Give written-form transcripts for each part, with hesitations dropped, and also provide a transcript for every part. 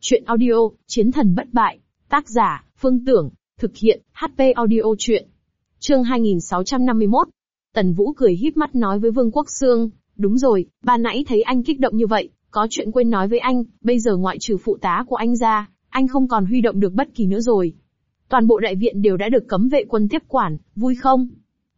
Chuyện audio, Chiến thần bất bại. Tác giả, Phương Tưởng. Thực hiện, HP Audio Chuyện. Chương 2651. Tần Vũ cười híp mắt nói với Vương Quốc Xương, đúng rồi, ban nãy thấy anh kích động như vậy, có chuyện quên nói với anh, bây giờ ngoại trừ phụ tá của anh ra, anh không còn huy động được bất kỳ nữa rồi. Toàn bộ đại viện đều đã được cấm vệ quân tiếp quản, vui không?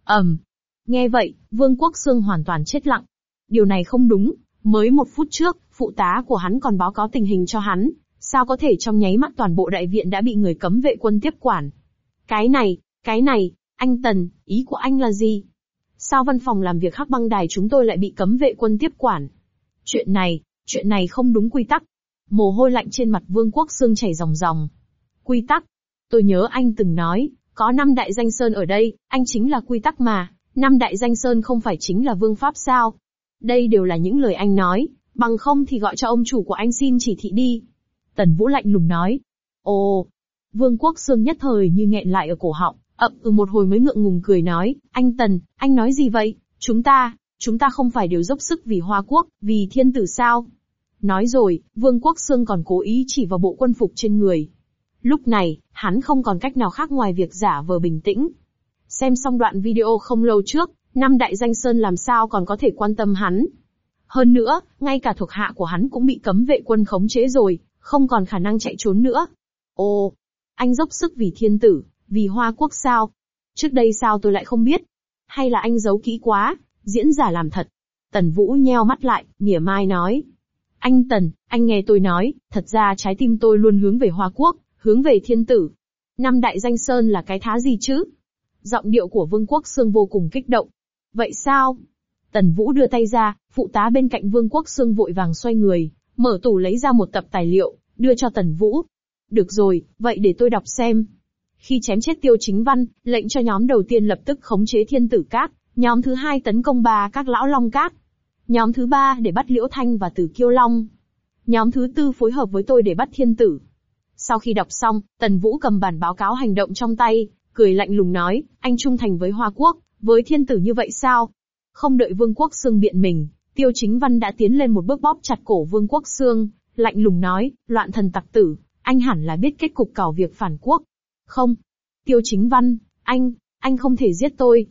Nghe vậy, Vương Quốc Xương hoàn toàn chết lặng. Điều này không đúng, mới 1 phút trước, phụ tá của hắn còn báo cáo tình hình cho hắn, sao có thể trong nháy mắt toàn bộ đại viện đã bị người cấm vệ quân tiếp quản? Cái này, anh Tần, ý của anh là gì? Sao văn phòng làm việc Hắc Băng Đài chúng tôi lại bị cấm vệ quân tiếp quản? Chuyện này không đúng quy tắc. Mồ hôi lạnh trên mặt Vương Quốc Xương chảy ròng ròng. Quy tắc? Tôi nhớ anh từng nói, có 5 đại danh sơn ở đây, anh chính là quy tắc mà, 5 đại danh sơn không phải chính là vương pháp sao? Đây đều là những lời anh nói, bằng không thì gọi cho ông chủ của anh xin chỉ thị đi. Tần Vũ lạnh lùng nói. Ồ! Vương Quốc Xương nhất thời như nghẹn lại ở cổ họng, một hồi mới ngượng ngùng cười nói, anh Tần, anh nói gì vậy? Chúng ta không phải đều dốc sức vì Hoa Quốc, vì thiên tử sao? Nói rồi, Vương Quốc Xương còn cố ý chỉ vào bộ quân phục trên người. Lúc này, hắn không còn cách nào khác ngoài việc giả vờ bình tĩnh. Xem xong đoạn video không lâu trước, 5 đại danh sơn làm sao còn có thể quan tâm hắn. Hơn nữa, ngay cả thuộc hạ của hắn cũng bị cấm vệ quân khống chế rồi, không còn khả năng chạy trốn nữa. Ồ, anh dốc sức vì thiên tử, vì Hoa Quốc sao? Trước đây sao tôi lại không biết? Hay là anh giấu kỹ quá, diễn giả làm thật? Tần Vũ nheo mắt lại, mỉa mai nói. Anh Tần, anh nghe tôi nói, thật ra trái tim tôi luôn hướng về Hoa Quốc, hướng về thiên tử. 5 đại danh sơn là cái thá gì chứ? Giọng điệu của Vương Quốc Xương vô cùng kích động. Vậy sao? Tần Vũ đưa tay ra, phụ tá bên cạnh Vương Quốc Xương vội vàng xoay người, mở tủ lấy ra một tập tài liệu, đưa cho Tần Vũ. Được rồi, vậy để tôi đọc xem. Khi chém chết Tiêu Chính Văn, lệnh cho nhóm đầu tiên lập tức khống chế Thiên Tử Các, nhóm thứ 2 tấn công các lão Long Các, nhóm thứ 3 để bắt Liễu Thanh và Tử Kiêu Long, nhóm thứ 4 phối hợp với tôi để bắt Thiên Tử. Sau khi đọc xong, Tần Vũ cầm bản báo cáo hành động trong tay, cười lạnh lùng nói, anh trung thành với Hoa Quốc, với thiên tử như vậy sao? Không đợi Vương Quốc Xương biện mình, Tiêu Chính Văn đã tiến lên một bước bóp chặt cổ Vương Quốc Xương, lạnh lùng nói, loạn thần tặc tử, anh hẳn là biết kết cục cào việc phản quốc. Không. Tiêu Chính Văn, anh không thể giết tôi,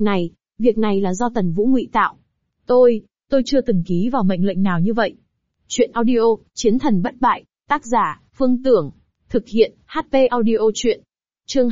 việc này là do Tần Vũ ngụy tạo. Tôi chưa từng ký vào mệnh lệnh nào như vậy. Chuyện audio, Chiến thần bất bại, tác giả, Phương Tưởng. Thực hiện, HP Audio Chuyện. Chương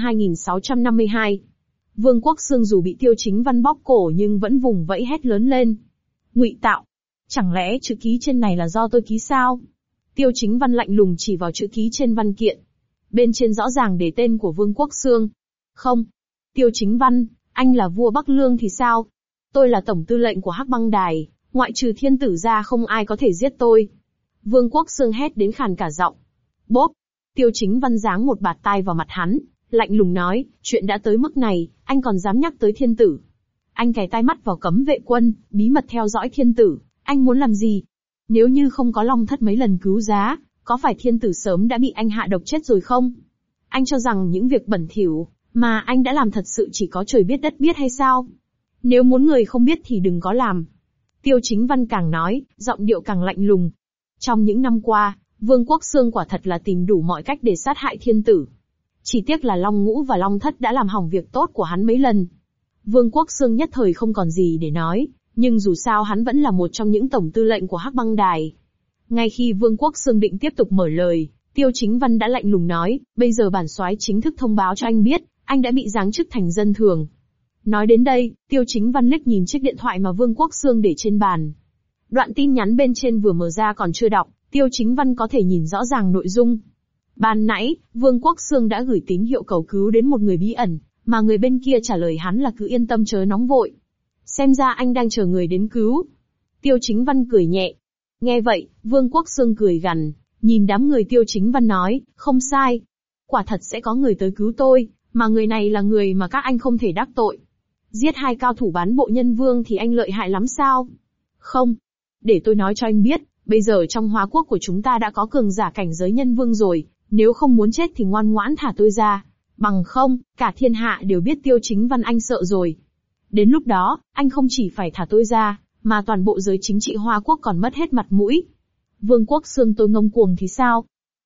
2652. Vương Quốc Xương dù bị Tiêu Chính Văn bóp cổ nhưng vẫn vùng vẫy hét lớn lên. Ngụy tạo? Chẳng lẽ chữ ký trên này là do tôi ký sao? Tiêu Chính Văn lạnh lùng chỉ vào chữ ký trên văn kiện. Bên trên rõ ràng để tên của Vương Quốc Xương. Không. Tiêu Chính Văn, anh là vua Bắc Lương thì sao? Tôi là tổng tư lệnh của Hắc Băng Đài, ngoại trừ thiên tử ra không ai có thể giết tôi. Vương Quốc Xương hét đến khàn cả giọng. Bốp. Tiêu Chính Văn giáng một bạt tai vào mặt hắn, lạnh lùng nói, chuyện đã tới mức này, anh còn dám nhắc tới thiên tử. Anh kè tai mắt vào cấm vệ quân, bí mật theo dõi thiên tử, anh muốn làm gì? Nếu như không có Long Thất mấy lần cứu giá, có phải thiên tử sớm đã bị anh hạ độc chết rồi không? Anh cho rằng những việc bẩn thỉu mà anh đã làm thật sự chỉ có trời biết đất biết hay sao? Nếu muốn người không biết thì đừng có làm. Tiêu Chính Văn càng nói, giọng điệu càng lạnh lùng. Trong những năm qua, Vương Quốc Xương quả thật là tìm đủ mọi cách để sát hại thiên tử. Chỉ tiếc là Long Ngũ và Long Thất đã làm hỏng việc tốt của hắn mấy lần. Vương Quốc Xương nhất thời không còn gì để nói, nhưng dù sao hắn vẫn là một trong những tổng tư lệnh của Hắc Băng Đài. Ngay khi Vương Quốc Xương định tiếp tục mở lời, Tiêu Chính Văn đã lạnh lùng nói, bây giờ bản soái chính thức thông báo cho anh biết, anh đã bị giáng chức thành dân thường. Nói đến đây, Tiêu Chính Văn liếc nhìn chiếc điện thoại mà Vương Quốc Xương để trên bàn. Đoạn tin nhắn bên trên vừa mở ra còn chưa đọc, Tiêu Chính Văn có thể nhìn rõ ràng nội dung. Ban nãy, Vương Quốc Xương đã gửi tín hiệu cầu cứu đến một người bí ẩn, mà người bên kia trả lời hắn là cứ yên tâm chớ nóng vội. Xem ra anh đang chờ người đến cứu. Tiêu Chính Văn cười nhẹ. Nghe vậy, Vương Quốc Xương cười gằn, nhìn đám người Tiêu Chính Văn nói, không sai. Quả thật sẽ có người tới cứu tôi, mà người này là người mà các anh không thể đắc tội. Giết 2 cao thủ bán bộ nhân vương thì anh lợi hại lắm sao? Không. Để tôi nói cho anh biết, bây giờ trong Hoa Quốc của chúng ta đã có cường giả cảnh giới nhân vương rồi, nếu không muốn chết thì ngoan ngoãn thả tôi ra. Bằng không, cả thiên hạ đều biết Tiêu Chính Văn anh sợ rồi. Đến lúc đó, anh không chỉ phải thả tôi ra, mà toàn bộ giới chính trị Hoa Quốc còn mất hết mặt mũi. Vương Quốc Xương tôi ngông cuồng thì sao?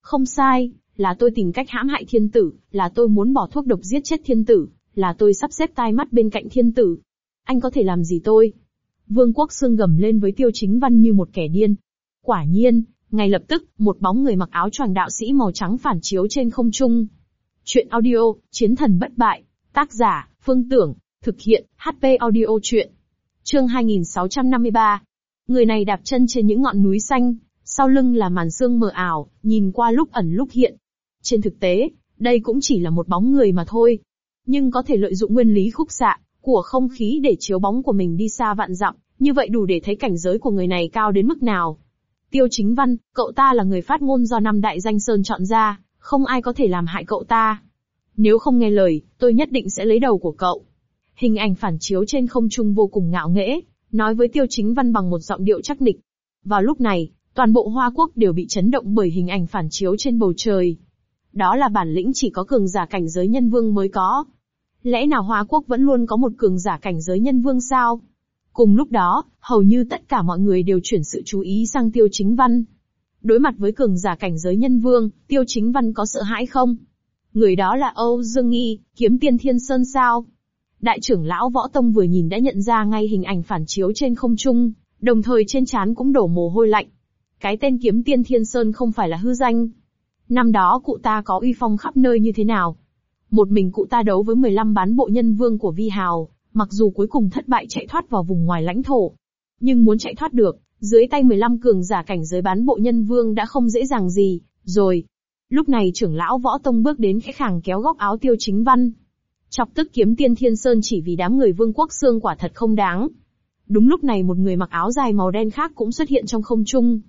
Không sai, là tôi tìm cách hãm hại thiên tử, là tôi muốn bỏ thuốc độc giết chết thiên tử, là tôi sắp xếp tai mắt bên cạnh thiên tử. Anh có thể làm gì tôi? Vương Quốc Xương gầm lên với Tiêu Chính Văn như một kẻ điên. Quả nhiên, ngay lập tức, một bóng người mặc áo choàng đạo sĩ màu trắng phản chiếu trên không trung. Chuyện audio, Chiến thần bất bại. Tác giả, Phương Tưởng. Thực hiện, HP Audio Chuyện. Chương 2653. Người này đạp chân trên những ngọn núi xanh, sau lưng là màn sương mờ ảo, nhìn qua lúc ẩn lúc hiện. Trên thực tế, đây cũng chỉ là một bóng người mà thôi. Nhưng có thể lợi dụng nguyên lý khúc xạ của không khí để chiếu bóng của mình đi xa vạn dặm, như vậy đủ để thấy cảnh giới của người này cao đến mức nào. Tiêu Chính Văn, cậu ta là người phát ngôn do năm đại danh sơn chọn ra, không ai có thể làm hại cậu ta. Nếu không nghe lời, tôi nhất định sẽ lấy đầu của cậu. Hình ảnh phản chiếu trên không trung vô cùng ngạo nghễ, nói với Tiêu Chính Văn bằng một giọng điệu chắc nịch. Vào lúc này, toàn bộ Hoa Quốc đều bị chấn động bởi hình ảnh phản chiếu trên bầu trời. Đó là bản lĩnh chỉ có cường giả cảnh giới nhân vương mới có. Lẽ nào Hoa Quốc vẫn luôn có một cường giả cảnh giới nhân vương sao? Cùng lúc đó, hầu như tất cả mọi người đều chuyển sự chú ý sang Tiêu Chính Văn. Đối mặt với cường giả cảnh giới nhân vương, Tiêu Chính Văn có sợ hãi không? Người đó là Âu Dương Nghi, kiếm tiên Thiên Sơn sao? Đại trưởng lão Võ Tông vừa nhìn đã nhận ra ngay hình ảnh phản chiếu trên không trung, đồng thời trên trán cũng đổ mồ hôi lạnh. Cái tên kiếm tiên Thiên Sơn không phải là hư danh. Năm đó cụ ta có uy phong khắp nơi như thế nào? Một mình cụ ta đấu với 15 bán bộ nhân vương của Vi Hào, mặc dù cuối cùng thất bại chạy thoát vào vùng ngoài lãnh thổ. Nhưng muốn chạy thoát được, dưới tay 15 cường giả cảnh giới bán bộ nhân vương đã không dễ dàng gì, rồi. Lúc này trưởng lão Võ Tông bước đến khẽ khàng kéo góc áo Tiêu Chính Văn. Chọc tức kiếm tiên Thiên Sơn chỉ vì đám người Vương Quốc Xương quả thật không đáng. Đúng lúc này một người mặc áo dài màu đen khác cũng xuất hiện trong không trung.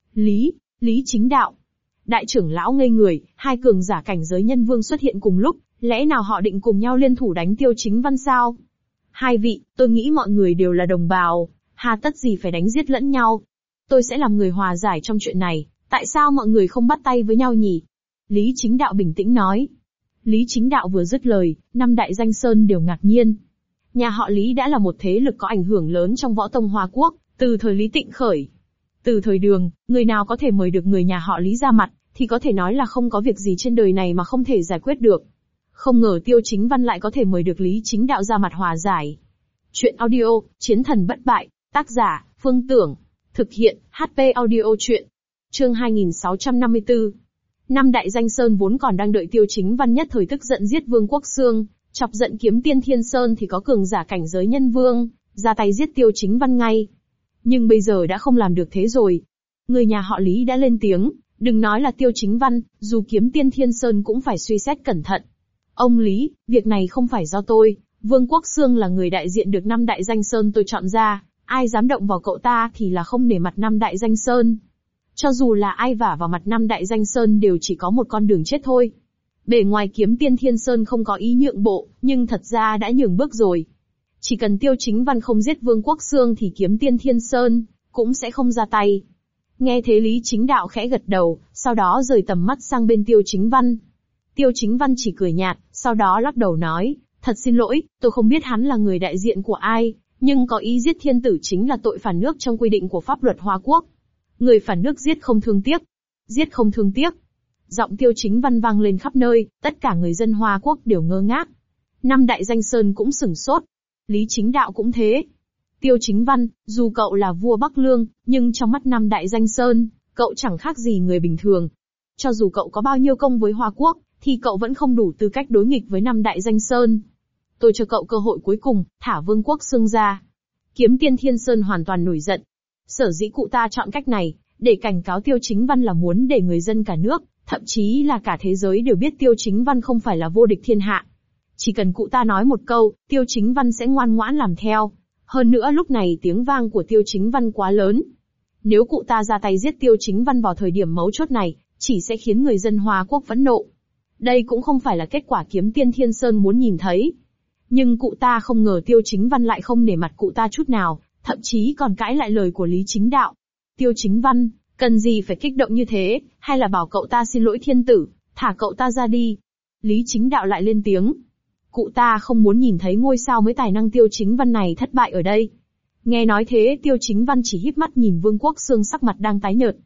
Lý Chính Đạo. Đại trưởng lão ngây người, hai cường giả cảnh giới nhân vương xuất hiện cùng lúc, lẽ nào họ định cùng nhau liên thủ đánh Tiêu Chính Văn sao? Hai vị, tôi nghĩ mọi người đều là đồng bào, hà tất gì phải đánh giết lẫn nhau. Tôi sẽ làm người hòa giải trong chuyện này, tại sao mọi người không bắt tay với nhau nhỉ? Lý Chính Đạo bình tĩnh nói. Lý Chính Đạo vừa dứt lời, năm đại danh sơn đều ngạc nhiên. Nhà họ Lý đã là một thế lực có ảnh hưởng lớn trong võ tông Hoa Quốc, từ thời Lý Tịnh khởi. Từ thời Đường, người nào có thể mời được người nhà họ Lý ra mặt, thì có thể nói là không có việc gì trên đời này mà không thể giải quyết được. Không ngờ Tiêu Chính Văn lại có thể mời được Lý Chính Đạo ra mặt hòa giải. Chuyện audio, Chiến thần bất bại, tác giả, Phương Tưởng. Thực hiện, HP Audio Chuyện. Chương 2654. Năm đại danh sơn vốn còn đang đợi Tiêu Chính Văn nhất thời tức giận giết Vương Quốc Xương, chọc giận kiếm tiên Thiên Sơn thì có cường giả cảnh giới nhân vương, ra tay giết Tiêu Chính Văn ngay. Nhưng bây giờ đã không làm được thế rồi. Người nhà họ Lý đã lên tiếng, đừng nói là Tiêu Chính Văn, dù kiếm tiên Thiên Sơn cũng phải suy xét cẩn thận. Ông Lý, việc này không phải do tôi, Vương Quốc Xương là người đại diện được năm đại danh sơn tôi chọn ra, ai dám động vào cậu ta thì là không nể mặt năm đại danh sơn. Cho dù là ai vả vào mặt năm đại danh sơn đều chỉ có một con đường chết thôi. Bề ngoài kiếm tiên Thiên Sơn không có ý nhượng bộ, nhưng thật ra đã nhường bước rồi. Chỉ cần Tiêu Chính Văn không giết Vương Quốc Xương thì kiếm tiên Thiên Sơn cũng sẽ không ra tay. Nghe thế Lý Chính Đạo khẽ gật đầu, sau đó rời tầm mắt sang bên Tiêu Chính Văn. Tiêu Chính Văn chỉ cười nhạt, sau đó lắc đầu nói, thật xin lỗi, tôi không biết hắn là người đại diện của ai, nhưng có ý giết thiên tử chính là tội phản nước trong quy định của pháp luật Hoa Quốc. Người phản nước giết không thương tiếc. Giết không thương tiếc. Giọng Tiêu Chính Văn vang lên khắp nơi, tất cả người dân Hoa Quốc đều ngơ ngác. Năm đại danh sơn cũng sửng sốt. Lý Chính Đạo cũng thế. Tiêu Chính Văn, dù cậu là vua Bắc Lương, nhưng trong mắt năm đại danh sơn, cậu chẳng khác gì người bình thường. Cho dù cậu có bao nhiêu công với Hoa Quốc, thì cậu vẫn không đủ tư cách đối nghịch với năm đại danh sơn. Tôi cho cậu cơ hội cuối cùng, thả Vương Quốc Xương ra. Kiếm tiên Thiên Sơn hoàn toàn nổi giận. Sở dĩ cụ ta chọn cách này, để cảnh cáo Tiêu Chính Văn là muốn để người dân cả nước, thậm chí là cả thế giới đều biết Tiêu Chính Văn không phải là vô địch thiên hạ. Chỉ cần cụ ta nói một câu, Tiêu Chính Văn sẽ ngoan ngoãn làm theo. Hơn nữa lúc này tiếng vang của Tiêu Chính Văn quá lớn. Nếu cụ ta ra tay giết Tiêu Chính Văn vào thời điểm mấu chốt này, chỉ sẽ khiến người dân Hoa Quốc phẫn nộ. Đây cũng không phải là kết quả kiếm tiên Thiên Sơn muốn nhìn thấy. Nhưng cụ ta không ngờ Tiêu Chính Văn lại không nể mặt cụ ta chút nào, thậm chí còn cãi lại lời của Lý Chính Đạo. Tiêu Chính Văn, cần gì phải kích động như thế, hay là bảo cậu ta xin lỗi thiên tử, thả cậu ta ra đi. Lý Chính Đạo lại lên tiếng. Cụ ta không muốn nhìn thấy ngôi sao mới tài năng Tiêu Chính Văn này thất bại ở đây. Nghe nói thế Tiêu Chính Văn chỉ híp mắt nhìn Vương Quốc Xương sắc mặt đang tái nhợt.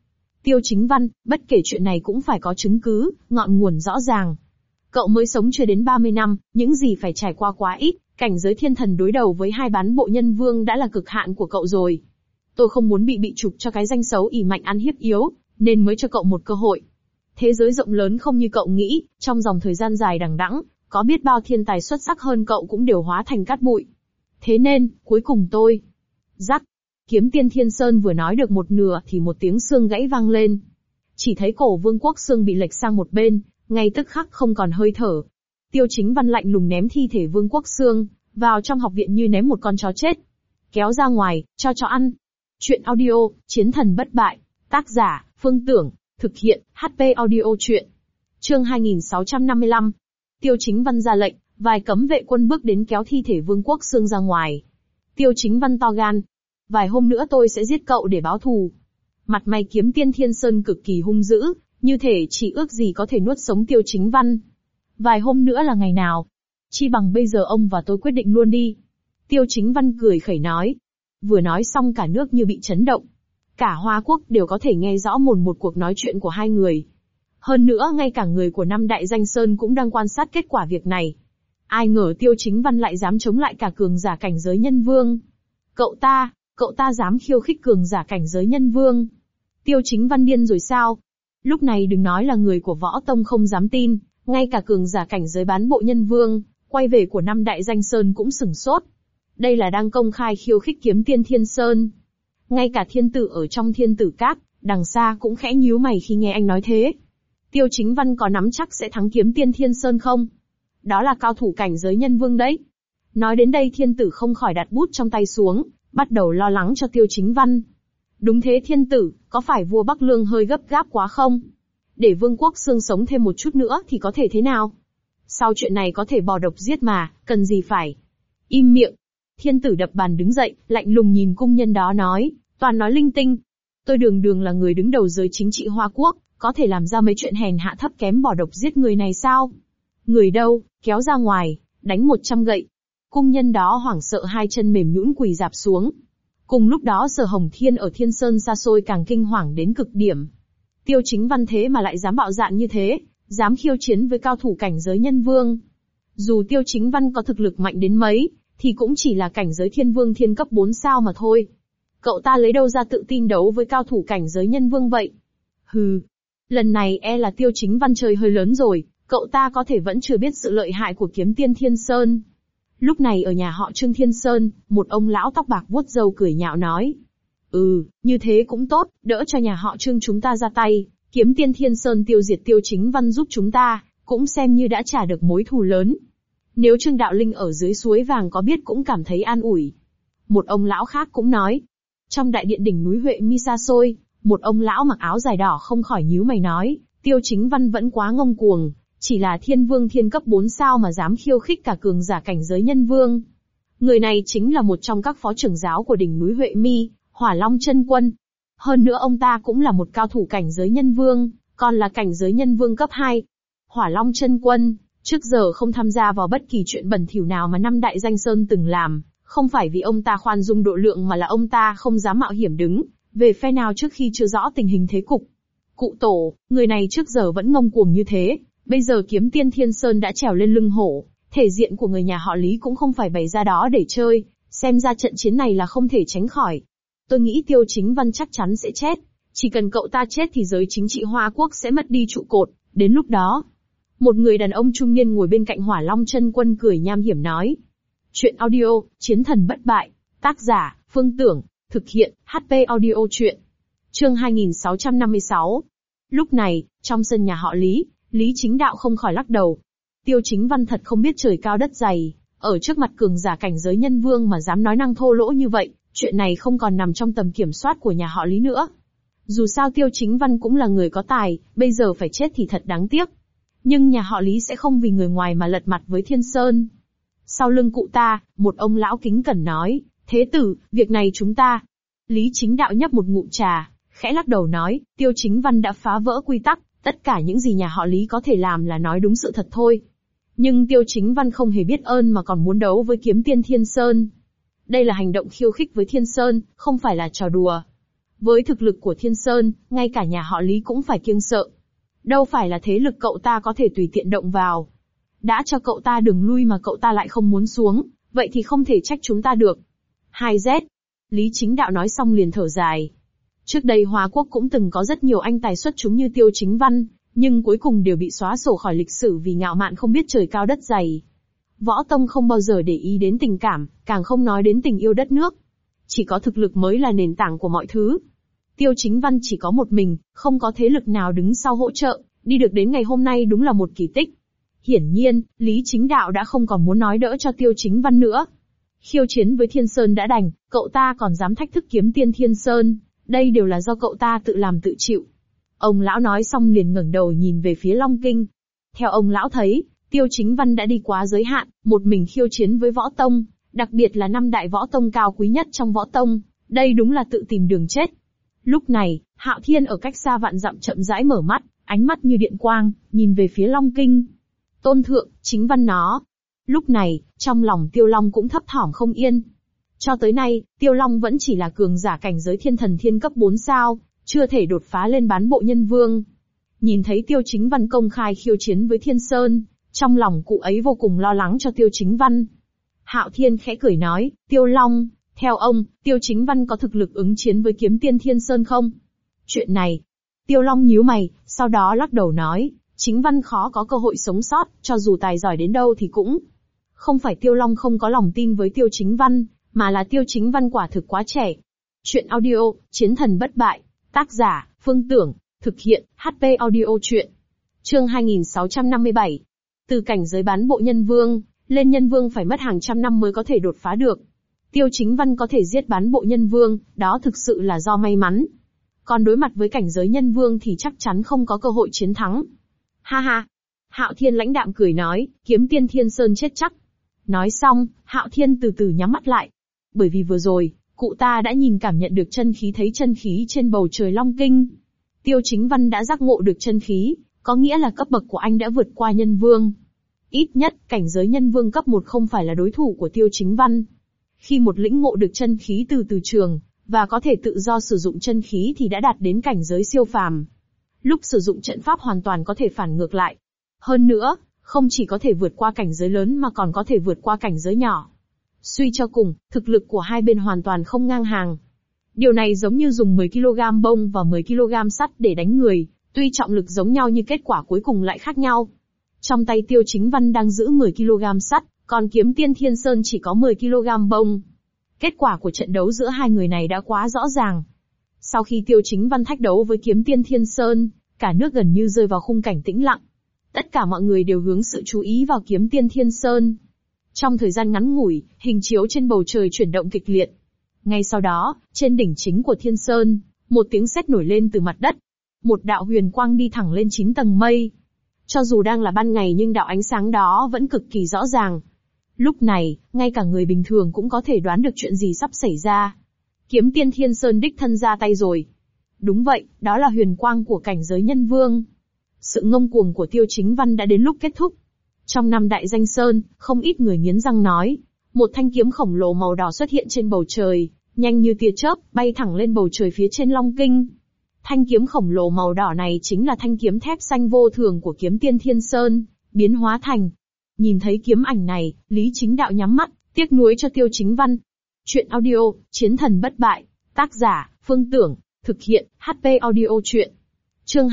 Tiêu Chính Văn, bất kể chuyện này cũng phải có chứng cứ, ngọn nguồn rõ ràng. Cậu mới sống chưa đến 30 năm, những gì phải trải qua quá ít, cảnh giới thiên thần đối đầu với hai bán bộ nhân vương đã là cực hạn của cậu rồi. Tôi không muốn bị chụp cho cái danh xấu ỷ mạnh ăn hiếp yếu, nên mới cho cậu một cơ hội. Thế giới rộng lớn không như cậu nghĩ, trong dòng thời gian dài đằng đẵng, có biết bao thiên tài xuất sắc hơn cậu cũng đều hóa thành cát bụi. Thế nên, cuối cùng tôi... Rắc. Kiếm tiên Thiên Sơn vừa nói được một nửa thì một tiếng xương gãy vang lên. Chỉ thấy cổ Vương Quốc Xương bị lệch sang một bên, ngay tức khắc không còn hơi thở. Tiêu Chính Văn lạnh lùng ném thi thể Vương Quốc Xương vào trong học viện như ném một con chó chết. Kéo ra ngoài, cho chó ăn. Chuyện audio, Chiến thần bất bại. Tác giả, Phương Tưởng. Thực hiện, HP Audio Chuyện. Chương 2655. Tiêu Chính Văn ra lệnh, vài cấm vệ quân bước đến kéo thi thể Vương Quốc Xương ra ngoài. Tiêu Chính Văn to gan. Vài hôm nữa tôi sẽ giết cậu để báo thù. Mặt mày kiếm tiên Thiên Sơn cực kỳ hung dữ, như thể chỉ ước gì có thể nuốt sống Tiêu Chính Văn. Vài hôm nữa là ngày nào? Chi bằng bây giờ ông và tôi quyết định luôn đi. Tiêu Chính Văn cười khẩy nói. Vừa nói xong cả nước như bị chấn động. Cả Hoa Quốc đều có thể nghe rõ một cuộc nói chuyện của hai người. Hơn nữa ngay cả người của năm đại danh sơn cũng đang quan sát kết quả việc này. Ai ngờ Tiêu Chính Văn lại dám chống lại cả cường giả cảnh giới nhân vương. Cậu ta dám khiêu khích cường giả cảnh giới nhân vương. Tiêu Chính Văn điên rồi sao? Lúc này đừng nói là người của Võ Tông không dám tin, ngay cả cường giả cảnh giới bán bộ nhân vương, quay về của năm đại danh sơn cũng sửng sốt. Đây là đang công khai khiêu khích kiếm tiên Thiên Sơn. Ngay cả thiên tử ở trong Thiên Tử Các, đằng xa cũng khẽ nhíu mày khi nghe anh nói thế. Tiêu Chính Văn có nắm chắc sẽ thắng kiếm tiên Thiên Sơn không? Đó là cao thủ cảnh giới nhân vương đấy. Nói đến đây thiên tử không khỏi đặt bút trong tay xuống, bắt đầu lo lắng cho Tiêu Chính Văn. Đúng thế thiên tử, có phải vua Bắc Lương hơi gấp gáp quá không? Để Vương Quốc Xương sống thêm một chút nữa thì có thể thế nào? Sau chuyện này có thể bỏ độc giết mà, cần gì phải? Im miệng. Thiên tử đập bàn đứng dậy, lạnh lùng nhìn cung nhân đó nói, toàn nói linh tinh. Tôi đường là người đứng đầu giới chính trị Hoa Quốc, có thể làm ra mấy chuyện hèn hạ thấp kém bỏ độc giết người này sao? Người đâu, kéo ra ngoài, đánh 100 gậy. Cung nhân đó hoảng sợ hai chân mềm nhũn quỳ rạp xuống. Cùng lúc đó Sở Hồng Thiên ở Thiên Sơn xa xôi càng kinh hoàng đến cực điểm. Tiêu Chính Văn thế mà lại dám bạo dạn như thế, dám khiêu chiến với cao thủ cảnh giới nhân vương. Dù Tiêu Chính Văn có thực lực mạnh đến mấy, thì cũng chỉ là cảnh giới thiên vương thiên cấp 4 sao mà thôi. Cậu ta lấy đâu ra tự tin đấu với cao thủ cảnh giới nhân vương vậy? Hừ, lần này e là Tiêu Chính Văn chơi hơi lớn rồi, cậu ta có thể vẫn chưa biết sự lợi hại của kiếm tiên Thiên Sơn. Lúc này ở nhà họ Trương Thiên Sơn, một ông lão tóc bạc vuốt râu cười nhạo nói. Như thế cũng tốt, đỡ cho nhà họ Trương chúng ta ra tay, kiếm tiên Thiên Sơn tiêu diệt Tiêu Chính Văn giúp chúng ta, cũng xem như đã trả được mối thù lớn. Nếu Trương Đạo Linh ở dưới suối vàng có biết cũng cảm thấy an ủi. Một ông lão khác cũng nói. Trong đại điện đỉnh núi Huệ Mi xa xôi, một ông lão mặc áo dài đỏ không khỏi nhíu mày nói, Tiêu Chính Văn vẫn quá ngông cuồng, chỉ là thiên vương thiên cấp 4 sao mà dám khiêu khích cả cường giả cảnh giới nhân vương. Người này chính là một trong các phó trưởng giáo của đỉnh núi Huệ Mi, Hỏa Long Chân Quân. Hơn nữa ông ta cũng là một cao thủ cảnh giới nhân vương, còn là cảnh giới nhân vương cấp 2. Hỏa Long Chân Quân, trước giờ không tham gia vào bất kỳ chuyện bẩn thỉu nào mà năm đại danh sơn từng làm, không phải vì ông ta khoan dung độ lượng mà là ông ta không dám mạo hiểm đứng về phe nào trước khi chưa rõ tình hình thế cục. Cụ tổ, người này trước giờ vẫn ngông cuồng như thế, bây giờ kiếm tiên Thiên Sơn đã trèo lên lưng hổ, thể diện của người nhà họ Lý cũng không phải bày ra đó để chơi, xem ra trận chiến này là không thể tránh khỏi. Tôi nghĩ Tiêu Chính Văn chắc chắn sẽ chết, chỉ cần cậu ta chết thì giới chính trị Hoa Quốc sẽ mất đi trụ cột, đến lúc đó. Một người đàn ông trung niên ngồi bên cạnh Hỏa Long Chân Quân cười nham hiểm nói. Chuyện audio, Chiến thần bất bại, tác giả, Phương Tưởng, thực hiện, HP Audio Chuyện. Chương 2656. Lúc này, trong sân nhà họ Lý, Lý Chính Đạo không khỏi lắc đầu. Tiêu Chính Văn thật không biết trời cao đất dày, ở trước mặt cường giả cảnh giới nhân vương mà dám nói năng thô lỗ như vậy, chuyện này không còn nằm trong tầm kiểm soát của nhà họ Lý nữa. Dù sao Tiêu Chính Văn cũng là người có tài, bây giờ phải chết thì thật đáng tiếc. Nhưng nhà họ Lý sẽ không vì người ngoài mà lật mặt với Thiên Sơn. Sau lưng cụ ta, một ông lão kính cẩn nói, thế tử, việc này chúng ta. Lý Chính Đạo nhấp một ngụm trà, khẽ lắc đầu nói, Tiêu Chính Văn đã phá vỡ quy tắc, tất cả những gì nhà họ Lý có thể làm là nói đúng sự thật thôi. Nhưng Tiêu Chính Văn không hề biết ơn mà còn muốn đấu với kiếm tiên Thiên Sơn. Đây là hành động khiêu khích với Thiên Sơn, không phải là trò đùa. Với thực lực của Thiên Sơn, ngay cả nhà họ Lý cũng phải kiêng sợ. Đâu phải là thế lực cậu ta có thể tùy tiện động vào. Đã cho cậu ta đường lui mà cậu ta lại không muốn xuống, vậy thì không thể trách chúng ta được. 2Z. Lý Chính Đạo nói xong liền thở dài. Trước đây Hoa Quốc cũng từng có rất nhiều anh tài xuất chúng như Tiêu Chính Văn, nhưng cuối cùng đều bị xóa sổ khỏi lịch sử vì ngạo mạn không biết trời cao đất dày. Võ Tông không bao giờ để ý đến tình cảm, càng không nói đến tình yêu đất nước. Chỉ có thực lực mới là nền tảng của mọi thứ. Tiêu Chính Văn chỉ có một mình, không có thế lực nào đứng sau hỗ trợ, đi được đến ngày hôm nay đúng là một kỳ tích. Hiển nhiên, Lý Chính Đạo đã không còn muốn nói đỡ cho Tiêu Chính Văn nữa. Khiêu chiến với Thiên Sơn đã đành, cậu ta còn dám thách thức kiếm tiên Thiên Sơn, đây đều là do cậu ta tự làm tự chịu. Ông lão nói xong liền ngẩng đầu nhìn về phía Long Kinh. Theo ông lão thấy, Tiêu Chính Văn đã đi quá giới hạn, một mình khiêu chiến với Võ Tông, đặc biệt là 5 đại võ tông cao quý nhất trong Võ Tông, đây đúng là tự tìm đường chết. Lúc này, Hạo Thiên ở cách xa vạn dặm chậm rãi mở mắt, ánh mắt như điện quang, nhìn về phía Long Kinh. Tôn thượng, Chính Văn nó. Lúc này, trong lòng Tiêu Long cũng thấp thỏm không yên. Cho tới nay, Tiêu Long vẫn chỉ là cường giả cảnh giới thiên thần thiên cấp 4 sao, chưa thể đột phá lên bán bộ nhân vương. Nhìn thấy Tiêu Chính Văn công khai khiêu chiến với Thiên Sơn, trong lòng cụ ấy vô cùng lo lắng cho Tiêu Chính Văn. Hạo Thiên khẽ cười nói, Tiêu Long, theo ông, Tiêu Chính Văn có thực lực ứng chiến với kiếm tiên Thiên Sơn không? Chuyện này, Tiêu Long nhíu mày, sau đó lắc đầu nói, Chính Văn khó có cơ hội sống sót, cho dù tài giỏi đến đâu thì cũng. Không phải Tiêu Long không có lòng tin với Tiêu Chính Văn, mà là Tiêu Chính Văn quả thực quá trẻ. Chuyện audio, Chiến thần bất bại, tác giả, Phương Tưởng, thực hiện, HP audio chuyện. Chương 2657. Từ cảnh giới bán bộ nhân vương, lên nhân vương phải mất hàng trăm năm mới có thể đột phá được. Tiêu Chính Văn có thể giết bán bộ nhân vương, đó thực sự là do may mắn. Còn đối mặt với cảnh giới nhân vương thì chắc chắn không có cơ hội chiến thắng. Ha ha. Hạo Thiên lãnh đạm cười nói, kiếm tiên Thiên Sơn chết chắc. Nói xong, Hạo Thiên từ từ nhắm mắt lại. Bởi vì vừa rồi, cụ ta đã nhìn cảm nhận được chân khí, thấy chân khí trên bầu trời Long Kinh. Tiêu Chính Văn đã giác ngộ được chân khí, có nghĩa là cấp bậc của anh đã vượt qua nhân vương. Ít nhất, cảnh giới nhân vương cấp 1 không phải là đối thủ của Tiêu Chính Văn. Khi một lĩnh ngộ được chân khí từ trường, và có thể tự do sử dụng chân khí thì đã đạt đến cảnh giới siêu phàm. Lúc sử dụng trận pháp hoàn toàn có thể phản ngược lại. Hơn nữa, không chỉ có thể vượt qua cảnh giới lớn mà còn có thể vượt qua cảnh giới nhỏ. Suy cho cùng, thực lực của hai bên hoàn toàn không ngang hàng. Điều này giống như dùng 10 kg bông và 10 kg sắt để đánh người, tuy trọng lực giống nhau nhưng kết quả cuối cùng lại khác nhau. Trong tay Tiêu Chính Văn đang giữ 10 kg sắt, còn kiếm tiên Thiên Sơn chỉ có 10 kg bông. Kết quả của trận đấu giữa hai người này đã quá rõ ràng. Sau khi Tiêu Chính Văn thách đấu với kiếm tiên Thiên Sơn, cả nước gần như rơi vào khung cảnh tĩnh lặng. Tất cả mọi người đều hướng sự chú ý vào kiếm tiên Thiên Sơn. Trong thời gian ngắn ngủi, hình chiếu trên bầu trời chuyển động kịch liệt. Ngay sau đó, trên đỉnh chính của Thiên Sơn, một tiếng sét nổi lên từ mặt đất. Một đạo huyền quang đi thẳng lên 9 tầng mây. Cho dù đang là ban ngày nhưng đạo ánh sáng đó vẫn cực kỳ rõ ràng. Lúc này, ngay cả người bình thường cũng có thể đoán được chuyện gì sắp xảy ra. Kiếm tiên Thiên Sơn đích thân ra tay rồi. Đúng vậy, đó là huyền quang của cảnh giới nhân vương. Sự ngông cuồng của Tiêu Chính Văn đã đến lúc kết thúc. Trong 5 đại danh sơn, không ít người nghiến răng nói. Một thanh kiếm khổng lồ màu đỏ xuất hiện trên bầu trời, nhanh như tia chớp, bay thẳng lên bầu trời phía trên Long Kinh. Thanh kiếm khổng lồ màu đỏ này chính là thanh kiếm thép xanh vô thường của kiếm tiên Thiên Sơn, biến hóa thành. Nhìn thấy kiếm ảnh này, Lý Chính Đạo nhắm mắt, tiếc nuối cho Tiêu Chính Văn. Chuyện audio, Chiến thần bất bại, tác giả, Phương Tưởng, thực hiện, HP audio chuyện. Chương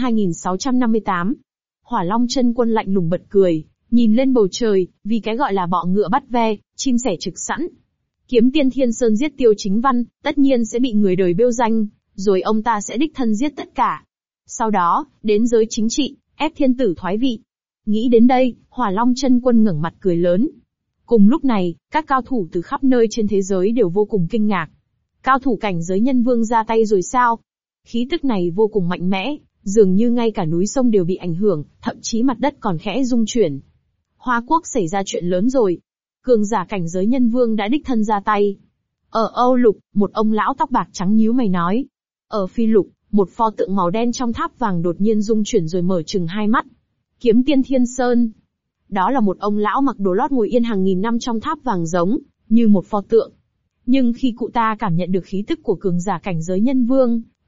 2658. Hỏa Long Chân Quân lạnh lùng bật cười, nhìn lên bầu trời, vì cái gọi là bọ ngựa bắt ve, chim sẻ trực sẵn. Kiếm tiên Thiên Sơn giết Tiêu Chính Văn, tất nhiên sẽ bị người đời bêu danh, rồi ông ta sẽ đích thân giết tất cả. Sau đó, đến giới chính trị, ép thiên tử thoái vị. Nghĩ đến đây, Hỏa Long Chân Quân ngẩng mặt cười lớn. Cùng lúc này, các cao thủ từ khắp nơi trên thế giới đều vô cùng kinh ngạc. Cao thủ cảnh giới nhân vương ra tay rồi sao? Khí tức này vô cùng mạnh mẽ, dường như ngay cả núi sông đều bị ảnh hưởng, thậm chí mặt đất còn khẽ rung chuyển. Hoa Quốc xảy ra chuyện lớn rồi. Cường giả cảnh giới nhân vương đã đích thân ra tay. Ở Âu Lục, một ông lão tóc bạc trắng nhíu mày nói. Ở Phi Lục, một pho tượng màu đen trong tháp vàng đột nhiên rung chuyển rồi mở trừng hai mắt. Kiếm tiên Thiên Sơn. Đó là một ông lão mặc đồ lót ngồi yên hàng nghìn năm trong tháp vàng giống như một pho tượng. Nhưng khi cụ ta cảm nhận được khí tức của cường giả cảnh giới nhân vương,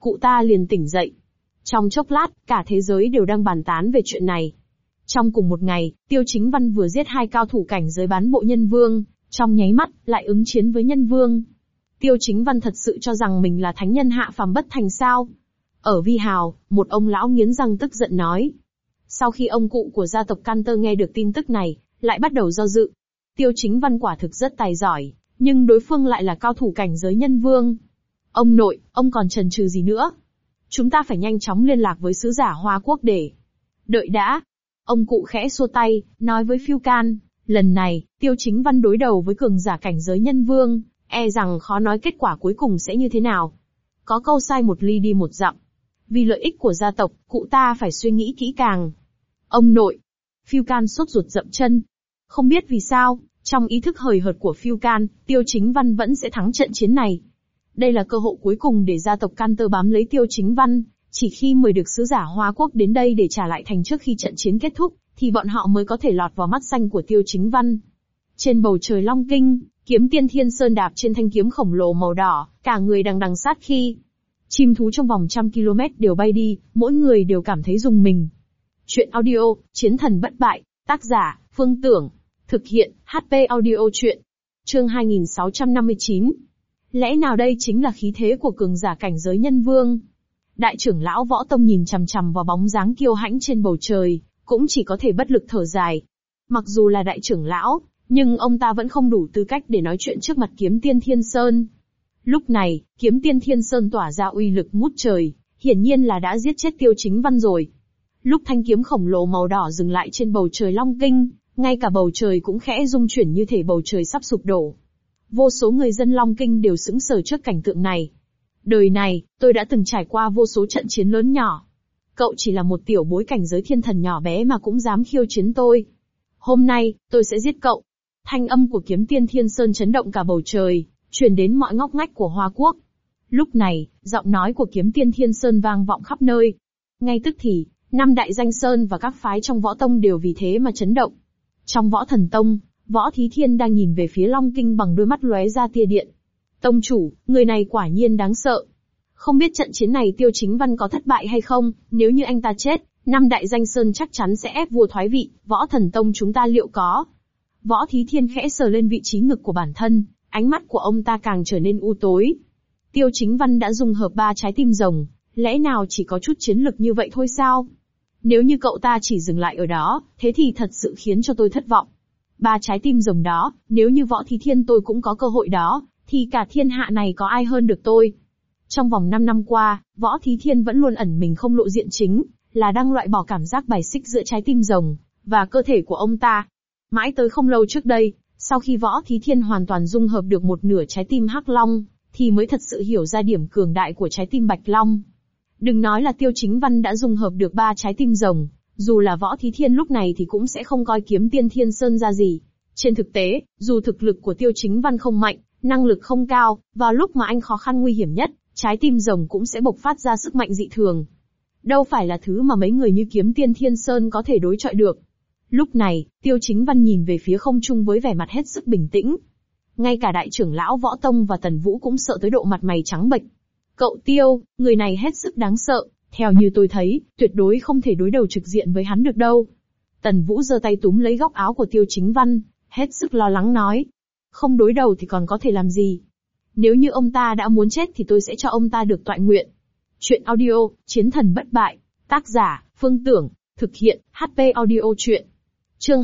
cụ ta liền tỉnh dậy. Trong chốc lát, cả thế giới đều đang bàn tán về chuyện này. Trong cùng một ngày, Tiêu Chính Văn vừa giết 2 cao thủ cảnh giới bán bộ nhân vương, trong nháy mắt, lại ứng chiến với nhân vương. Tiêu Chính Văn thật sự cho rằng mình là thánh nhân hạ phàm bất thành sao? Ở Vi Hào, một ông lão nghiến răng tức giận nói. Sau khi ông cụ của gia tộc Cantor nghe được tin tức này, lại bắt đầu do dự. Tiêu Chính Văn quả thực rất tài giỏi, nhưng đối phương lại là cao thủ cảnh giới nhân vương. Ông nội, ông còn chần chừ gì nữa? Chúng ta phải nhanh chóng liên lạc với sứ giả Hoa Quốc để... Đợi đã. Ông cụ khẽ xua tay, nói với Phiêu Can, lần này, Tiêu Chính Văn đối đầu với cường giả cảnh giới nhân vương, e rằng khó nói kết quả cuối cùng sẽ như thế nào. Có câu sai một ly đi một dặm. Vì lợi ích của gia tộc, cụ ta phải suy nghĩ kỹ càng. Ông nội. Phiêu Can sốt ruột dậm chân. Không biết vì sao, trong ý thức hời hợt của Phiêu Can, Tiêu Chính Văn vẫn sẽ thắng trận chiến này. Đây là cơ hội cuối cùng để gia tộc Cantor bám lấy Tiêu Chính Văn. Chỉ khi mời được sứ giả Hoa Quốc đến đây để trả lại thành trước khi trận chiến kết thúc, thì bọn họ mới có thể lọt vào mắt xanh của Tiêu Chính Văn. Trên bầu trời Long Kinh, Kiếm Tiên Thiên Sơn đạp trên thanh kiếm khổng lồ màu đỏ, cả người đằng đằng sát khí. Chim thú trong vòng 100 km đều bay đi, mỗi người đều cảm thấy rùng mình. Chuyện audio, Chiến thần bất bại, tác giả, Phương Tưởng. Thực hiện, HP Audio Chuyện. Chương 2659. Lẽ nào đây chính là khí thế của cường giả cảnh giới nhân vương? Đại trưởng lão Võ Tông nhìn chằm chằm vào bóng dáng kiêu hãnh trên bầu trời, cũng chỉ có thể bất lực thở dài. Mặc dù là đại trưởng lão, nhưng ông ta vẫn không đủ tư cách để nói chuyện trước mặt Kiếm Tiên Thiên Sơn. Lúc này, Kiếm Tiên Thiên Sơn tỏa ra uy lực ngút trời, hiển nhiên là đã giết chết Tiêu Chính Văn rồi. Lúc thanh kiếm khổng lồ màu đỏ dừng lại trên bầu trời Long Kinh, ngay cả bầu trời cũng khẽ rung chuyển như thể bầu trời sắp sụp đổ. Vô số người dân Long Kinh đều sững sờ trước cảnh tượng này. Đời này, tôi đã từng trải qua vô số trận chiến lớn nhỏ. Cậu chỉ là một tiểu bối cảnh giới thiên thần nhỏ bé mà cũng dám khiêu chiến tôi. Hôm nay, tôi sẽ giết cậu. Thanh âm của Kiếm Tiên Thiên Sơn chấn động cả bầu trời, truyền đến mọi ngóc ngách của Hoa Quốc. Lúc này, giọng nói của Kiếm Tiên Thiên Sơn vang vọng khắp nơi. Ngay tức thì, 5 đại danh sơn và các phái trong Võ Tông đều vì thế mà chấn động. Trong Võ Thần Tông, Võ Thí Thiên đang nhìn về phía Long Kinh bằng đôi mắt lóe ra tia điện. Tông chủ, người này quả nhiên đáng sợ. Không biết trận chiến này Tiêu Chính Văn có thất bại hay không, nếu như anh ta chết, 5 đại danh sơn chắc chắn sẽ ép vua thoái vị, Võ Thần Tông chúng ta liệu có? Võ Thí Thiên khẽ sờ lên vị trí ngực của bản thân, ánh mắt của ông ta càng trở nên u tối. Tiêu Chính Văn đã dung hợp 3 trái tim rồng, lẽ nào chỉ có chút chiến lực như vậy thôi sao? Nếu như cậu ta chỉ dừng lại ở đó, thế thì thật sự khiến cho tôi thất vọng. 3 trái tim rồng đó, nếu như Võ Thí Thiên tôi cũng có cơ hội đó, thì cả thiên hạ này có ai hơn được tôi? Trong vòng 5 năm qua, Võ Thí Thiên vẫn luôn ẩn mình không lộ diện chính, là đang loại bỏ cảm giác bài xích giữa trái tim rồng và cơ thể của ông ta. Mãi tới không lâu trước đây, sau khi Võ Thí Thiên hoàn toàn dung hợp được một nửa trái tim Hắc Long, thì mới thật sự hiểu ra điểm cường đại của trái tim Bạch Long. Đừng nói là Tiêu Chính Văn đã dung hợp được 3 trái tim rồng, dù là Võ Thí Thiên lúc này thì cũng sẽ không coi Kiếm Tiên Thiên Sơn ra gì. Trên thực tế, dù thực lực của Tiêu Chính Văn không mạnh, năng lực không cao, vào lúc mà anh khó khăn nguy hiểm nhất, trái tim rồng cũng sẽ bộc phát ra sức mạnh dị thường. Đâu phải là thứ mà mấy người như Kiếm Tiên Thiên Sơn có thể đối chọi được. Lúc này, Tiêu Chính Văn nhìn về phía không trung với vẻ mặt hết sức bình tĩnh. Ngay cả đại trưởng lão Võ Tông và Tần Vũ cũng sợ tới độ mặt mày trắng bệch. Cậu Tiêu, người này hết sức đáng sợ, theo như tôi thấy, tuyệt đối không thể đối đầu trực diện với hắn được đâu. Tần Vũ giơ tay túm lấy góc áo của Tiêu Chính Văn, hết sức lo lắng nói. Không đối đầu thì còn có thể làm gì? Nếu như ông ta đã muốn chết thì tôi sẽ cho ông ta được toại nguyện. Chuyện audio, Chiến thần bất bại, tác giả, Phương Tưởng, thực hiện, HP Audio Chuyện. Chương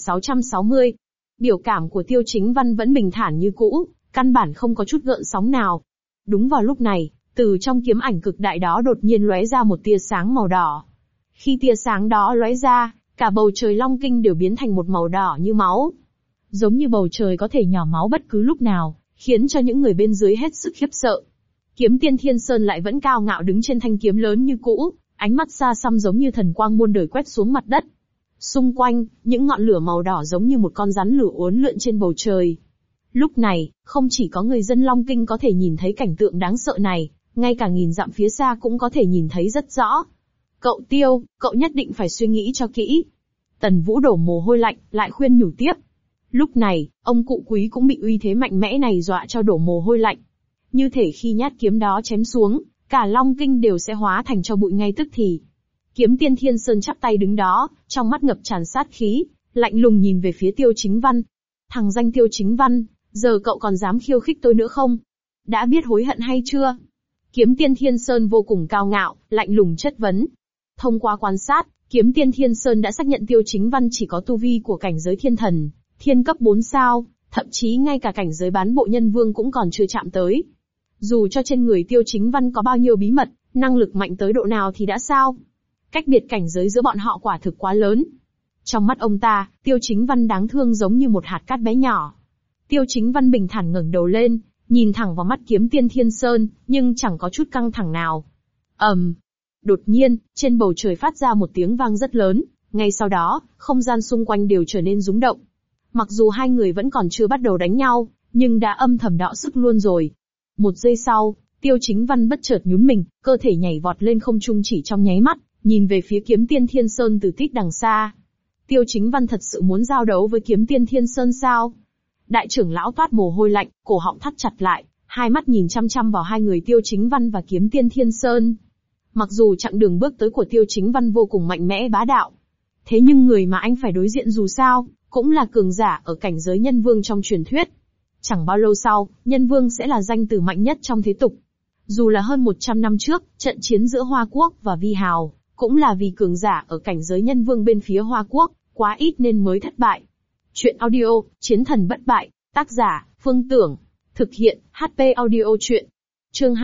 2660. Biểu cảm của Tiêu Chính Văn vẫn bình thản như cũ, căn bản không có chút gợn sóng nào. Đúng vào lúc này, từ trong kiếm ảnh cực đại đó đột nhiên lóe ra một tia sáng màu đỏ. Khi tia sáng đó lóe ra, cả bầu trời Long Kinh đều biến thành một màu đỏ như máu. Giống như bầu trời có thể nhỏ máu bất cứ lúc nào, khiến cho những người bên dưới hết sức khiếp sợ. Kiếm Tiên Thiên Sơn lại vẫn cao ngạo đứng trên thanh kiếm lớn như cũ, ánh mắt xa xăm giống như thần quang muôn đời quét xuống mặt đất. Xung quanh, những ngọn lửa màu đỏ giống như một con rắn lửa uốn lượn trên bầu trời. Lúc này, không chỉ có người dân Long Kinh có thể nhìn thấy cảnh tượng đáng sợ này, ngay cả nghìn dặm phía xa cũng có thể nhìn thấy rất rõ. Cậu Tiêu, cậu nhất định phải suy nghĩ cho kỹ. Tần Vũ đổ mồ hôi lạnh, lại khuyên nhủ tiếp. Lúc này, ông cụ Quý cũng bị uy thế mạnh mẽ này dọa cho đổ mồ hôi lạnh. Như thể khi nhát kiếm đó chém xuống, cả Long Kinh đều sẽ hóa thành tro bụi ngay tức thì. Kiếm Tiên Thiên Sơn chắp tay đứng đó, trong mắt ngập tràn sát khí, lạnh lùng nhìn về phía Tiêu Chính Văn. Thằng danh Tiêu Chính Văn, giờ cậu còn dám khiêu khích tôi nữa không? Đã biết hối hận hay chưa? Kiếm Tiên Thiên Sơn vô cùng cao ngạo, lạnh lùng chất vấn. Thông qua quan sát, Kiếm Tiên Thiên Sơn đã xác nhận Tiêu Chính Văn chỉ có tu vi của cảnh giới thiên thần, thiên cấp 4 sao, thậm chí ngay cả cảnh giới bán bộ nhân vương cũng còn chưa chạm tới. Dù cho trên người Tiêu Chính Văn có bao nhiêu bí mật, năng lực mạnh tới độ nào thì đã sao? Cách biệt cảnh giới giữa bọn họ quả thực quá lớn. Trong mắt ông ta, Tiêu Chính Văn đáng thương giống như một hạt cát bé nhỏ. Tiêu Chính Văn bình thản ngẩng đầu lên, nhìn thẳng vào mắt Kiếm Tiên Thiên Sơn, nhưng chẳng có chút căng thẳng nào. Đột nhiên, trên bầu trời phát ra một tiếng vang rất lớn, ngay sau đó, không gian xung quanh đều trở nên rúng động. Mặc dù hai người vẫn còn chưa bắt đầu đánh nhau, nhưng đã âm thầm đọ sức luôn rồi. Một giây sau, Tiêu Chính Văn bất chợt nhún mình, cơ thể nhảy vọt lên không trung chỉ trong nháy mắt, nhìn về phía Kiếm Tiên Thiên Sơn từ tít đằng xa. Tiêu Chính Văn thật sự muốn giao đấu với Kiếm Tiên Thiên Sơn sao? Đại trưởng lão toát mồ hôi lạnh, cổ họng thắt chặt lại, hai mắt nhìn chăm chăm vào hai người Tiêu Chính Văn và Kiếm Tiên Thiên Sơn. Mặc dù chặng đường bước tới của Tiêu Chính Văn vô cùng mạnh mẽ bá đạo, thế nhưng người mà anh phải đối diện dù sao, cũng là cường giả ở cảnh giới nhân vương trong truyền thuyết. Chẳng bao lâu sau, nhân vương sẽ là danh từ mạnh nhất trong thế tục. Dù là hơn 100 năm trước, trận chiến giữa Hoa Quốc và Vi Hào, cũng là vì cường giả ở cảnh giới nhân vương bên phía Hoa Quốc, quá ít nên mới thất bại. Chuyện audio, Chiến thần bất bại, tác giả, Phương Tưởng. Thực hiện, HP audio chuyện. Chương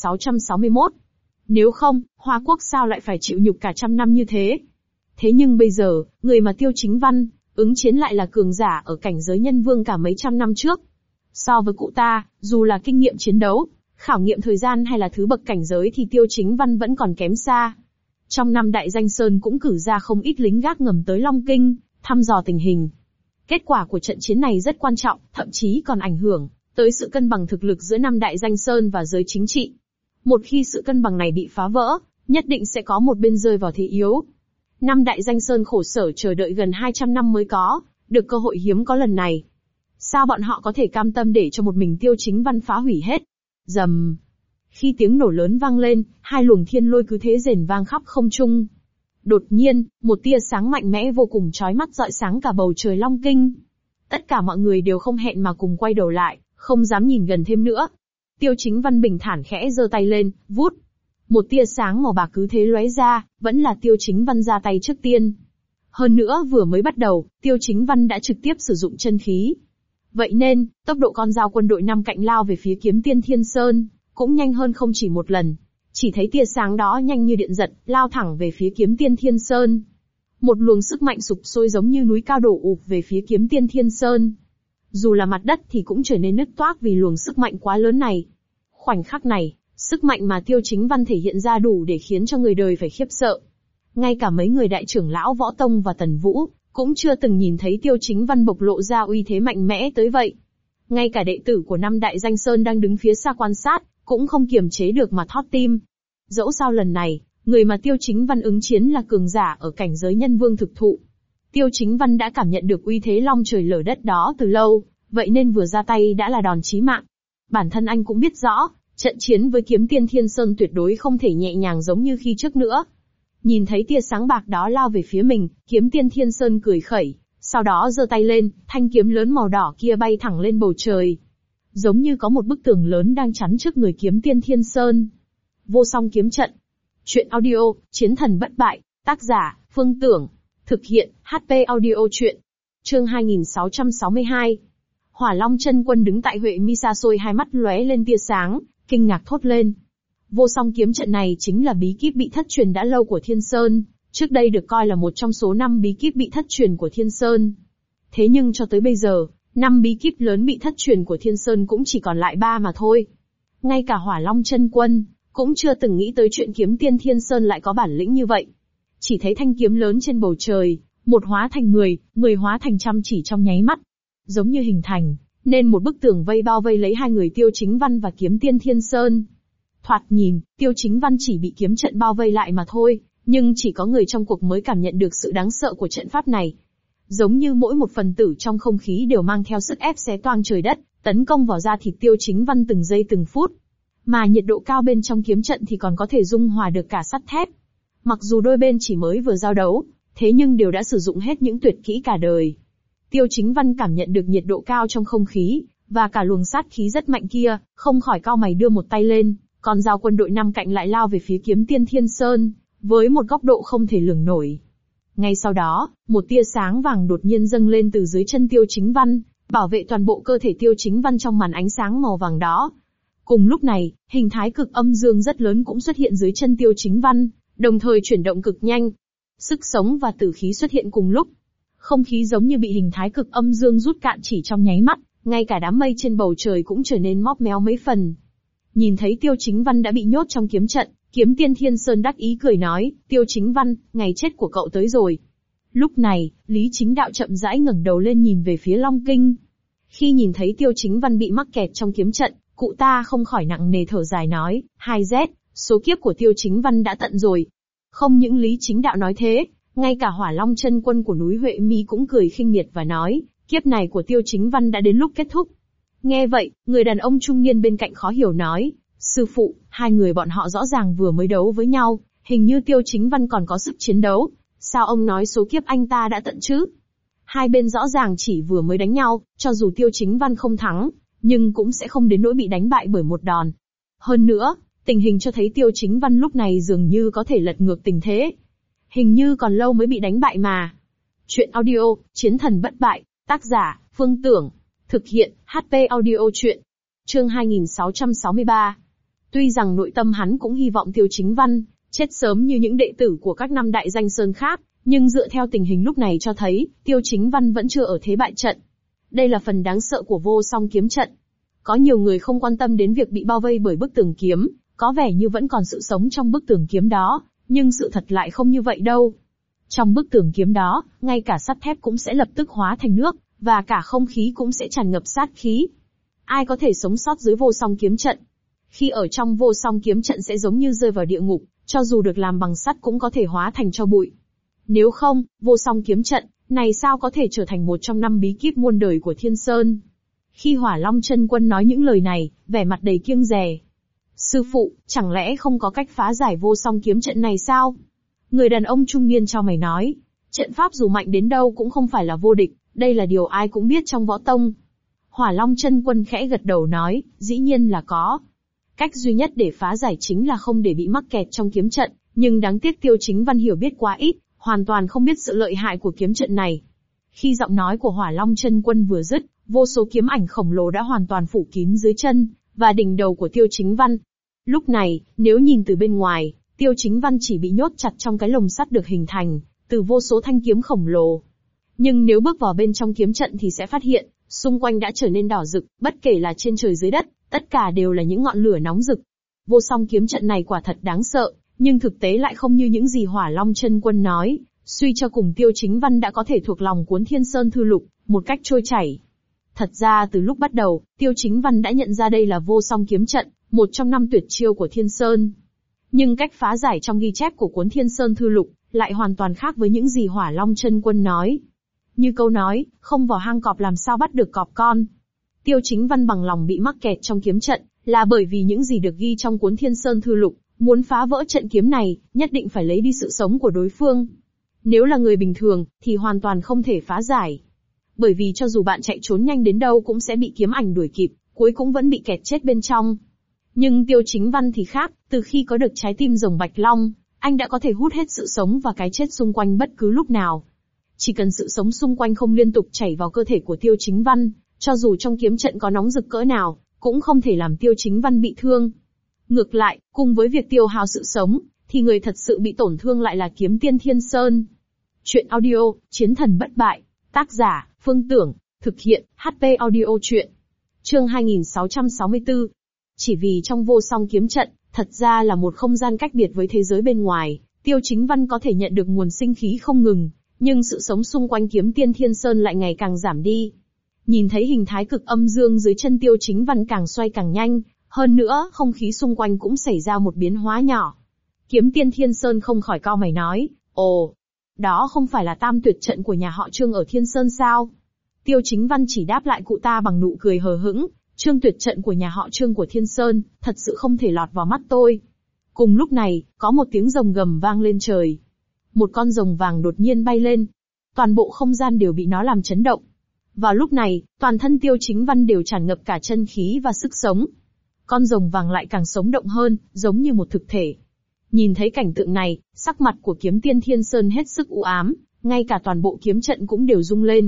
2661. Nếu không, Hoa Quốc sao lại phải chịu nhục cả trăm năm như thế? Thế nhưng bây giờ, người mà Tiêu Chính Văn ứng chiến lại là cường giả ở cảnh giới nhân vương cả mấy trăm năm trước. So với cụ ta, dù là kinh nghiệm chiến đấu, khảo nghiệm thời gian hay là thứ bậc cảnh giới thì Tiêu Chính Văn vẫn còn kém xa. Trong năm Đại Danh Sơn cũng cử ra không ít lính gác ngầm tới Long Kinh, thăm dò tình hình. Kết quả của trận chiến này rất quan trọng, thậm chí còn ảnh hưởng tới sự cân bằng thực lực giữa năm Đại Danh Sơn và giới chính trị. Một khi sự cân bằng này bị phá vỡ, nhất định sẽ có một bên rơi vào thế yếu. Năm Đại Danh Sơn khổ sở chờ đợi gần 200 năm mới có được cơ hội hiếm có lần này. Sao bọn họ có thể cam tâm để cho một mình Tiêu Chính Văn phá hủy hết? Rầm. Khi tiếng nổ lớn vang lên, hai luồng thiên lôi cứ thế rền vang khắp không trung. Đột nhiên, một tia sáng mạnh mẽ vô cùng chói mắt rọi sáng cả bầu trời Long Kinh. Tất cả mọi người đều không hẹn mà cùng quay đầu lại, không dám nhìn gần thêm nữa. Tiêu Chính Văn bình thản khẽ giơ tay lên, vút. Một tia sáng màu bạc cứ thế lóe ra, vẫn là Tiêu Chính Văn ra tay trước tiên. Hơn nữa vừa mới bắt đầu, Tiêu Chính Văn đã trực tiếp sử dụng chân khí. Vậy nên, tốc độ con dao quân đội năm cạnh lao về phía Kiếm Tiên Thiên Sơn, cũng nhanh hơn không chỉ một lần. Chỉ thấy tia sáng đó nhanh như điện giật, lao thẳng về phía Kiếm Tiên Thiên Sơn. Một luồng sức mạnh sụp sôi giống như núi cao đổ ụp về phía Kiếm Tiên Thiên Sơn. Dù là mặt đất thì cũng trở nên nứt toác vì luồng sức mạnh quá lớn này. Khoảnh khắc này, sức mạnh mà Tiêu Chính Văn thể hiện ra đủ để khiến cho người đời phải khiếp sợ. Ngay cả mấy người đại trưởng lão Võ Tông và Tần Vũ, cũng chưa từng nhìn thấy Tiêu Chính Văn bộc lộ ra uy thế mạnh mẽ tới vậy. Ngay cả đệ tử của năm Đại Danh Sơn đang đứng phía xa quan sát, cũng không kiềm chế được mà thót tim. Dẫu sao lần này, người mà Tiêu Chính Văn ứng chiến là cường giả ở cảnh giới nhân vương thực thụ. Tiêu Chính Văn đã cảm nhận được uy thế long trời lở đất đó từ lâu, vậy nên vừa ra tay đã là đòn chí mạng. Bản thân anh cũng biết rõ, trận chiến với Kiếm Tiên Thiên Sơn tuyệt đối không thể nhẹ nhàng giống như khi trước nữa. Nhìn thấy tia sáng bạc đó lao về phía mình, Kiếm Tiên Thiên Sơn cười khẩy, sau đó giơ tay lên, thanh kiếm lớn màu đỏ kia bay thẳng lên bầu trời. Giống như có một bức tường lớn đang chắn trước người Kiếm Tiên Thiên Sơn. Vô song kiếm trận. Chuyện audio, Chiến thần bất bại, tác giả, Phương Tưởng. Thực hiện, HP audio chuyện. Chương 2662. Hỏa Long Chân Quân đứng tại Huệ Mi xa xôi hai mắt lóe lên tia sáng, kinh ngạc thốt lên. Vô song kiếm trận này chính là bí kíp bị thất truyền đã lâu của Thiên Sơn, trước đây được coi là một trong số 5 bí kíp bị thất truyền của Thiên Sơn. Thế nhưng cho tới bây giờ, 5 bí kíp lớn bị thất truyền của Thiên Sơn cũng chỉ còn lại 3 mà thôi. Ngay cả Hỏa Long Chân Quân cũng chưa từng nghĩ tới chuyện Kiếm Tiên Thiên Sơn lại có bản lĩnh như vậy. Chỉ thấy thanh kiếm lớn trên bầu trời, một hóa thành 10, 10 hóa thành trăm chỉ trong nháy mắt. Giống như hình thành, nên một bức tường vây bao vây lấy hai người Tiêu Chính Văn và Kiếm Tiên Thiên Sơn. Thoạt nhìn, Tiêu Chính Văn chỉ bị kiếm trận bao vây lại mà thôi, nhưng chỉ có người trong cuộc mới cảm nhận được sự đáng sợ của trận pháp này. Giống như mỗi một phần tử trong không khí đều mang theo sức ép xé toang trời đất, tấn công vào da thịt Tiêu Chính Văn từng giây từng phút. Mà nhiệt độ cao bên trong kiếm trận thì còn có thể dung hòa được cả sắt thép. Mặc dù đôi bên chỉ mới vừa giao đấu, thế nhưng đều đã sử dụng hết những tuyệt kỹ cả đời. Tiêu Chính Văn cảm nhận được nhiệt độ cao trong không khí, và cả luồng sát khí rất mạnh kia, không khỏi cau mày đưa một tay lên, còn giao quân đội năm cạnh lại lao về phía kiếm tiên Thiên Sơn, với một góc độ không thể lường nổi. Ngay sau đó, một tia sáng vàng đột nhiên dâng lên từ dưới chân Tiêu Chính Văn, bảo vệ toàn bộ cơ thể Tiêu Chính Văn trong màn ánh sáng màu vàng đó. Cùng lúc này, hình thái cực âm dương rất lớn cũng xuất hiện dưới chân Tiêu Chính Văn, đồng thời chuyển động cực nhanh. Sức sống và tử khí xuất hiện cùng lúc. Không khí giống như bị hình thái cực âm dương rút cạn chỉ trong nháy mắt, ngay cả đám mây trên bầu trời cũng trở nên móp méo mấy phần. Nhìn thấy Tiêu Chính Văn đã bị nhốt trong kiếm trận, kiếm tiên Thiên Sơn đắc ý cười nói, Tiêu Chính Văn, ngày chết của cậu tới rồi. Lúc này, Lý Chính Đạo chậm rãi ngẩng đầu lên nhìn về phía Long Kinh. Khi nhìn thấy Tiêu Chính Văn bị mắc kẹt trong kiếm trận, cụ ta không khỏi nặng nề thở dài nói, 2Z, số kiếp của Tiêu Chính Văn đã tận rồi. Không những Lý Chính Đạo nói thế, ngay cả Hỏa Long chân quân của núi Huệ Mi cũng cười khinh miệt và nói, kiếp này của Tiêu Chính Văn đã đến lúc kết thúc. Nghe vậy, người đàn ông trung niên bên cạnh khó hiểu nói, sư phụ, hai người bọn họ rõ ràng vừa mới đấu với nhau, hình như Tiêu Chính Văn còn có sức chiến đấu, sao ông nói số kiếp anh ta đã tận chứ? Hai bên rõ ràng chỉ vừa mới đánh nhau, cho dù Tiêu Chính Văn không thắng, nhưng cũng sẽ không đến nỗi bị đánh bại bởi một đòn. Hơn nữa, tình hình cho thấy Tiêu Chính Văn lúc này dường như có thể lật ngược tình thế. Hình như còn lâu mới bị đánh bại mà. Chuyện audio, Chiến thần bất bại, tác giả, Phương Tưởng. Thực hiện, HP audio chuyện. Chương 2663. Tuy rằng nội tâm hắn cũng hy vọng Tiêu Chính Văn chết sớm như những đệ tử của các năm đại danh sơn khác, nhưng dựa theo tình hình lúc này cho thấy, Tiêu Chính Văn vẫn chưa ở thế bại trận. Đây là phần đáng sợ của vô song kiếm trận. Có nhiều người không quan tâm đến việc bị bao vây bởi bức tường kiếm, có vẻ như vẫn còn sự sống trong bức tường kiếm đó, nhưng sự thật lại không như vậy đâu. Trong bức tường kiếm đó, ngay cả sắt thép cũng sẽ lập tức hóa thành nước, và cả không khí cũng sẽ tràn ngập sát khí. Ai có thể sống sót dưới vô song kiếm trận? Khi ở trong vô song kiếm trận sẽ giống như rơi vào địa ngục, cho dù được làm bằng sắt cũng có thể hóa thành tro bụi. Nếu không, vô song kiếm trận này sao có thể trở thành một trong 5 bí kíp muôn đời của Thiên Sơn? Khi Hỏa Long chân quân nói những lời này, vẻ mặt đầy kiêng dè. Sư phụ, chẳng lẽ không có cách phá giải vô song kiếm trận này sao? Người đàn ông trung niên chau mày nói, trận pháp dù mạnh đến đâu cũng không phải là vô địch, đây là điều ai cũng biết trong võ tông. Hỏa Long chân quân khẽ gật đầu nói, dĩ nhiên là có. Cách duy nhất để phá giải chính là không để bị mắc kẹt trong kiếm trận, nhưng đáng tiếc Tiêu Chính Văn hiểu biết quá ít, hoàn toàn không biết sự lợi hại của kiếm trận này. Khi giọng nói của Hỏa Long chân quân vừa dứt, vô số kiếm ảnh khổng lồ đã hoàn toàn phủ kín dưới chân và đỉnh đầu của Tiêu Chính Văn. Lúc này, nếu nhìn từ bên ngoài, Tiêu Chính Văn chỉ bị nhốt chặt trong cái lồng sắt được hình thành từ vô số thanh kiếm khổng lồ. Nhưng nếu bước vào bên trong kiếm trận thì sẽ phát hiện, xung quanh đã trở nên đỏ rực, bất kể là trên trời dưới đất, tất cả đều là những ngọn lửa nóng rực. Vô song kiếm trận này quả thật đáng sợ, nhưng thực tế lại không như những gì Hỏa Long chân quân nói, suy cho cùng Tiêu Chính Văn đã có thể thuộc lòng cuốn Thiên Sơn Thư Lục một cách trôi chảy. Thật ra từ lúc bắt đầu, Tiêu Chính Văn đã nhận ra đây là vô song kiếm trận, một trong 5 tuyệt chiêu của Thiên Sơn. Nhưng cách phá giải trong ghi chép của cuốn Thiên Sơn Thư Lục lại hoàn toàn khác với những gì Hỏa Long chân quân nói. Như câu nói, không vào hang cọp làm sao bắt được cọp con. Tiêu Chính Văn bằng lòng bị mắc kẹt trong kiếm trận, là bởi vì những gì được ghi trong cuốn Thiên Sơn Thư Lục, muốn phá vỡ trận kiếm này, nhất định phải lấy đi sự sống của đối phương. Nếu là người bình thường, thì hoàn toàn không thể phá giải. Bởi vì cho dù bạn chạy trốn nhanh đến đâu cũng sẽ bị kiếm ảnh đuổi kịp, cuối cũng vẫn bị kẹt chết bên trong. Nhưng Tiêu Chính Văn thì khác, từ khi có được trái tim rồng Bạch Long, anh đã có thể hút hết sự sống và cái chết xung quanh bất cứ lúc nào. Chỉ cần sự sống xung quanh không liên tục chảy vào cơ thể của Tiêu Chính Văn, cho dù trong kiếm trận có nóng rực cỡ nào, cũng không thể làm Tiêu Chính Văn bị thương. Ngược lại, cùng với việc tiêu hao sự sống, thì người thật sự bị tổn thương lại là kiếm tiên Thiên Sơn. Chuyện audio, Chiến thần bất bại, tác giả, Phương Tưởng, thực hiện, HP audio chuyện. Chương 2664. Chỉ vì trong vô song kiếm trận, thật ra là một không gian cách biệt với thế giới bên ngoài, Tiêu Chính Văn có thể nhận được nguồn sinh khí không ngừng, nhưng sự sống xung quanh kiếm tiên Thiên Sơn lại ngày càng giảm đi. Nhìn thấy hình thái cực âm dương dưới chân Tiêu Chính Văn càng xoay càng nhanh, hơn nữa không khí xung quanh cũng xảy ra một biến hóa nhỏ. Kiếm tiên Thiên Sơn không khỏi cau mày nói, ồ, đó không phải là tam tuyệt trận của nhà họ Trương ở Thiên Sơn sao? Tiêu Chính Văn chỉ đáp lại cụ ta bằng nụ cười hờ hững, Trương tuyệt trận của nhà họ Trương của Thiên Sơn, thật sự không thể lọt vào mắt tôi. Cùng lúc này, có một tiếng rồng gầm vang lên trời. Một con rồng vàng đột nhiên bay lên. Toàn bộ không gian đều bị nó làm chấn động. Vào lúc này, toàn thân Tiêu Chính Văn đều tràn ngập cả chân khí và sức sống. Con rồng vàng lại càng sống động hơn, giống như một thực thể. Nhìn thấy cảnh tượng này, sắc mặt của Kiếm Tiên Thiên Sơn hết sức u ám, ngay cả toàn bộ kiếm trận cũng đều rung lên.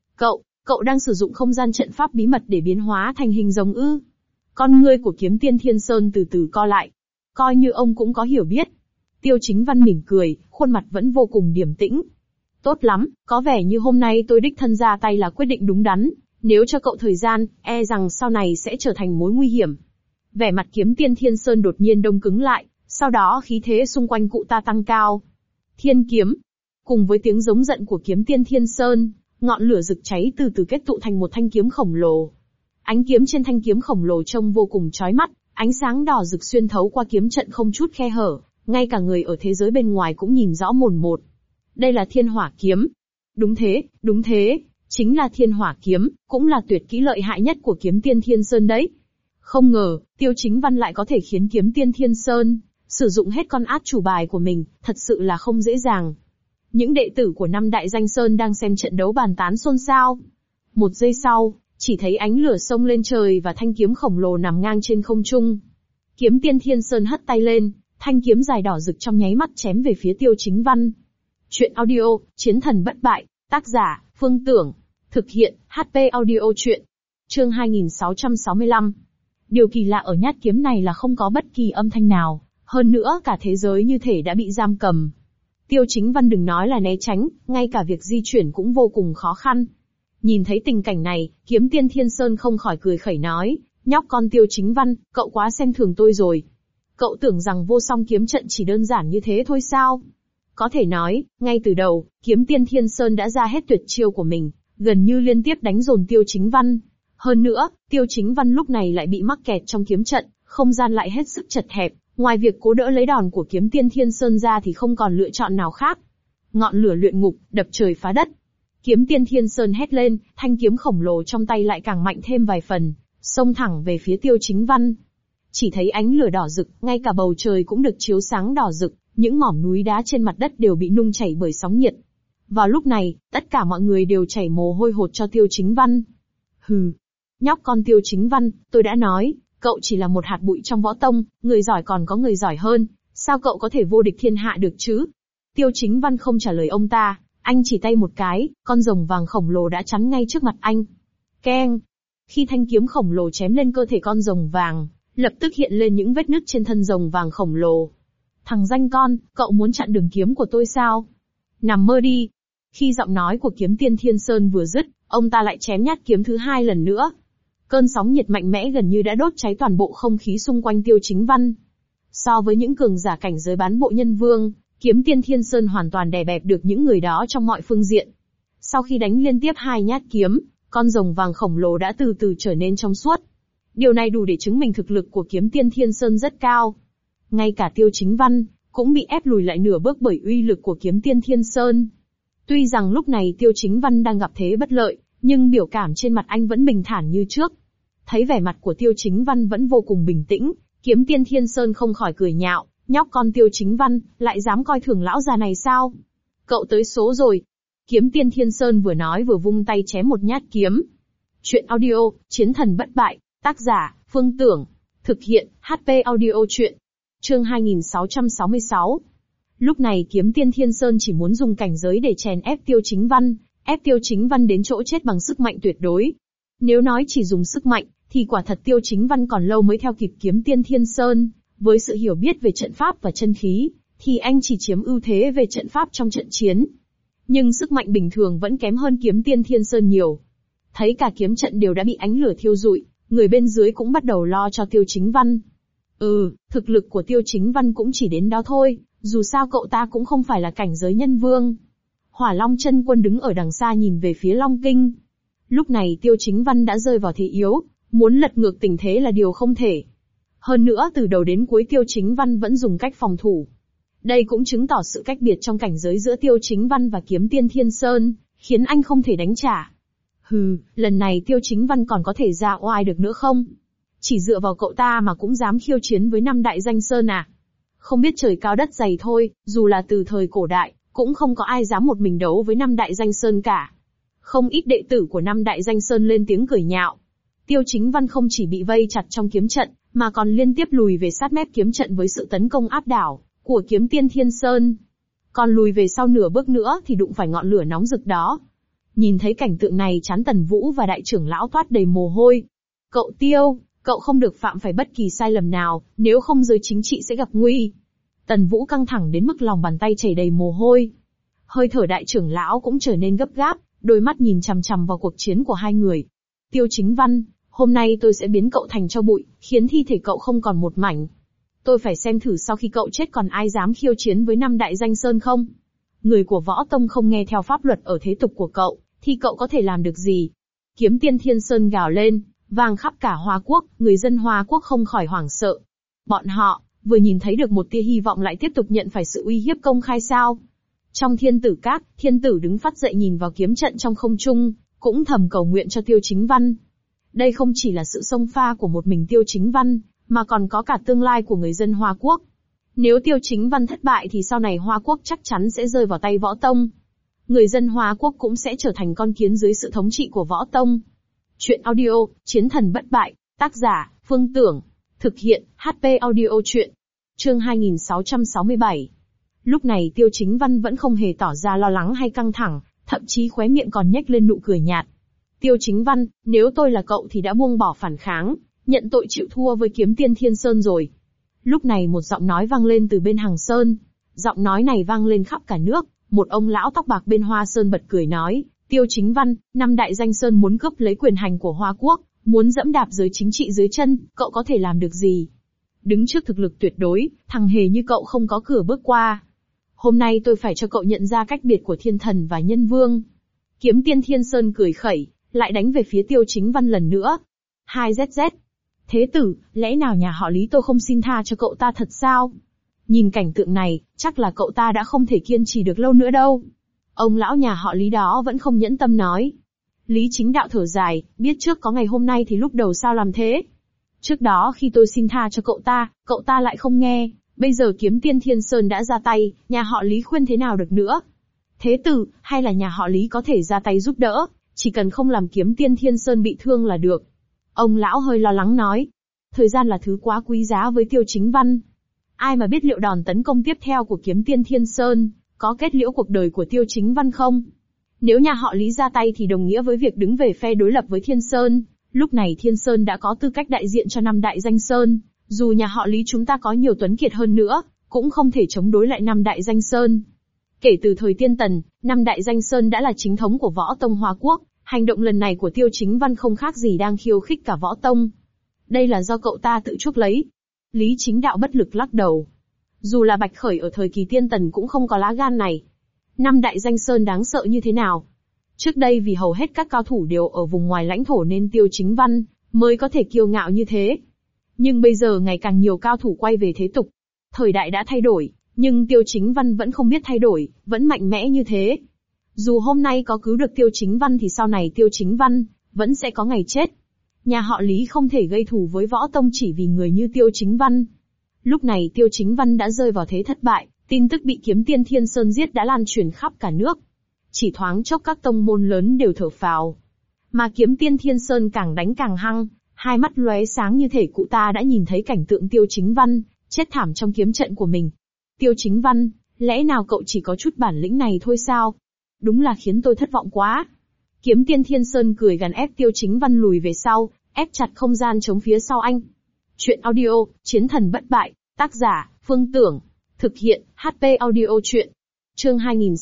Cậu đang sử dụng không gian trận pháp bí mật để biến hóa thành hình rồng ư? Con ngươi của Kiếm Tiên Thiên Sơn từ từ co lại. Coi như ông cũng có hiểu biết. Tiêu Chính Văn mỉm cười, khuôn mặt vẫn vô cùng điềm tĩnh. Tốt lắm, có vẻ như hôm nay tôi đích thân ra tay là quyết định đúng đắn. Nếu cho cậu thời gian, e rằng sau này sẽ trở thành mối nguy hiểm. Vẻ mặt Kiếm Tiên Thiên Sơn đột nhiên đông cứng lại, sau đó khí thế xung quanh cụ ta tăng cao. Thiên kiếm. Cùng với tiếng giống giận của Kiếm Tiên Thiên Sơn, ngọn lửa rực cháy từ từ kết tụ thành một thanh kiếm khổng lồ. Ánh kiếm trên thanh kiếm khổng lồ trông vô cùng chói mắt, ánh sáng đỏ rực xuyên thấu qua kiếm trận không chút khe hở, ngay cả người ở thế giới bên ngoài cũng nhìn rõ mồn một. Đây là Thiên Hỏa kiếm. Đúng thế, chính là Thiên Hỏa kiếm, cũng là tuyệt kỹ lợi hại nhất của Kiếm Tiên Thiên Sơn đấy. Không ngờ, Tiêu Chính Văn lại có thể khiến Kiếm Tiên Thiên Sơn sử dụng hết con át chủ bài của mình, thật sự là không dễ dàng. Những đệ tử của năm đại danh sơn đang xem trận đấu bàn tán xôn xao. Một giây sau, chỉ thấy ánh lửa xông lên trời và thanh kiếm khổng lồ nằm ngang trên không trung. Kiếm Tiên Thiên Sơn hất tay lên, thanh kiếm dài đỏ rực trong nháy mắt chém về phía Tiêu Chính Văn. Chuyện audio, Chiến thần bất bại, tác giả, Phương Tưởng. Thực hiện, HP audio chuyện. Chương 2665. Điều kỳ lạ ở nhát kiếm này là không có bất kỳ âm thanh nào, hơn nữa cả thế giới như thể đã bị giam cầm. Tiêu Chính Văn đừng nói là né tránh, ngay cả việc di chuyển cũng vô cùng khó khăn. Nhìn thấy tình cảnh này, Kiếm Tiên Thiên Sơn không khỏi cười khẩy nói, nhóc con Tiêu Chính Văn, cậu quá xem thường tôi rồi. Cậu tưởng rằng vô song kiếm trận chỉ đơn giản như thế thôi sao? Có thể nói, ngay từ đầu, Kiếm Tiên Thiên Sơn đã ra hết tuyệt chiêu của mình, gần như liên tiếp đánh dồn Tiêu Chính Văn. Hơn nữa, Tiêu Chính Văn lúc này lại bị mắc kẹt trong kiếm trận, không gian lại hết sức chật hẹp, ngoài việc cố đỡ lấy đòn của Kiếm Tiên Thiên Sơn ra thì không còn lựa chọn nào khác. Ngọn lửa luyện ngục, đập trời phá đất. Kiếm Tiên Thiên Sơn hét lên, thanh kiếm khổng lồ trong tay lại càng mạnh thêm vài phần, xông thẳng về phía Tiêu Chính Văn. Chỉ thấy ánh lửa đỏ rực, ngay cả bầu trời cũng được chiếu sáng đỏ rực, những mỏm núi đá trên mặt đất đều bị nung chảy bởi sóng nhiệt. Vào lúc này, tất cả mọi người đều chảy mồ hôi hột cho Tiêu Chính Văn. Hừ, nhóc con Tiêu Chính Văn, tôi đã nói, cậu chỉ là một hạt bụi trong võ tông, người giỏi còn có người giỏi hơn, sao cậu có thể vô địch thiên hạ được chứ? Tiêu Chính Văn không trả lời ông ta, anh chỉ tay một cái, con rồng vàng khổng lồ đã chắn ngay trước mặt anh. Keng! Khi thanh kiếm khổng lồ chém lên cơ thể con rồng vàng, lập tức hiện lên những vết nứt trên thân rồng vàng khổng lồ. Thằng danh con, cậu muốn chặn đường kiếm của tôi sao? Nằm mơ đi! Khi giọng nói của Kiếm Tiên Thiên Sơn vừa dứt, ông ta lại chém nhát kiếm thứ hai lần nữa. Cơn sóng nhiệt mạnh mẽ gần như đã đốt cháy toàn bộ không khí xung quanh Tiêu Chính Văn. So với những cường giả cảnh giới bán bộ nhân vương, Kiếm Tiên Thiên Sơn hoàn toàn đè bẹp được những người đó trong mọi phương diện. Sau khi đánh liên tiếp hai nhát kiếm, con rồng vàng khổng lồ đã từ từ trở nên trong suốt. Điều này đủ để chứng minh thực lực của Kiếm Tiên Thiên Sơn rất cao. Ngay cả Tiêu Chính Văn cũng bị ép lùi lại nửa bước bởi uy lực của Kiếm Tiên Thiên Sơn. Tuy rằng lúc này Tiêu Chính Văn đang gặp thế bất lợi, nhưng biểu cảm trên mặt anh vẫn bình thản như trước. Thấy vẻ mặt của Tiêu Chính Văn vẫn vô cùng bình tĩnh, Kiếm Tiên Thiên Sơn không khỏi cười nhạo, nhóc con Tiêu Chính Văn, lại dám coi thường lão già này sao? Cậu tới số rồi. Kiếm Tiên Thiên Sơn vừa nói vừa vung tay chém một nhát kiếm. Chuyện audio, Chiến thần bất bại, tác giả, Phương Tưởng. Thực hiện, HP audio chuyện. Chương 2666. Lúc này Kiếm Tiên Thiên Sơn chỉ muốn dùng cảnh giới để chèn ép Tiêu Chính Văn đến chỗ chết bằng sức mạnh tuyệt đối. Nếu nói chỉ dùng sức mạnh, thì quả thật Tiêu Chính Văn còn lâu mới theo kịp Kiếm Tiên Thiên Sơn. Với sự hiểu biết về trận pháp và chân khí, thì anh chỉ chiếm ưu thế về trận pháp trong trận chiến. Nhưng sức mạnh bình thường vẫn kém hơn Kiếm Tiên Thiên Sơn nhiều. Thấy cả kiếm trận đều đã bị ánh lửa thiêu rụi, người bên dưới cũng bắt đầu lo cho Tiêu Chính Văn. Thực lực của Tiêu Chính Văn cũng chỉ đến đó thôi, dù sao cậu ta cũng không phải là cảnh giới nhân vương. Hỏa Long Chân Quân đứng ở đằng xa nhìn về phía Long Kinh. Lúc này Tiêu Chính Văn đã rơi vào thế yếu, muốn lật ngược tình thế là điều không thể. Hơn nữa từ đầu đến cuối Tiêu Chính Văn vẫn dùng cách phòng thủ. Đây cũng chứng tỏ sự cách biệt trong cảnh giới giữa Tiêu Chính Văn và Kiếm Tiên Thiên Sơn, khiến anh không thể đánh trả. Hừ, lần này Tiêu Chính Văn còn có thể ra oai được nữa không? Chỉ dựa vào cậu ta mà cũng dám khiêu chiến với 5 đại danh sơn à? Không biết trời cao đất dày thôi, dù là từ thời cổ đại, cũng không có ai dám một mình đấu với 5 đại danh sơn cả. Không ít đệ tử của 5 đại danh sơn lên tiếng cười nhạo. Tiêu Chính Văn không chỉ bị vây chặt trong kiếm trận, mà còn liên tiếp lùi về sát mép kiếm trận với sự tấn công áp đảo của Kiếm Tiên Thiên Sơn. Còn lùi về sau nửa bước nữa thì đụng phải ngọn lửa nóng rực đó. Nhìn thấy cảnh tượng này, trán Tần Vũ và đại trưởng lão toát đầy mồ hôi. Cậu Tiêu, cậu không được phạm phải bất kỳ sai lầm nào, nếu không giới chính trị sẽ gặp nguy. Tần Vũ căng thẳng đến mức lòng bàn tay chảy đầy mồ hôi. Hơi thở đại trưởng lão cũng trở nên gấp gáp, đôi mắt nhìn chằm chằm vào cuộc chiến của hai người. Tiêu Chính Văn, hôm nay tôi sẽ biến cậu thành tro bụi, khiến thi thể cậu không còn một mảnh. Tôi phải xem thử sau khi cậu chết còn ai dám khiêu chiến với 5 đại danh sơn không? Người của võ tông không nghe theo pháp luật ở thế tục của cậu, thì cậu có thể làm được gì? Kiếm Tiên Thiên Sơn gào lên, vang khắp cả Hoa Quốc, người dân Hoa Quốc không khỏi hoảng sợ. Bọn họ, vừa nhìn thấy được một tia hy vọng lại tiếp tục nhận phải sự uy hiếp công khai sao? Trong Thiên Tử Các, Thiên Tử đứng phát dậy nhìn vào kiếm trận trong không trung, cũng thầm cầu nguyện cho Tiêu Chính Văn. Đây không chỉ là sự xông pha của một mình Tiêu Chính Văn, mà còn có cả tương lai của người dân Hoa Quốc. Nếu Tiêu Chính Văn thất bại thì sau này Hoa Quốc chắc chắn sẽ rơi vào tay võ tông. Người dân Hoa Quốc cũng sẽ trở thành con kiến dưới sự thống trị của võ tông. Chuyện audio, Chiến thần bất bại, tác giả, Phương Tưởng. Thực hiện, HP audio chuyện. Chương 2667. Lúc này Tiêu Chính Văn vẫn không hề tỏ ra lo lắng hay căng thẳng, thậm chí khóe miệng còn nhếch lên nụ cười nhạt. Tiêu Chính Văn, nếu tôi là cậu thì đã buông bỏ phản kháng, nhận tội chịu thua với Kiếm Tiên Thiên Sơn rồi. Lúc này một giọng nói vang lên từ bên Hằng Sơn. Giọng nói này vang lên khắp cả nước, một ông lão tóc bạc bên Hoa Sơn bật cười nói, Tiêu Chính Văn, 5 đại danh sơn muốn cướp lấy quyền hành của Hoa Quốc, muốn dẫm đạp giới chính trị dưới chân, cậu có thể làm được gì? Đứng trước thực lực tuyệt đối, thằng hề như cậu không có cửa bước qua. Hôm nay tôi phải cho cậu nhận ra cách biệt của thiên thần và nhân vương. Kiếm Tiên Thiên Sơn cười khẩy, lại đánh về phía Tiêu Chính Văn lần nữa. 2ZZ. Thế tử, lẽ nào nhà họ Lý tôi không xin tha cho cậu ta thật sao? Nhìn cảnh tượng này, chắc là cậu ta đã không thể kiên trì được lâu nữa đâu. Ông lão nhà họ Lý đó vẫn không nhẫn tâm nói. Lý Chính Đạo thở dài, biết trước có ngày hôm nay thì lúc đầu sao làm thế? Trước đó khi tôi xin tha cho cậu ta lại không nghe, bây giờ Kiếm Tiên Thiên Sơn đã ra tay, nhà họ Lý khuyên thế nào được nữa? Thế tử, hay là nhà họ Lý có thể ra tay giúp đỡ, chỉ cần không làm Kiếm Tiên Thiên Sơn bị thương là được. Ông lão hơi lo lắng nói. Thời gian là thứ quá quý giá với Tiêu Chính Văn. Ai mà biết liệu đòn tấn công tiếp theo của Kiếm Tiên Thiên Sơn có kết liễu cuộc đời của Tiêu Chính Văn không? Nếu nhà họ Lý ra tay thì đồng nghĩa với việc đứng về phe đối lập với Thiên Sơn. Lúc này Thiên Sơn đã có tư cách đại diện cho 5 đại danh sơn. Dù nhà họ Lý chúng ta có nhiều tuấn kiệt hơn nữa, cũng không thể chống đối lại 5 đại danh sơn. Kể từ thời Tiên Tần, 5 đại danh sơn đã là chính thống của võ tông Hoa Quốc. Hành động lần này của Tiêu Chính Văn không khác gì đang khiêu khích cả võ tông. Đây là do cậu ta tự chuốc lấy. Lý Chính Đạo bất lực lắc đầu. Dù là Bạch Khởi ở thời kỳ Tiên Tần cũng không có lá gan này. 5 đại danh sơn đáng sợ như thế nào? Trước đây vì hầu hết các cao thủ đều ở vùng ngoài lãnh thổ nên Tiêu Chính Văn mới có thể kiêu ngạo như thế. Nhưng bây giờ ngày càng nhiều cao thủ quay về thế tục. Thời đại đã thay đổi, nhưng Tiêu Chính Văn vẫn không biết thay đổi, vẫn mạnh mẽ như thế. Dù hôm nay có cứu được Tiêu Chính Văn thì sau này Tiêu Chính Văn vẫn sẽ có ngày chết. Nhà họ Lý không thể gây thù với võ tông chỉ vì người như Tiêu Chính Văn. Lúc này Tiêu Chính Văn đã rơi vào thế thất bại, tin tức bị Kiếm Tiên Thiên Sơn giết đã lan truyền khắp cả nước. Chỉ thoáng chốc các tông môn lớn đều thở phào. Mà Kiếm Tiên Thiên Sơn càng đánh càng hăng, hai mắt lóe sáng như thể cụ ta đã nhìn thấy cảnh tượng Tiêu Chính Văn chết thảm trong kiếm trận của mình. Tiêu Chính Văn, lẽ nào cậu chỉ có chút bản lĩnh này thôi sao? Đúng là khiến tôi thất vọng quá. Kiếm Tiên Thiên Sơn cười gằn ép Tiêu Chính Văn lùi về sau, ép chặt không gian chống phía sau anh. Chuyện audio, Chiến thần bất bại, tác giả, Phương Tưởng. Thực hiện, HP audio chuyện. Chương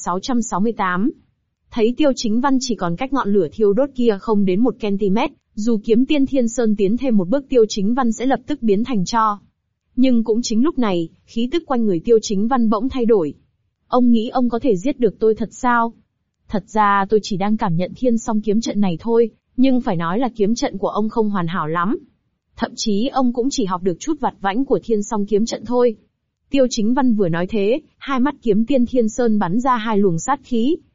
2668. Thấy Tiêu Chính Văn chỉ còn cách ngọn lửa thiêu đốt kia không đến 1 cm, dù Kiếm Tiên Thiên Sơn tiến thêm một bước Tiêu Chính Văn sẽ lập tức biến thành tro. Nhưng cũng chính lúc này, khí tức quanh người Tiêu Chính Văn bỗng thay đổi. Ông nghĩ ông có thể giết được tôi thật sao? Thật ra tôi chỉ đang cảm nhận thiên song kiếm trận này thôi, nhưng phải nói là kiếm trận của ông không hoàn hảo lắm. Thậm chí ông cũng chỉ học được chút vặt vãnh của thiên song kiếm trận thôi. Tiêu Chính Văn vừa nói thế, hai mắt Kiếm Tiên Thiên Sơn bắn ra hai luồng sát khí.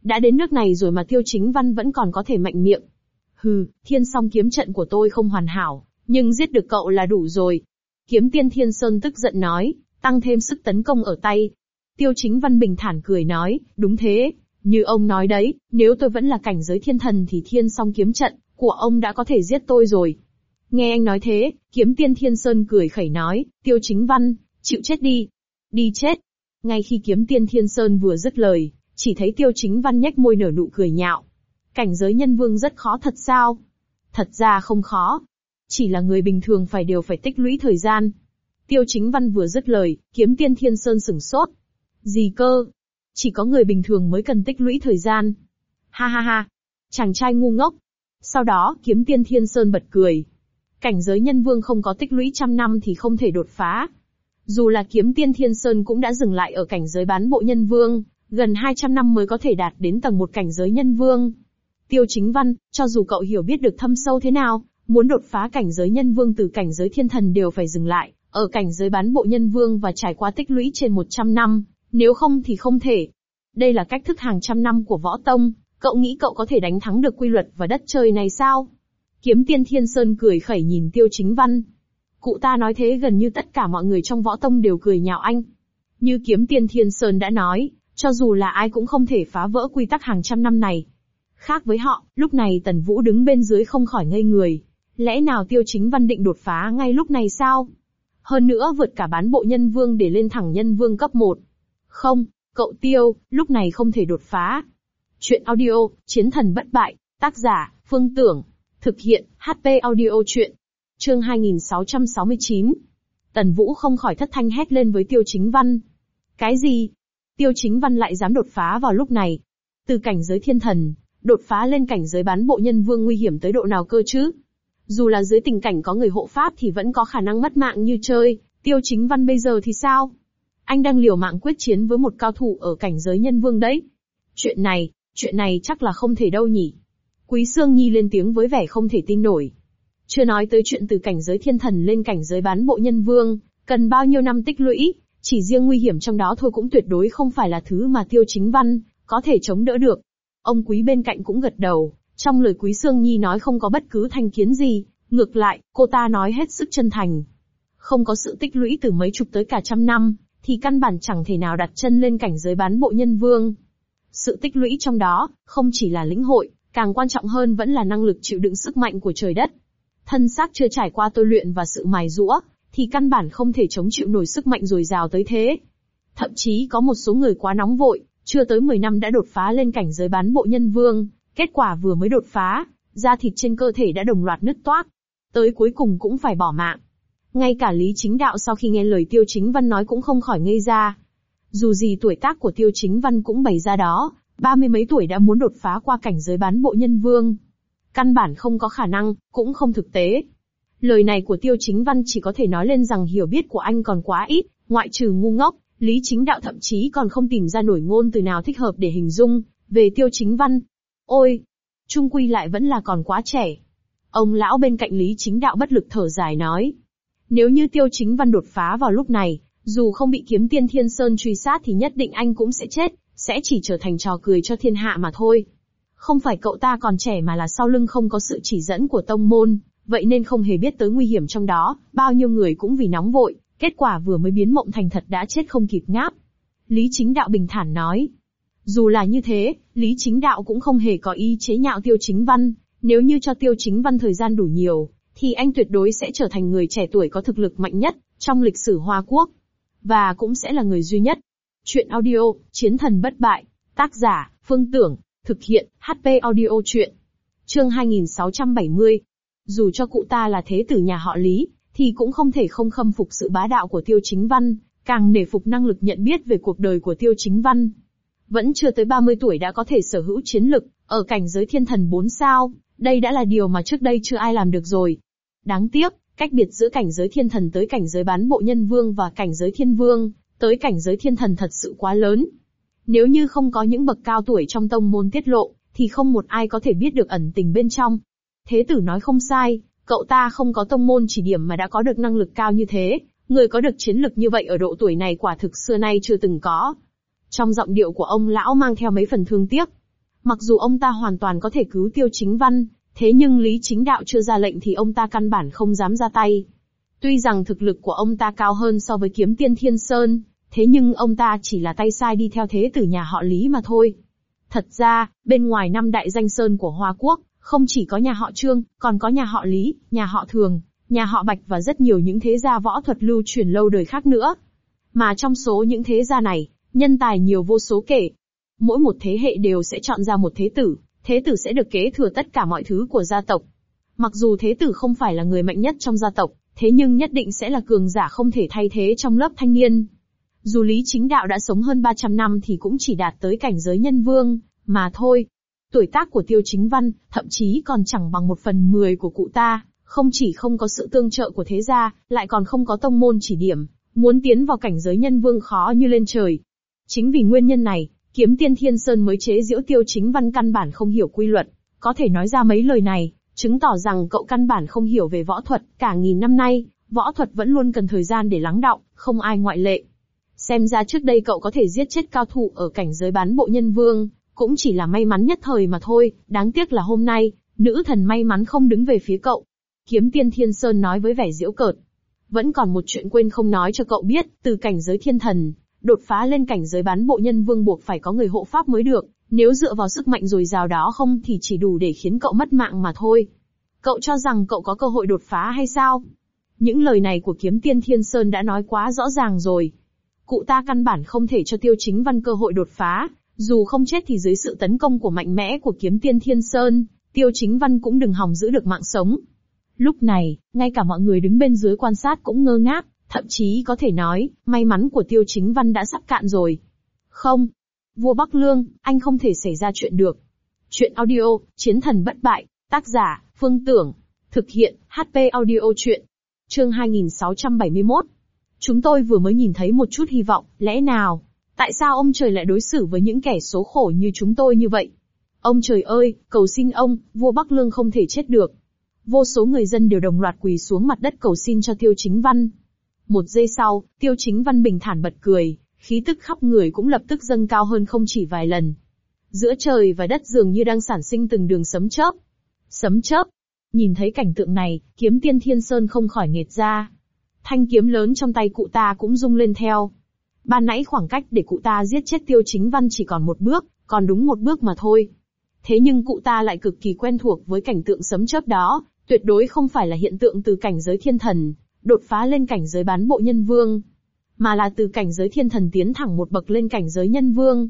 Đã đến nước này rồi mà Tiêu Chính Văn vẫn còn có thể mạnh miệng. Hừ, Thiên Song kiếm trận của tôi không hoàn hảo, nhưng giết được cậu là đủ rồi. Kiếm Tiên Thiên Sơn tức giận nói, tăng thêm sức tấn công ở tay. Tiêu Chính Văn bình thản cười nói, đúng thế, như ông nói đấy, nếu tôi vẫn là cảnh giới thiên thần thì Thiên Song kiếm trận của ông đã có thể giết tôi rồi. Nghe anh nói thế, Kiếm Tiên Thiên Sơn cười khẩy nói, Tiêu Chính Văn, chịu chết đi. Đi chết. Ngay khi Kiếm Tiên Thiên Sơn vừa dứt lời, chỉ thấy Tiêu Chính Văn nhếch môi nở nụ cười nhạo. Cảnh giới nhân vương rất khó thật sao? Thật ra không khó. Chỉ là người bình thường đều phải tích lũy thời gian. Tiêu Chính Văn vừa dứt lời, Kiếm Tiên Thiên Sơn sửng sốt. Gì cơ? Chỉ có người bình thường mới cần tích lũy thời gian. Ha ha ha. Chàng trai ngu ngốc. Sau đó, Kiếm Tiên Thiên Sơn bật cười. Cảnh giới nhân vương không có tích lũy trăm năm thì không thể đột phá. Dù là Kiếm Tiên Thiên Sơn cũng đã dừng lại ở cảnh giới bán bộ nhân vương, gần 200 năm mới có thể đạt đến tầng 1 cảnh giới nhân vương. Tiêu Chính Văn, cho dù cậu hiểu biết được thâm sâu thế nào, muốn đột phá cảnh giới nhân vương từ cảnh giới thiên thần đều phải dừng lại ở cảnh giới bán bộ nhân vương và trải qua tích lũy trên 100 năm, nếu không thì không thể. Đây là cách thức hàng trăm năm của võ tông, cậu nghĩ cậu có thể đánh thắng được quy luật và đất trời này sao? Kiếm Tiên Thiên Sơn cười khẩy nhìn Tiêu Chính Văn. Cụ ta nói thế gần như tất cả mọi người trong võ tông đều cười nhạo anh. Như Kiếm Tiên Thiên Sơn đã nói, cho dù là ai cũng không thể phá vỡ quy tắc hàng trăm năm này. Khác với họ, lúc này Tần Vũ đứng bên dưới không khỏi ngây người. Lẽ nào Tiêu Chính Văn định đột phá ngay lúc này sao? Hơn nữa vượt cả bán bộ nhân vương để lên thẳng nhân vương cấp 1. Không, cậu Tiêu, lúc này không thể đột phá. Chuyện audio, Chiến thần bất bại, tác giả, Phương Tưởng. Thực hiện, HP audio chuyện. Chương 2669. Tần Vũ không khỏi thất thanh hét lên với Tiêu Chính Văn. Cái gì? Tiêu Chính Văn lại dám đột phá vào lúc này? Từ cảnh giới thiên thần, đột phá lên cảnh giới bán bộ nhân vương nguy hiểm tới độ nào cơ chứ? Dù là dưới tình cảnh có người hộ pháp thì vẫn có khả năng mất mạng như chơi, Tiêu Chính Văn bây giờ thì sao? Anh đang liều mạng quyết chiến với một cao thủ ở cảnh giới nhân vương đấy. Chuyện này chắc là không thể đâu nhỉ? Quý Sương Nhi lên tiếng với vẻ không thể tin nổi. Chưa nói tới chuyện từ cảnh giới thiên thần lên cảnh giới bán bộ nhân vương, cần bao nhiêu năm tích lũy, chỉ riêng nguy hiểm trong đó thôi cũng tuyệt đối không phải là thứ mà Tiêu Chính Văn có thể chống đỡ được. Ông Quý bên cạnh cũng gật đầu, trong lời Quý Sương Nhi nói không có bất cứ thành kiến gì, ngược lại, cô ta nói hết sức chân thành. Không có sự tích lũy từ mấy chục tới cả trăm năm, thì căn bản chẳng thể nào đặt chân lên cảnh giới bán bộ nhân vương. Sự tích lũy trong đó, không chỉ là lĩnh hội, càng quan trọng hơn vẫn là năng lực chịu đựng sức mạnh của trời đất. Thân xác chưa trải qua tôi luyện và sự mài giũa, thì căn bản không thể chống chịu nổi sức mạnh dồi dào tới thế. Thậm chí có một số người quá nóng vội, chưa tới 10 năm đã đột phá lên cảnh giới bán bộ nhân vương, kết quả vừa mới đột phá, da thịt trên cơ thể đã đồng loạt nứt toác. Tới cuối cùng cũng phải bỏ mạng. Ngay cả Lý Chính Đạo sau khi nghe lời Tiêu Chính Văn nói cũng không khỏi ngây ra. Dù gì tuổi tác của Tiêu Chính Văn cũng bày ra đó, 30 mấy tuổi đã muốn đột phá qua cảnh giới bán bộ nhân vương. Căn bản không có khả năng, cũng không thực tế. Lời này của Tiêu Chính Văn chỉ có thể nói lên rằng hiểu biết của anh còn quá ít, ngoại trừ ngu ngốc, Lý Chính Đạo thậm chí còn không tìm ra nổi ngôn từ nào thích hợp để hình dung về Tiêu Chính Văn. Ôi, chung quy lại vẫn là còn quá trẻ. Ông lão bên cạnh Lý Chính Đạo bất lực thở dài nói. Nếu như Tiêu Chính Văn đột phá vào lúc này, dù không bị Kiếm Tiên Thiên Sơn truy sát thì nhất định anh cũng sẽ chết, sẽ chỉ trở thành trò cười cho thiên hạ mà thôi. Không phải cậu ta còn trẻ mà là sau lưng không có sự chỉ dẫn của tông môn, vậy nên không hề biết tới nguy hiểm trong đó, bao nhiêu người cũng vì nóng vội, kết quả vừa mới biến mộng thành thật đã chết không kịp ngáp. Lý Chính Đạo bình thản nói. Dù là như thế, Lý Chính Đạo cũng không hề có ý chế nhạo Tiêu Chính Văn, nếu như cho Tiêu Chính Văn thời gian đủ nhiều, thì anh tuyệt đối sẽ trở thành người trẻ tuổi có thực lực mạnh nhất trong lịch sử Hoa Quốc. Và cũng sẽ là người duy nhất. Chuyện audio, Chiến thần bất bại, tác giả, Phương Tưởng, thực hiện, HP audio chuyện. Chương 2670. Dù cho cụ ta là thế tử nhà họ Lý, thì cũng không thể không khâm phục sự bá đạo của Tiêu Chính Văn, càng nể phục năng lực nhận biết về cuộc đời của Tiêu Chính Văn. Vẫn chưa tới 30 tuổi đã có thể sở hữu chiến lực, ở cảnh giới thiên thần 4 sao, đây đã là điều mà trước đây chưa ai làm được rồi. Đáng tiếc, cách biệt giữa cảnh giới thiên thần tới cảnh giới bán bộ nhân vương và cảnh giới thiên vương, tới cảnh giới thiên thần thật sự quá lớn. Nếu như không có những bậc cao tuổi trong tông môn tiết lộ, thì không một ai có thể biết được ẩn tình bên trong. Thế tử nói không sai, cậu ta không có tông môn chỉ điểm mà đã có được năng lực cao như thế, người có được chiến lực như vậy ở độ tuổi này quả thực xưa nay chưa từng có. Trong giọng điệu của ông lão mang theo mấy phần thương tiếc. Mặc dù ông ta hoàn toàn có thể cứu Tiêu Chính Văn, thế nhưng Lý Chính Đạo chưa ra lệnh thì ông ta căn bản không dám ra tay. Tuy rằng thực lực của ông ta cao hơn so với Kiếm Tiên Thiên Sơn, thế nhưng ông ta chỉ là tay sai đi theo thế tử nhà họ Lý mà thôi. Thật ra, bên ngoài 5 đại danh sơn của Hoa Quốc, không chỉ có nhà họ Trương, còn có nhà họ Lý, nhà họ Thường, nhà họ Bạch và rất nhiều những thế gia võ thuật lưu truyền lâu đời khác nữa. Mà trong số những thế gia này, nhân tài nhiều vô số kể. Mỗi một thế hệ đều sẽ chọn ra một thế tử sẽ được kế thừa tất cả mọi thứ của gia tộc. Mặc dù thế tử không phải là người mạnh nhất trong gia tộc, thế nhưng nhất định sẽ là cường giả không thể thay thế trong lớp thanh niên. Dù Lý Chính Đạo đã sống hơn 300 năm thì cũng chỉ đạt tới cảnh giới nhân vương, mà thôi. Tuổi tác của Tiêu Chính Văn, thậm chí còn chẳng bằng 1/10 của cụ ta, không chỉ không có sự tương trợ của thế gia, lại còn không có tông môn chỉ điểm, muốn tiến vào cảnh giới nhân vương khó như lên trời. Chính vì nguyên nhân này, Kiếm Tiên Thiên Sơn mới chế giễu Tiêu Chính Văn căn bản không hiểu quy luật, có thể nói ra mấy lời này, chứng tỏ rằng cậu căn bản không hiểu về võ thuật, cả nghìn năm nay, võ thuật vẫn luôn cần thời gian để lắng đọng, không ai ngoại lệ. Xem ra trước đây cậu có thể giết chết cao thủ ở cảnh giới bán bộ nhân vương, cũng chỉ là may mắn nhất thời mà thôi, đáng tiếc là hôm nay, nữ thần may mắn không đứng về phía cậu. Kiếm Tiên Thiên Sơn nói với vẻ giễu cợt. Vẫn còn một chuyện quên không nói cho cậu biết, từ cảnh giới thiên thần, đột phá lên cảnh giới bán bộ nhân vương buộc phải có người hộ pháp mới được, nếu dựa vào sức mạnh dồi dào đó không thì chỉ đủ để khiến cậu mất mạng mà thôi. Cậu cho rằng cậu có cơ hội đột phá hay sao? Những lời này của Kiếm Tiên Thiên Sơn đã nói quá rõ ràng rồi. Cụ ta căn bản không thể cho Tiêu Chính Văn cơ hội đột phá, dù không chết thì dưới sự tấn công của mạnh mẽ của Kiếm Tiên Thiên Sơn, Tiêu Chính Văn cũng đừng hòng giữ được mạng sống. Lúc này, ngay cả mọi người đứng bên dưới quan sát cũng ngơ ngác, thậm chí có thể nói, may mắn của Tiêu Chính Văn đã sắp cạn rồi. Không, vua Bắc Lương, anh không thể xảy ra chuyện được. Chuyện audio, Chiến thần bất bại, tác giả, Phương Tưởng, thực hiện, HP audio chuyện. Chương 2671. Chúng tôi vừa mới nhìn thấy một chút hy vọng, lẽ nào? Tại sao ông trời lại đối xử với những kẻ số khổ như chúng tôi như vậy? Ông trời ơi, cầu xin ông, vua Bắc Lương không thể chết được. Vô số người dân đều đồng loạt quỳ xuống mặt đất cầu xin cho Tiêu Chính Văn. Một giây sau, Tiêu Chính Văn bình thản bật cười, khí tức khắp người cũng lập tức dâng cao hơn không chỉ vài lần. Giữa trời và đất dường như đang sản sinh từng đường sấm chớp. Sấm chớp. Nhìn thấy cảnh tượng này, Kiếm Tiên Thiên Sơn không khỏi nghệt ra. Thanh kiếm lớn trong tay cụ ta cũng rung lên theo. Ban nãy khoảng cách để cụ ta giết chết Tiêu Chính Văn chỉ còn một bước, còn đúng một bước mà thôi. Thế nhưng cụ ta lại cực kỳ quen thuộc với cảnh tượng sấm chớp đó, tuyệt đối không phải là hiện tượng từ cảnh giới thiên thần, đột phá lên cảnh giới bán bộ nhân vương, mà là từ cảnh giới thiên thần tiến thẳng một bậc lên cảnh giới nhân vương.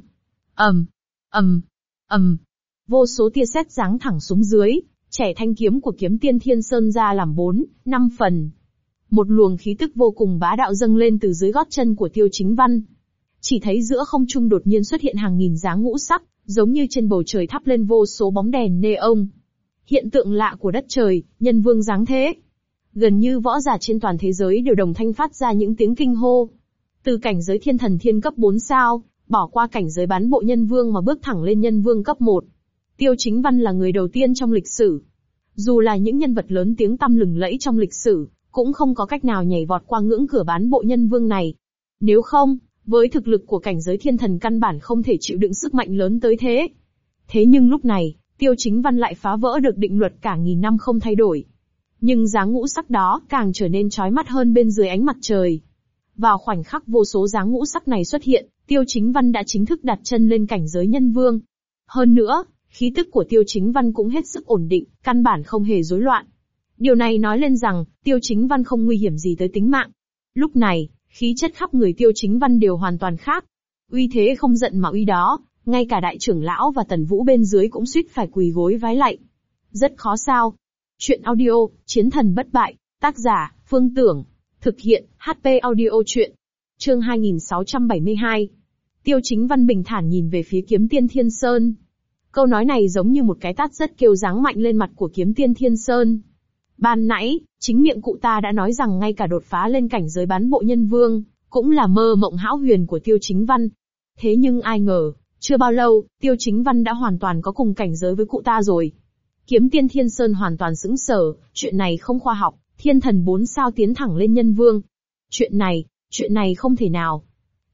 Vô số tia sét giáng thẳng xuống dưới, chẻ thanh kiếm của Kiếm Tiên Thiên Sơn ra làm 4-5 phần. Một luồng khí tức vô cùng bá đạo dâng lên từ dưới gót chân của Tiêu Chính Văn. Chỉ thấy giữa không trung đột nhiên xuất hiện hàng nghìn dáng ngũ sắc, giống như trên bầu trời thắp lên vô số bóng đèn neon. Hiện tượng lạ của đất trời, nhân vương giáng thế. Gần như võ giả trên toàn thế giới đều đồng thanh phát ra những tiếng kinh hô. Từ cảnh giới thiên thần thiên cấp 4 sao, bỏ qua cảnh giới bán bộ nhân vương mà bước thẳng lên nhân vương cấp 1. Tiêu Chính Văn là người đầu tiên trong lịch sử. Dù là những nhân vật lớn tiếng tăm lừng lẫy trong lịch sử, cũng không có cách nào nhảy vọt qua ngưỡng cửa bán bộ nhân vương này. Nếu không, với thực lực của cảnh giới thiên thần căn bản không thể chịu đựng sức mạnh lớn tới thế. Thế nhưng lúc này, Tiêu Chính Văn lại phá vỡ được định luật cả nghìn năm không thay đổi. Nhưng dáng ngũ sắc đó càng trở nên chói mắt hơn bên dưới ánh mặt trời. Vào khoảnh khắc vô số dáng ngũ sắc này xuất hiện, Tiêu Chính Văn đã chính thức đặt chân lên cảnh giới nhân vương. Hơn nữa, khí tức của Tiêu Chính Văn cũng hết sức ổn định, căn bản không hề rối loạn. Điều này nói lên rằng, Tiêu Chính Văn không nguy hiểm gì tới tính mạng. Lúc này, khí chất khắp người Tiêu Chính Văn đều hoàn toàn khác. Uy thế không giận mà uy đó, ngay cả đại trưởng lão và Tần Vũ bên dưới cũng suýt phải quỳ gối vái lạy. Rất khó sao. Chuyện audio, Chiến thần bất bại, tác giả, Phương Tưởng, thực hiện, HP audio chuyện. Chương 2672. Tiêu Chính Văn bình thản nhìn về phía Kiếm Tiên Thiên Sơn. Câu nói này giống như một cái tát rất kêu giáng mạnh lên mặt của Kiếm Tiên Thiên Sơn. Ban nãy, chính miệng cụ ta đã nói rằng ngay cả đột phá lên cảnh giới bán bộ nhân vương, cũng là mơ mộng hão huyền của Tiêu Chính Văn. Thế nhưng ai ngờ, chưa bao lâu, Tiêu Chính Văn đã hoàn toàn có cùng cảnh giới với cụ ta rồi. Kiếm Tiên Thiên Sơn hoàn toàn sững sờ, chuyện này không khoa học, thiên thần 4 sao tiến thẳng lên nhân vương. Chuyện này không thể nào.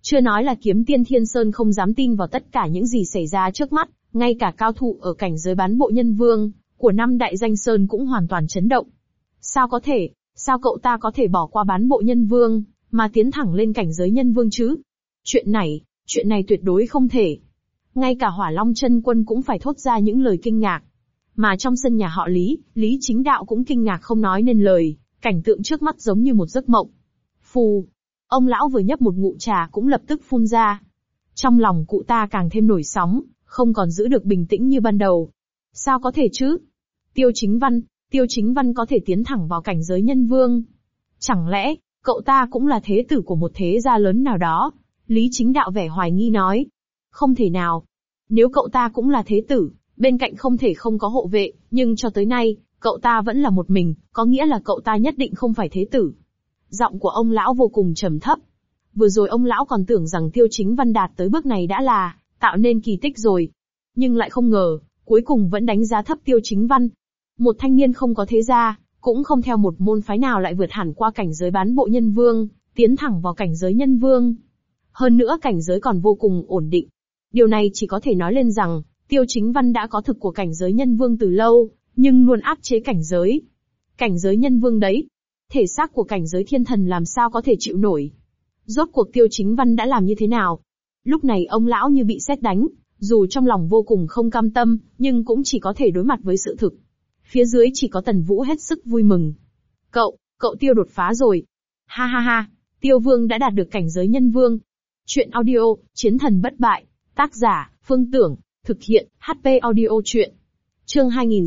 Chưa nói là Kiếm Tiên Thiên Sơn không dám tin vào tất cả những gì xảy ra trước mắt, ngay cả cao thủ ở cảnh giới bán bộ nhân vương của năm đại danh sơn cũng hoàn toàn chấn động. Sao có thể, sao cậu ta có thể bỏ qua bán bộ nhân vương, mà tiến thẳng lên cảnh giới nhân vương chứ? Chuyện này tuyệt đối không thể. Ngay cả Hỏa Long Chân Quân cũng phải thốt ra những lời kinh ngạc. Mà trong sân nhà họ Lý, Lý Chính Đạo cũng kinh ngạc không nói nên lời, cảnh tượng trước mắt giống như một giấc mộng. Phù, ông lão vừa nhấp một ngụm trà cũng lập tức phun ra. Trong lòng cụ ta càng thêm nổi sóng, không còn giữ được bình tĩnh như ban đầu. Sao có thể chứ? Tiêu Chính Văn có thể tiến thẳng vào cảnh giới nhân vương. Chẳng lẽ, cậu ta cũng là thế tử của một thế gia lớn nào đó? Lý Chính Đạo vẻ hoài nghi nói. Không thể nào. Nếu cậu ta cũng là thế tử, bên cạnh không thể không có hộ vệ, nhưng cho tới nay, cậu ta vẫn là một mình, có nghĩa là cậu ta nhất định không phải thế tử. Giọng của ông lão vô cùng trầm thấp. Vừa rồi ông lão còn tưởng rằng Tiêu Chính Văn đạt tới bước này đã là tạo nên kỳ tích rồi. Nhưng lại không ngờ, cuối cùng vẫn đánh giá thấp Tiêu Chính Văn. Một thanh niên không có thế gia, cũng không theo một môn phái nào lại vượt hẳn qua cảnh giới bán bộ nhân vương, tiến thẳng vào cảnh giới nhân vương. Hơn nữa cảnh giới còn vô cùng ổn định. Điều này chỉ có thể nói lên rằng, Tiêu Chính Văn đã có thực của cảnh giới nhân vương từ lâu, nhưng luôn áp chế cảnh giới. Cảnh giới nhân vương đấy, thể xác của cảnh giới thiên thần làm sao có thể chịu nổi. Rốt cuộc Tiêu Chính Văn đã làm như thế nào? Lúc này ông lão như bị sét đánh, dù trong lòng vô cùng không cam tâm, nhưng cũng chỉ có thể đối mặt với sự thực. Phía dưới chỉ có Tần Vũ hết sức vui mừng. Cậu Tiêu đột phá rồi. Ha ha ha, Tiêu Vương đã đạt được cảnh giới nhân vương. Chuyện audio, Chiến thần bất bại. Tác giả, Phương Tưởng. Thực hiện, HP Audio Chuyện. Chương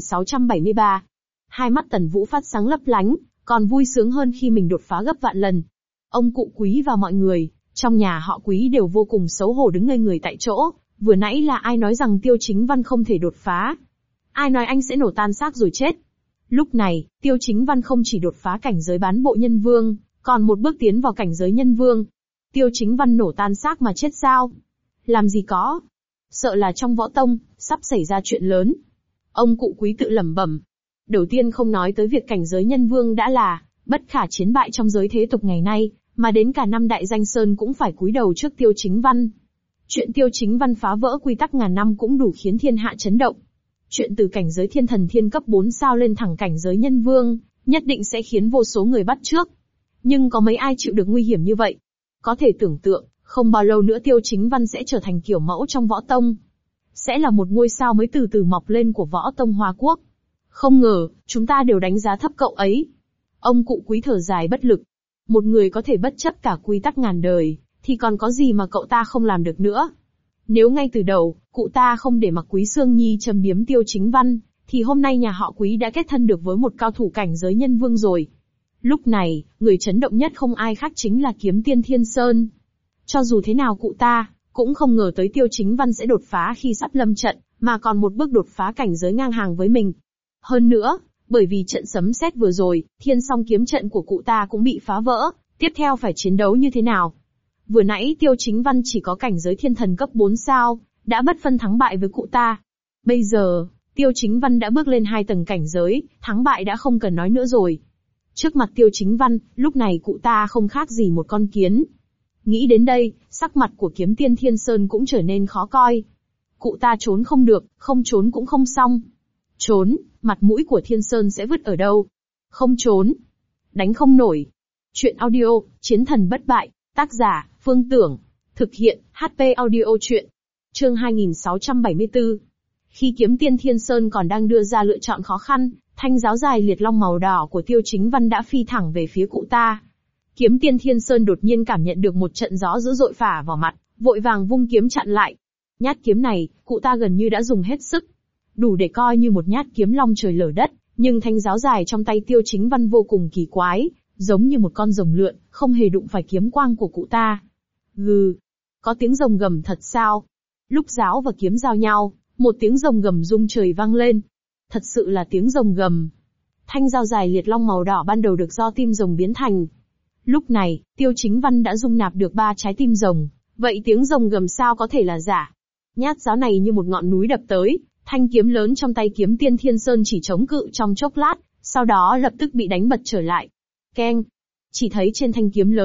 2673. Hai mắt Tần Vũ phát sáng lấp lánh, còn vui sướng hơn khi mình đột phá gấp vạn lần. Ông cụ Quý và mọi người, trong nhà họ Quý đều vô cùng xấu hổ đứng ngây người tại chỗ. Vừa nãy là ai nói rằng Tiêu Chính Văn không thể đột phá? Ai nói anh sẽ nổ tan xác rồi chết? Lúc này, Tiêu Chính Văn không chỉ đột phá cảnh giới bán bộ nhân vương, còn một bước tiến vào cảnh giới nhân vương. Tiêu Chính Văn nổ tan xác mà chết sao? Làm gì có? Sợ là trong võ tông, sắp xảy ra chuyện lớn. Ông cụ Quý tự lẩm bẩm. Đầu tiên không nói tới việc cảnh giới nhân vương đã là bất khả chiến bại trong giới thế tục ngày nay, mà đến cả năm đại danh sơn cũng phải cúi đầu trước Tiêu Chính Văn. Chuyện Tiêu Chính Văn phá vỡ quy tắc ngàn năm cũng đủ khiến thiên hạ chấn động. Chuyện từ cảnh giới thiên thần thiên cấp 4 sao lên thẳng cảnh giới nhân vương, nhất định sẽ khiến vô số người bắt chước. Nhưng có mấy ai chịu được nguy hiểm như vậy? Có thể tưởng tượng, không bao lâu nữa Tiêu Chính Văn sẽ trở thành kiểu mẫu trong võ tông. Sẽ là một ngôi sao mới từ từ mọc lên của võ tông Hoa Quốc. Không ngờ, chúng ta đều đánh giá thấp cậu ấy. Ông cụ Quý thở dài bất lực. Một người có thể bất chấp cả quy tắc ngàn đời, thì còn có gì mà cậu ta không làm được nữa. Nếu ngay từ đầu, cụ ta không để mặc Quý Sương Nhi châm biếm Tiêu Chính Văn, thì hôm nay nhà họ Quý đã kết thân được với một cao thủ cảnh giới nhân vương rồi. Lúc này, người chấn động nhất không ai khác chính là Kiếm Tiên Thiên Sơn. Cho dù thế nào cụ ta, cũng không ngờ tới Tiêu Chính Văn sẽ đột phá khi sắp lâm trận, mà còn một bước đột phá cảnh giới ngang hàng với mình. Hơn nữa, bởi vì trận sấm sét vừa rồi, Thiên Song kiếm trận của cụ ta cũng bị phá vỡ, tiếp theo phải chiến đấu như thế nào? Vừa nãy Tiêu Chính Văn chỉ có cảnh giới thiên thần cấp 4 sao, đã bất phân thắng bại với cụ ta. Bây giờ, Tiêu Chính Văn đã bước lên 2 tầng cảnh giới, thắng bại đã không cần nói nữa rồi. Trước mặt Tiêu Chính Văn, lúc này cụ ta không khác gì một con kiến. Nghĩ đến đây, sắc mặt của Kiếm Tiên Thiên Sơn cũng trở nên khó coi. Cụ ta trốn không được, không trốn cũng không xong. Trốn, mặt mũi của Thiên Sơn sẽ vứt ở đâu? Không trốn, đánh không nổi. Chuyện audio, Chiến thần bất bại. Tác giả, Phương Tưởng. Thực hiện, HP Audio Chuyện. Chương 2674. Khi Kiếm Tiên Thiên Sơn còn đang đưa ra lựa chọn khó khăn, thanh giáo dài liệt long màu đỏ của Tiêu Chính Văn đã phi thẳng về phía cụ ta. Kiếm Tiên Thiên Sơn đột nhiên cảm nhận được một trận gió dữ dội phả vào mặt, vội vàng vung kiếm chặn lại. Nhát kiếm này, cụ ta gần như đã dùng hết sức. Đủ để coi như một nhát kiếm long trời lở đất, nhưng thanh giáo dài trong tay Tiêu Chính Văn vô cùng kỳ quái, giống như một con rồng lượn, không hề đụng phải kiếm quang của cụ ta. Gừ, có tiếng rồng gầm thật sao? Lúc giáo và kiếm giao nhau, một tiếng rồng gầm rung trời vang lên. Thật sự là tiếng rồng gầm. Thanh dao dài liệt long màu đỏ ban đầu được do tim rồng biến thành. Lúc này, Tiêu Chính Văn đã dung nạp được 3 trái tim rồng, vậy tiếng rồng gầm sao có thể là giả? Nhát giáo này như một ngọn núi đập tới, thanh kiếm lớn trong tay Kiếm Tiên Thiên Sơn chỉ chống cự trong chốc lát, sau đó lập tức bị đánh bật trở lại. Keng! Chỉ thấy trên thanh kiếm lớn,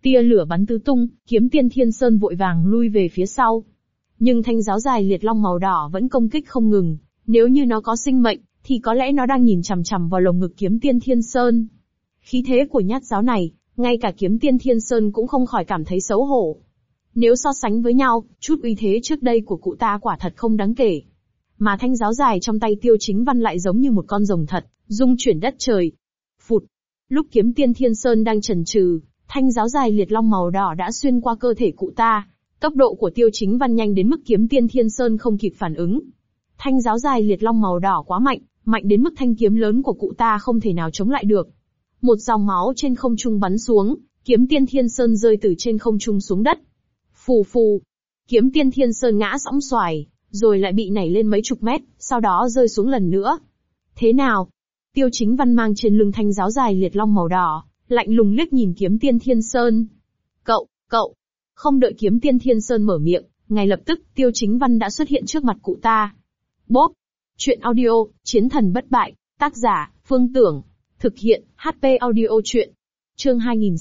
Tia lửa bắn tứ tung, Kiếm Tiên Thiên Sơn vội vàng lui về phía sau. Nhưng thanh giáo dài liệt long màu đỏ vẫn công kích không ngừng, nếu như nó có sinh mệnh, thì có lẽ nó đang nhìn chằm chằm vào lồng ngực Kiếm Tiên Thiên Sơn. Khí thế của nhát giáo này, ngay cả Kiếm Tiên Thiên Sơn cũng không khỏi cảm thấy xấu hổ. Nếu so sánh với nhau, chút uy thế trước đây của cụ ta quả thật không đáng kể. Mà thanh giáo dài trong tay Tiêu Chính Văn lại giống như một con rồng thật, dung chuyển đất trời. Phụt! Lúc Kiếm Tiên Thiên Sơn đang chần chừ, thanh giáo dài liệt long màu đỏ đã xuyên qua cơ thể cụ ta. Tốc độ của Tiêu Chính Văn nhanh đến mức Kiếm Tiên Thiên Sơn không kịp phản ứng. Thanh giáo dài liệt long màu đỏ quá mạnh, mạnh đến mức thanh kiếm lớn của cụ ta không thể nào chống lại được. Một dòng máu trên không trung bắn xuống, Kiếm Tiên Thiên Sơn rơi từ trên không trung xuống đất. Phù phù! Kiếm Tiên Thiên Sơn ngã sõng xoài, rồi lại bị nảy lên mấy chục mét, sau đó rơi xuống lần nữa. Thế nào? Tiêu Chính Văn mang trên lưng thanh giáo dài liệt long màu đỏ, lạnh lùng liếc nhìn Kiếm Tiên Thiên Sơn. Cậu! Không đợi Kiếm Tiên Thiên Sơn mở miệng, ngay lập tức, Tiêu Chính Văn đã xuất hiện trước mặt cụ ta. Bốp! Chuyện audio, Chiến thần bất bại, tác giả, Phương Tưởng. Thực hiện, HP audio chuyện. Chương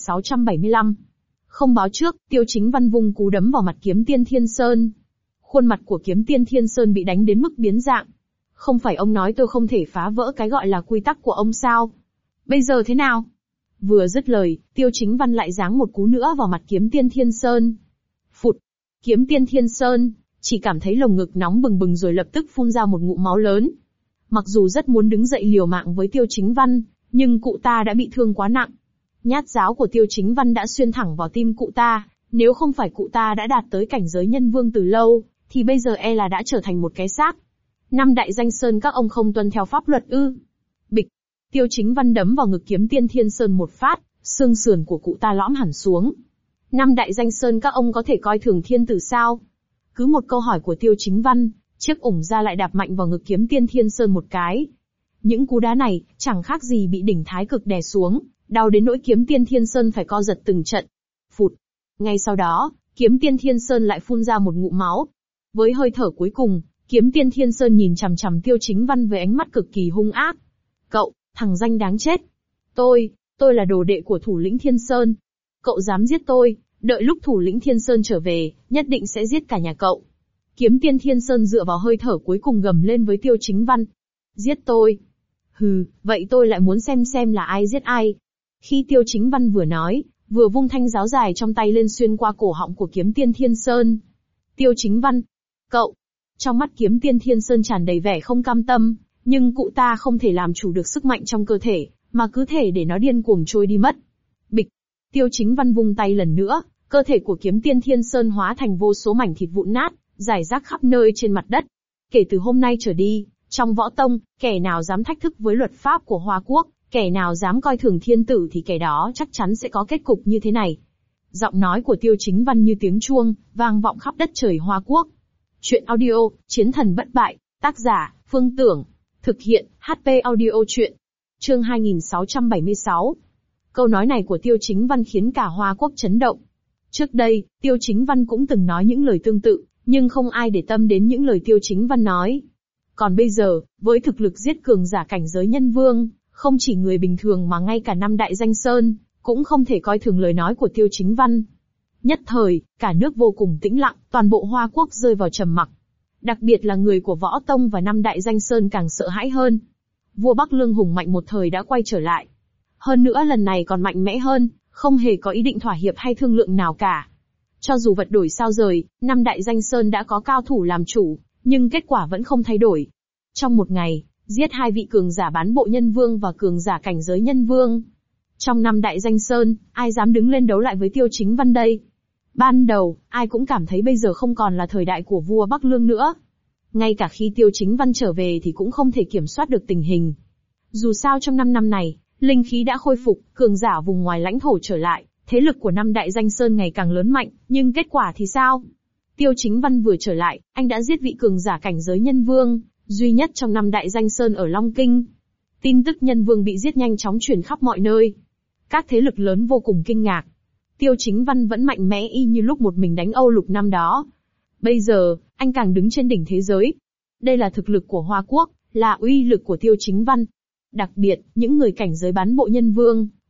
2675. Không báo trước, Tiêu Chính Văn vung cú đấm vào mặt Kiếm Tiên Thiên Sơn. Khuôn mặt của Kiếm Tiên Thiên Sơn bị đánh đến mức biến dạng. Không phải ông nói tôi không thể phá vỡ cái gọi là quy tắc của ông sao? Bây giờ thế nào? Vừa dứt lời, Tiêu Chính Văn lại giáng một cú nữa vào mặt Kiếm Tiên Thiên Sơn. Phụt! Kiếm Tiên Thiên Sơn chỉ cảm thấy lồng ngực nóng bừng bừng rồi lập tức phun ra một ngụm máu lớn. Mặc dù rất muốn đứng dậy liều mạng với Tiêu Chính Văn, nhưng cụ ta đã bị thương quá nặng. Nhát giáo của Tiêu Chính Văn đã xuyên thẳng vào tim cụ ta, nếu không phải cụ ta đã đạt tới cảnh giới nhân vương từ lâu, thì bây giờ e là đã trở thành một cái xác. Năm đại danh sơn các ông không tuân theo pháp luật ư? Bịch! Tiêu Chính Văn đấm vào ngực Kiếm Tiên Thiên Sơn một phát, xương sườn của cụ ta lõm hẳn xuống. Năm đại danh sơn các ông có thể coi thường thiên tử sao? Cứ một câu hỏi của Tiêu Chính Văn, chiếc ủng ra lại đạp mạnh vào ngực Kiếm Tiên Thiên Sơn một cái. Những cú đá này, chẳng khác gì bị đỉnh thái cực đè xuống, đau đến nỗi Kiếm Tiên Thiên Sơn phải co giật từng trận. Phụt! Ngay sau đó, Kiếm Tiên Thiên Sơn lại phun ra một ngụm máu. Với hơi thở cuối cùng, Kiếm Tiên Thiên Sơn nhìn chằm chằm Tiêu Chính Văn với ánh mắt cực kỳ hung ác. Cậu, thằng danh đáng chết! Tôi là đồ đệ của thủ lĩnh Thiên Sơn. Cậu dám giết tôi, đợi lúc thủ lĩnh Thiên Sơn trở về, nhất định sẽ giết cả nhà cậu. Kiếm Tiên Thiên Sơn dựa vào hơi thở cuối cùng gầm lên với Tiêu Chính Văn. Giết tôi? Hừ, vậy tôi lại muốn xem là ai giết ai. Khi Tiêu Chính Văn vừa nói, vừa vung thanh giáo dài trong tay lên xuyên qua cổ họng của Kiếm Tiên Thiên Sơn. Tiêu Chính Văn! Cậu! Trong mắt Kiếm Tiên Thiên Sơn tràn đầy vẻ không cam tâm, nhưng cụ ta không thể làm chủ được sức mạnh trong cơ thể, mà cứ thể để nó điên cuồng trôi đi mất. Bịch! Tiêu Chính Văn vung tay lần nữa, cơ thể của Kiếm Tiên Thiên Sơn hóa thành vô số mảnh thịt vụn nát, rải rác khắp nơi trên mặt đất. Kể từ hôm nay trở đi, trong võ tông, kẻ nào dám thách thức với luật pháp của Hoa Quốc, kẻ nào dám coi thường thiên tử thì kẻ đó chắc chắn sẽ có kết cục như thế này. Giọng nói của Tiêu Chính Văn như tiếng chuông, vang vọng khắp đất trời Hoa Quốc. Chuyện audio, Chiến thần bất bại, tác giả, Phương Tưởng. Thực hiện, HP audio chuyện. Chương 2676. Câu nói này của Tiêu Chính Văn khiến cả Hoa Quốc chấn động. Trước đây, Tiêu Chính Văn cũng từng nói những lời tương tự, nhưng không ai để tâm đến những lời Tiêu Chính Văn nói. Còn bây giờ, với thực lực giết cường giả cảnh giới nhân vương, không chỉ người bình thường mà ngay cả năm đại danh sơn, cũng không thể coi thường lời nói của Tiêu Chính Văn. Nhất thời, cả nước vô cùng tĩnh lặng, toàn bộ Hoa Quốc rơi vào trầm mặc. Đặc biệt là người của Võ Tông và năm đại danh sơn càng sợ hãi hơn. Vua Bắc Lương hùng mạnh một thời đã quay trở lại. Hơn nữa lần này còn mạnh mẽ hơn, không hề có ý định thỏa hiệp hay thương lượng nào cả. Cho dù vật đổi sao rời, năm đại danh sơn đã có cao thủ làm chủ, nhưng kết quả vẫn không thay đổi. Trong một ngày, giết hai vị cường giả bán bộ nhân vương và cường giả cảnh giới nhân vương. Trong năm đại danh sơn, ai dám đứng lên đấu lại với Tiêu Chính Văn đây? Ban đầu, ai cũng cảm thấy bây giờ không còn là thời đại của vua Bắc Lương nữa. Ngay cả khi Tiêu Chính Văn trở về thì cũng không thể kiểm soát được tình hình. Dù sao trong 5 năm này, linh khí đã khôi phục, cường giả vùng ngoài lãnh thổ trở lại, thế lực của năm đại danh sơn ngày càng lớn mạnh, nhưng kết quả thì sao? Tiêu Chính Văn vừa trở lại, anh đã giết vị cường giả cảnh giới nhân vương, duy nhất trong năm đại danh sơn ở Long Kinh. Tin tức nhân vương bị giết nhanh chóng truyền khắp mọi nơi. Các thế lực lớn vô cùng kinh ngạc. Tiêu Chính Văn vẫn mạnh mẽ y như lúc một mình đánh Âu Lục năm đó. Bây giờ, anh càng đứng trên đỉnh thế giới. Đây là thực lực của Hoa Quốc, là uy lực của Tiêu Chính Văn. Đặc biệt, những người cảnh giới bán bộ nhân vương,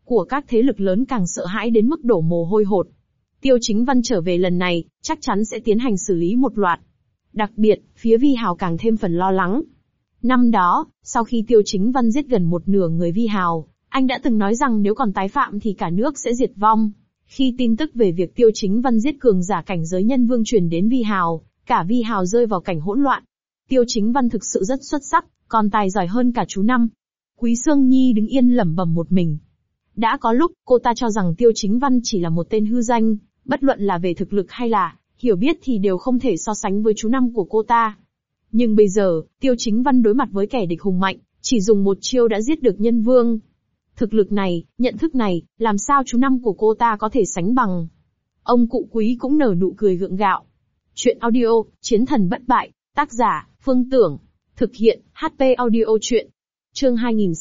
của các thế lực lớn càng sợ hãi đến mức đổ mồ hôi hột. Tiêu Chính Văn trở về lần này, chắc chắn sẽ tiến hành xử lý một loạt. Đặc biệt, phía Vi Hào càng thêm phần lo lắng. Năm đó, sau khi Tiêu Chính Văn giết gần một nửa người Vi Hào, anh đã từng nói rằng nếu còn tái phạm thì cả nước sẽ diệt vong. Khi tin tức về việc Tiêu Chính Văn giết cường giả cảnh giới nhân vương truyền đến Vi Hào, cả Vi Hào rơi vào cảnh hỗn loạn. Tiêu Chính Văn thực sự rất xuất sắc, còn tài giỏi hơn cả chú Năm. Quý Sương Nhi đứng yên lẩm bẩm một mình. Đã có lúc, cô ta cho rằng Tiêu Chính Văn chỉ là một tên hư danh, bất luận là về thực lực hay là hiểu biết thì đều không thể so sánh với chú Năm của cô ta. Nhưng bây giờ, Tiêu Chính Văn đối mặt với kẻ địch hùng mạnh, chỉ dùng một chiêu đã giết được nhân vương. Thực lực này, nhận thức này, làm sao chú Năm của cô ta có thể sánh bằng. Ông cụ Quý cũng nở nụ cười gượng gạo. Chuyện audio, Chiến thần bất bại, tác giả, Phương Tưởng. Thực hiện, HP audio chuyện. Chương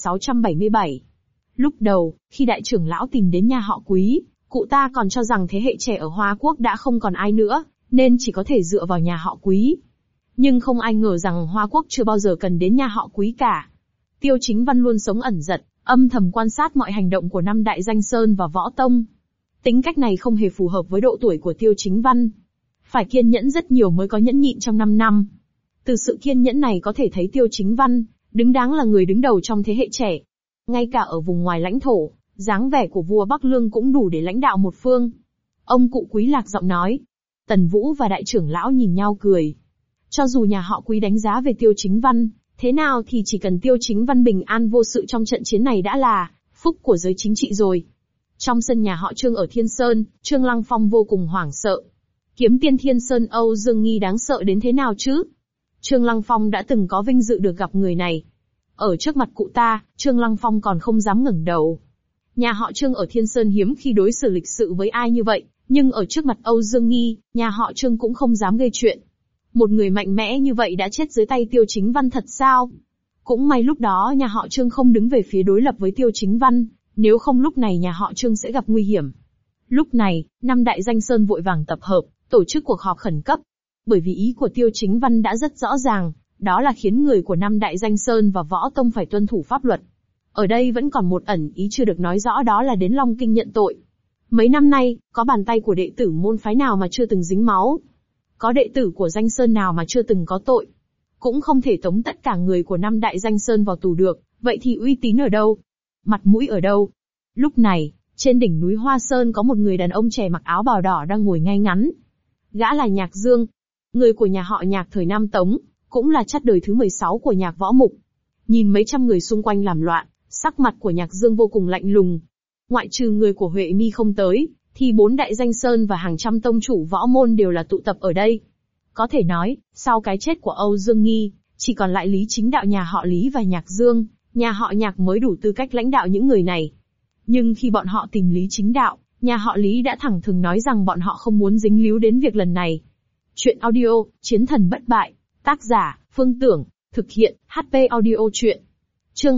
2677. Lúc đầu, khi đại trưởng lão tìm đến nhà họ Quý, cụ ta còn cho rằng thế hệ trẻ ở Hoa Quốc đã không còn ai nữa, nên chỉ có thể dựa vào nhà họ Quý. Nhưng không ai ngờ rằng Hoa Quốc chưa bao giờ cần đến nhà họ Quý cả. Tiêu Chính Văn luôn sống ẩn dật, âm thầm quan sát mọi hành động của năm đại danh sơn và võ tông. Tính cách này không hề phù hợp với độ tuổi của Tiêu Chính Văn. Phải kiên nhẫn rất nhiều mới có nhẫn nhịn trong 5 năm. Từ sự kiên nhẫn này có thể thấy Tiêu Chính Văn, đứng đáng là người đứng đầu trong thế hệ trẻ. Ngay cả ở vùng ngoài lãnh thổ, dáng vẻ của vua Bắc Lương cũng đủ để lãnh đạo một phương. Ông cụ Quý lạc giọng nói. Tần Vũ và đại trưởng lão nhìn nhau cười. Cho dù nhà họ Quý đánh giá về Tiêu Chính Văn, thế nào thì chỉ cần Tiêu Chính Văn bình an vô sự trong trận chiến này đã là phúc của giới chính trị rồi. Trong sân nhà họ Trương ở Thiên Sơn, Trương Lăng Phong vô cùng hoảng sợ. Kiếm tiên Thiên Sơn Âu Dương Nghi đáng sợ đến thế nào chứ? Trương Lăng Phong đã từng có vinh dự được gặp người này. Ở trước mặt cụ ta, Trương Lăng Phong còn không dám ngẩng đầu. Nhà họ Trương ở Thiên Sơn hiếm khi đối xử lịch sự với ai như vậy, nhưng ở trước mặt Âu Dương Nghi, nhà họ Trương cũng không dám gây chuyện. Một người mạnh mẽ như vậy đã chết dưới tay Tiêu Chính Văn thật sao? Cũng may lúc đó nhà họ Trương không đứng về phía đối lập với Tiêu Chính Văn, nếu không lúc này nhà họ Trương sẽ gặp nguy hiểm. Lúc này, năm đại danh sơn vội vàng tập hợp, tổ chức cuộc họp khẩn cấp. Bởi vì ý của Tiêu Chính Văn đã rất rõ ràng, đó là khiến người của năm đại danh sơn và võ tông phải tuân thủ pháp luật. Ở đây vẫn còn một ẩn ý chưa được nói rõ, đó là đến Long Kinh nhận tội. Mấy năm nay, có bàn tay của đệ tử môn phái nào mà chưa từng dính máu? Có đệ tử của danh sơn nào mà chưa từng có tội? Cũng không thể tống tất cả người của năm đại danh sơn vào tù được, vậy thì uy tín ở đâu? Mặt mũi ở đâu? Lúc này, trên đỉnh núi Hoa Sơn có một người đàn ông trẻ mặc áo bào đỏ đang ngồi ngay ngắn. Gã là Nhạc Dương, người của nhà họ Nhạc thời Nam Tống, cũng là chắt đời thứ 16 của Nhạc Võ Mục. Nhìn mấy trăm người xung quanh làm loạn, sắc mặt của Nhạc Dương vô cùng lạnh lùng. Ngoại trừ người của Huệ Mi không tới, thì 4 đại danh sơn và hàng trăm tông chủ võ môn đều là tụ tập ở đây. Có thể nói, sau cái chết của Âu Dương Nghi, chỉ còn lại Lý Chính Đạo nhà họ Lý và Nhạc Dương, nhà họ Nhạc mới đủ tư cách lãnh đạo những người này. Nhưng khi bọn họ tìm Lý Chính Đạo, nhà họ Lý đã thẳng thừng nói rằng bọn họ không muốn dính líu đến việc lần này. Chuyện audio, Chiến thần bất bại, tác giả, Phương Tưởng, thực hiện, HP audio chuyện. Chương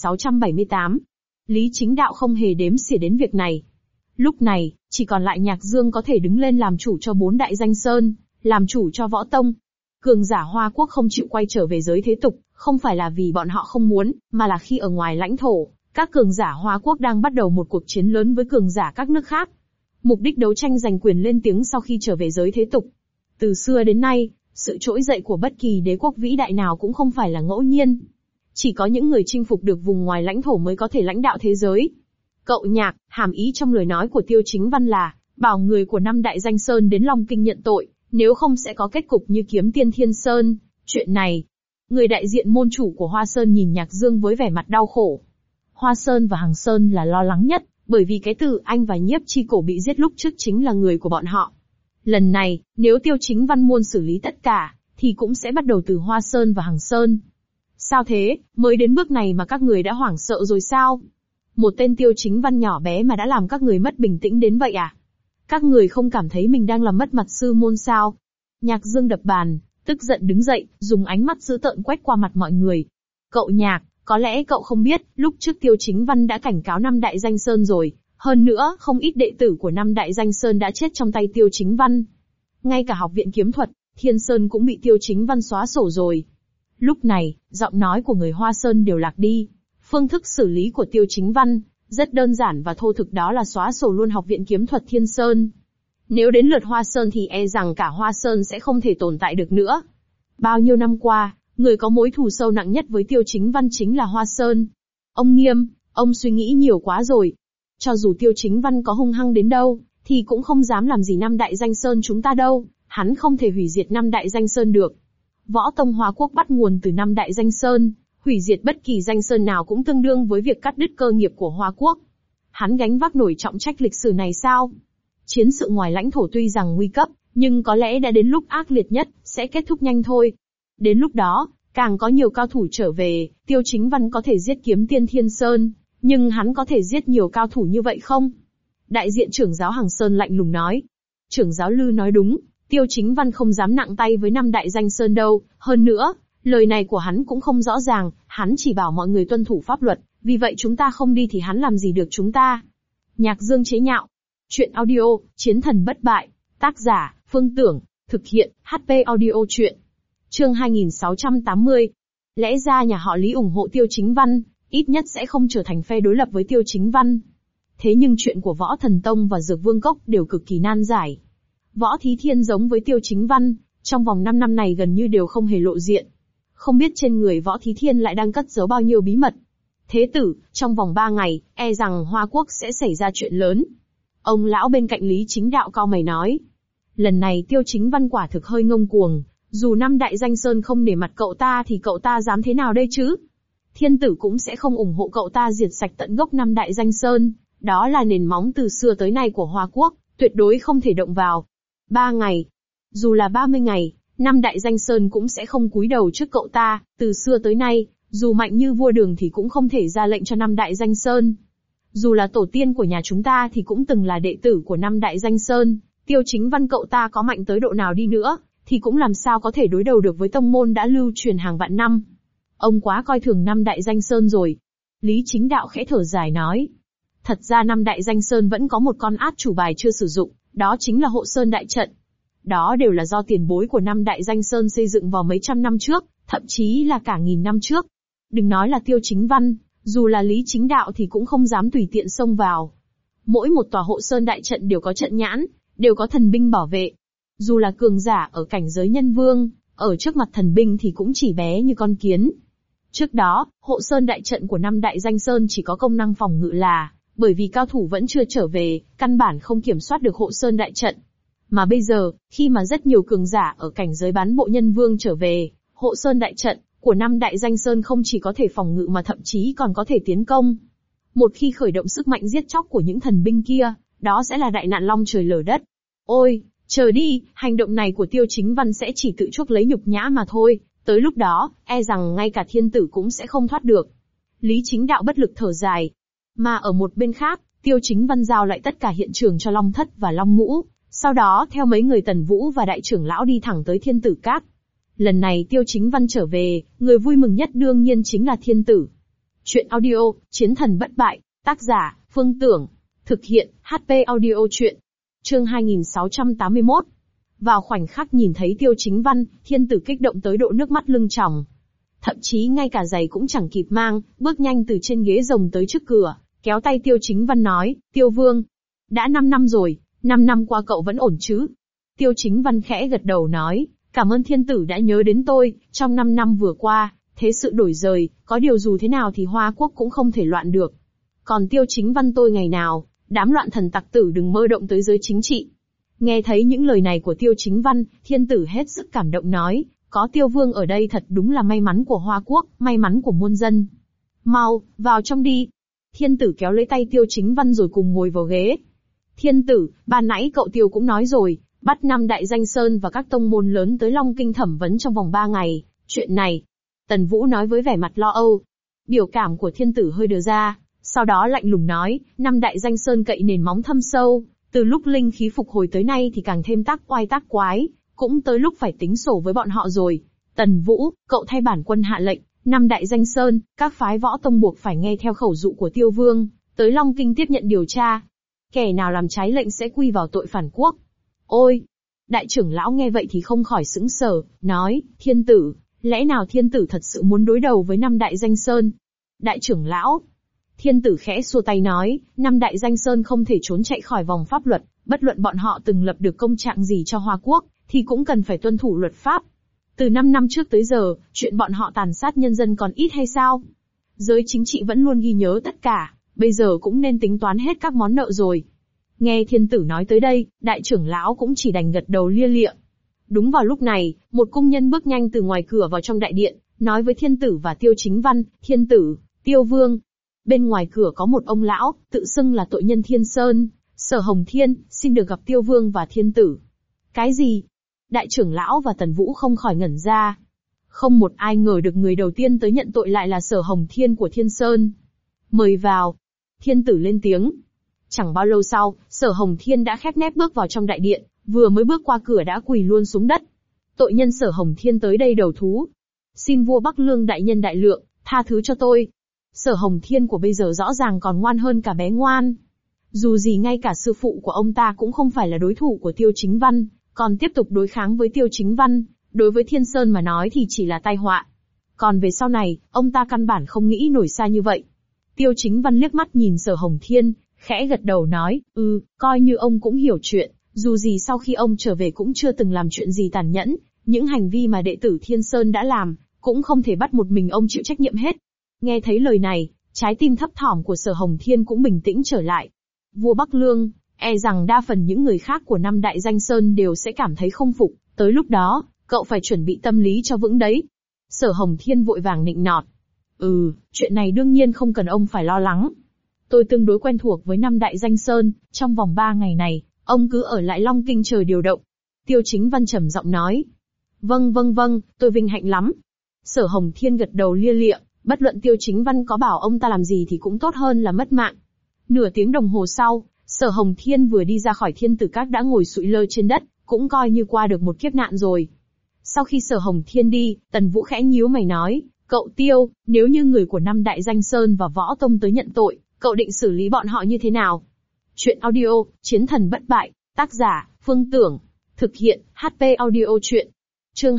2678. Lý Chính Đạo không hề đếm xỉa đến việc này. Lúc này, chỉ còn lại Nhạc Dương có thể đứng lên làm chủ cho 4 đại danh sơn, làm chủ cho võ tông. Cường giả Hoa Quốc không chịu quay trở về giới thế tục, không phải là vì bọn họ không muốn, mà là khi ở ngoài lãnh thổ, các cường giả Hoa Quốc đang bắt đầu một cuộc chiến lớn với cường giả các nước khác. Mục đích đấu tranh giành quyền lên tiếng sau khi trở về giới thế tục. Từ xưa đến nay, sự trỗi dậy của bất kỳ đế quốc vĩ đại nào cũng không phải là ngẫu nhiên. Chỉ có những người chinh phục được vùng ngoài lãnh thổ mới có thể lãnh đạo thế giới. Cậu Nhạc, hàm ý trong lời nói của Tiêu Chính Văn là, bảo người của năm đại danh sơn đến Long Kinh nhận tội, nếu không sẽ có kết cục như Kiếm Tiên Thiên Sơn. Chuyện này, người đại diện môn chủ của Hoa Sơn nhìn Nhạc Dương với vẻ mặt đau khổ. Hoa Sơn và Hằng Sơn là lo lắng nhất, bởi vì cái từ anh và Nhiếp Chi Cổ bị giết lúc trước chính là người của bọn họ. Lần này, nếu Tiêu Chính Văn muốn xử lý tất cả, thì cũng sẽ bắt đầu từ Hoa Sơn và Hằng Sơn. Sao thế, mới đến bước này mà các người đã hoảng sợ rồi sao? Một tên Tiêu Chính Văn nhỏ bé mà đã làm các người mất bình tĩnh đến vậy à? Các người không cảm thấy mình đang làm mất mặt sư môn sao? Nhạc Dương đập bàn, tức giận đứng dậy, dùng ánh mắt dữ tợn quét qua mặt mọi người. Cậu Nhạc, có lẽ cậu không biết, lúc trước Tiêu Chính Văn đã cảnh cáo năm đại danh sơn rồi. Hơn nữa, không ít đệ tử của năm đại danh sơn đã chết trong tay Tiêu Chính Văn. Ngay cả học viện kiếm thuật, Thiên Sơn cũng bị Tiêu Chính Văn xóa sổ rồi. Lúc này, giọng nói của người Hoa Sơn đều lạc đi. Phương thức xử lý của Tiêu Chính Văn, Rất đơn giản và thô thực, đó là xóa sổ luôn Học viện Kiếm thuật Thiên Sơn. Nếu đến lượt Hoa Sơn thì e rằng cả Hoa Sơn sẽ không thể tồn tại được nữa. Bao nhiêu năm qua, người có mối thù sâu nặng nhất với Tiêu Chính Văn chính là Hoa Sơn. Ông Nghiêm, ông suy nghĩ nhiều quá rồi. Cho dù Tiêu Chính Văn có hung hăng đến đâu, thì cũng không dám làm gì năm đại danh sơn chúng ta đâu, hắn không thể hủy diệt năm đại danh sơn được. Võ tông Hoa Quốc bắt nguồn từ năm đại danh sơn, hủy diệt bất kỳ danh sơn nào cũng tương đương với việc cắt đứt cơ nghiệp của Hoa Quốc. Hắn gánh vác nổi trọng trách lịch sử này sao? Chiến sự ngoài lãnh thổ tuy rằng nguy cấp, nhưng có lẽ đã đến lúc ác liệt nhất, sẽ kết thúc nhanh thôi. Đến lúc đó, càng có nhiều cao thủ trở về, Tiêu Chính Văn có thể giết Kiếm Tiên Thiên Sơn, nhưng hắn có thể giết nhiều cao thủ như vậy không? Đại diện trưởng giáo Hằng Sơn lạnh lùng nói. Trưởng giáo Lư nói đúng, Tiêu Chính Văn không dám nặng tay với năm đại danh sơn đâu, hơn nữa, lời này của hắn cũng không rõ ràng, hắn chỉ bảo mọi người tuân thủ pháp luật, vì vậy chúng ta không đi thì hắn làm gì được chúng ta. Nhạc Dương chế nhạo. Chuyện audio, Chiến thần bất bại. Tác giả, Phương Tưởng. Thực hiện, HP audio chuyện. Chương 2680. Lẽ ra nhà họ Lý ủng hộ Tiêu Chính Văn, ít nhất sẽ không trở thành phe đối lập với Tiêu Chính Văn. Thế nhưng chuyện của Võ Thần Tông và Dược Vương Cốc đều cực kỳ nan giải. Võ Thí Thiên giống với Tiêu Chính Văn, trong vòng 5 năm này gần như đều không hề lộ diện. Không biết trên người Võ Thí Thiên lại đang cất giấu bao nhiêu bí mật. Thế tử, trong vòng 3 ngày, e rằng Hoa Quốc sẽ xảy ra chuyện lớn. Ông lão bên cạnh Lý Chính Đạo cau mày nói. Lần này Tiêu Chính Văn quả thực hơi ngông cuồng, dù năm đại danh sơn không nể mặt cậu ta thì cậu ta dám thế nào đây chứ? Thiên tử cũng sẽ không ủng hộ cậu ta diệt sạch tận gốc năm đại danh sơn, đó là nền móng từ xưa tới nay của Hoa Quốc, tuyệt đối không thể động vào. 3 ngày, dù là 30 ngày, năm đại danh sơn cũng sẽ không cúi đầu trước cậu ta, từ xưa tới nay, dù mạnh như vua Đường thì cũng không thể ra lệnh cho năm đại danh sơn. Dù là tổ tiên của nhà chúng ta thì cũng từng là đệ tử của năm đại danh sơn, Tiêu Chính Văn cậu ta có mạnh tới độ nào đi nữa, thì cũng làm sao có thể đối đầu được với tông môn đã lưu truyền hàng vạn năm. Ông quá coi thường năm đại danh sơn rồi. Lý Chính Đạo khẽ thở dài nói. Thật ra năm đại danh sơn vẫn có một con át chủ bài chưa sử dụng, đó chính là Hộ Sơn Đại Trận. Đó đều là do tiền bối của năm đại danh sơn xây dựng vào mấy trăm năm trước, thậm chí là cả nghìn năm trước. Đừng nói là Tiêu Chính Văn, dù là Lý Chính Đạo thì cũng không dám tùy tiện xông vào. Mỗi một tòa Hộ Sơn Đại Trận đều có trận nhãn, đều có thần binh bảo vệ. Dù là cường giả ở cảnh giới nhân vương, ở trước mặt thần binh thì cũng chỉ bé như con kiến. Trước đó, Hộ Sơn Đại Trận của năm đại danh sơn chỉ có công năng phòng ngự là, bởi vì cao thủ vẫn chưa trở về, căn bản không kiểm soát được Hộ Sơn Đại Trận. Mà bây giờ, khi mà rất nhiều cường giả ở cảnh giới bán bộ nhân vương trở về, Hộ Sơn Đại Trận của năm đại danh sơn không chỉ có thể phòng ngự mà thậm chí còn có thể tiến công. Một khi khởi động sức mạnh giết chóc của những thần binh kia, đó sẽ là đại nạn long trời lở đất. Ôi, chờ đi, hành động này của Tiêu Chính Văn sẽ chỉ tự chuốc lấy nhục nhã mà thôi, tới lúc đó, e rằng ngay cả thiên tử cũng sẽ không thoát được. Lý Chính Đạo bất lực thở dài. Mà ở một bên khác, Tiêu Chính Văn giao lại tất cả hiện trường cho Long Thất và Long Ngũ, sau đó theo mấy người Tần Vũ và đại trưởng lão đi thẳng tới Thiên Tử Các. Lần này Tiêu Chính Văn trở về, người vui mừng nhất đương nhiên chính là thiên tử. Chuyện audio, Chiến thần bất bại, tác giả, Phương Tưởng. Thực hiện, HP audio chuyện. Chương 2681. Vào khoảnh khắc nhìn thấy Tiêu Chính Văn, thiên tử kích động tới độ nước mắt lưng tròng. Thậm chí ngay cả giày cũng chẳng kịp mang, bước nhanh từ trên ghế rồng tới trước cửa, kéo tay Tiêu Chính Văn nói, Tiêu Vương. Đã 5 năm rồi, 5 năm qua cậu vẫn ổn chứ? Tiêu Chính Văn khẽ gật đầu nói, cảm ơn thiên tử đã nhớ đến tôi, trong 5 năm vừa qua, thế sự đổi rời, có điều dù thế nào thì Hoa Quốc cũng không thể loạn được. Còn Tiêu Chính Văn tôi ngày nào, đám loạn thần tặc tử đừng mơ động tới giới chính trị. Nghe thấy những lời này của Tiêu Chính Văn, thiên tử hết sức cảm động nói, có Tiêu Vương ở đây thật đúng là may mắn của Hoa Quốc, may mắn của muôn dân. Mau, vào trong đi. Thiên tử kéo lấy tay Tiêu Chính Văn rồi cùng ngồi vào ghế. Thiên tử, ban nãy cậu Tiêu cũng nói rồi, bắt 5 đại danh sơn và các tông môn lớn tới Long Kinh thẩm vấn trong vòng 3 ngày, chuyện này. Tần Vũ nói với vẻ mặt lo âu. Biểu cảm của thiên tử hơi đờ ra, sau đó lạnh lùng nói, 5 đại danh sơn cậy nền móng thâm sâu, từ lúc linh khí phục hồi tới nay thì càng thêm tác oai tác quái, cũng tới lúc phải tính sổ với bọn họ rồi. Tần Vũ, cậu thay bản quân hạ lệnh, 5 đại danh sơn, các phái võ tông buộc phải nghe theo khẩu dụ của Tiêu Vương, tới Long Kinh tiếp nhận điều tra. Kẻ nào làm trái lệnh sẽ quy vào tội phản quốc. Ôi! Đại trưởng lão nghe vậy thì không khỏi sững sờ, nói, thiên tử, lẽ nào thiên tử thật sự muốn đối đầu với 5 đại danh sơn? Đại trưởng lão! Thiên tử khẽ xua tay nói, năm đại danh sơn không thể trốn chạy khỏi vòng pháp luật, bất luận bọn họ từng lập được công trạng gì cho Hoa Quốc, thì cũng cần phải tuân thủ luật pháp. Từ 5 năm trước tới giờ, chuyện bọn họ tàn sát nhân dân còn ít hay sao? Giới chính trị vẫn luôn ghi nhớ tất cả, bây giờ cũng nên tính toán hết các món nợ rồi. Nghe thiên tử nói tới đây, đại trưởng lão cũng chỉ đành gật đầu lia lịa. Đúng vào lúc này, một cung nhân bước nhanh từ ngoài cửa vào trong đại điện, nói với thiên tử và Tiêu Chính Văn, thiên tử, Tiêu Vương. Bên ngoài cửa có một ông lão, tự xưng là tội nhân Thiên Sơn, Sở Hồng Thiên, xin được gặp Tiêu Vương và thiên tử. Cái gì? Đại trưởng lão và Tần Vũ không khỏi ngẩn ra. Không một ai ngờ được người đầu tiên tới nhận tội lại là Sở Hồng Thiên của Thiên Sơn. Mời vào. Thiên tử lên tiếng. Chẳng bao lâu sau, Sở Hồng Thiên đã khép nép bước vào trong đại điện, vừa mới bước qua cửa đã quỳ luôn xuống đất. Tội nhân Sở Hồng Thiên tới đây đầu thú. Xin vua Bắc Lương đại nhân đại lượng, tha thứ cho tôi. Sở Hồng Thiên của bây giờ rõ ràng còn ngoan hơn cả bé ngoan. Dù gì ngay cả sư phụ của ông ta cũng không phải là đối thủ của Tiêu Chính Văn, còn tiếp tục đối kháng với Tiêu Chính Văn, đối với Thiên Sơn mà nói thì chỉ là tai họa. Còn về sau này, ông ta căn bản không nghĩ nổi xa như vậy. Tiêu Chính Văn liếc mắt nhìn Sở Hồng Thiên, khẽ gật đầu nói, coi như ông cũng hiểu chuyện, dù gì sau khi ông trở về cũng chưa từng làm chuyện gì tàn nhẫn, những hành vi mà đệ tử Thiên Sơn đã làm, cũng không thể bắt một mình ông chịu trách nhiệm hết. Nghe thấy lời này, trái tim thấp thỏm của Sở Hồng Thiên cũng bình tĩnh trở lại. Vua Bắc Lương, e rằng đa phần những người khác của năm đại danh sơn đều sẽ cảm thấy không phục, tới lúc đó, cậu phải chuẩn bị tâm lý cho vững đấy. Sở Hồng Thiên vội vàng nịnh nọt. Chuyện này đương nhiên không cần ông phải lo lắng. Tôi tương đối quen thuộc với năm đại danh sơn, trong vòng 3 ngày này, ông cứ ở lại Long Kinh chờ điều động. Tiêu Chính Văn trầm giọng nói. Vâng, tôi vinh hạnh lắm. Sở Hồng Thiên gật đầu lia lịa, bất luận Tiêu Chính Văn có bảo ông ta làm gì thì cũng tốt hơn là mất mạng. Nửa tiếng đồng hồ sau, Sở Hồng Thiên vừa đi ra khỏi Thiên Tử Các đã ngồi sụi lơ trên đất, cũng coi như qua được một kiếp nạn rồi. Sau khi Sở Hồng Thiên đi, Tần Vũ khẽ nhíu mày nói, cậu Tiêu, nếu như người của năm đại danh sơn và võ tông tới nhận tội, cậu định xử lý bọn họ như thế nào? Chuyện audio, Chiến thần bất bại, tác giả, Phương Tưởng, thực hiện, HP audio chuyện. Chương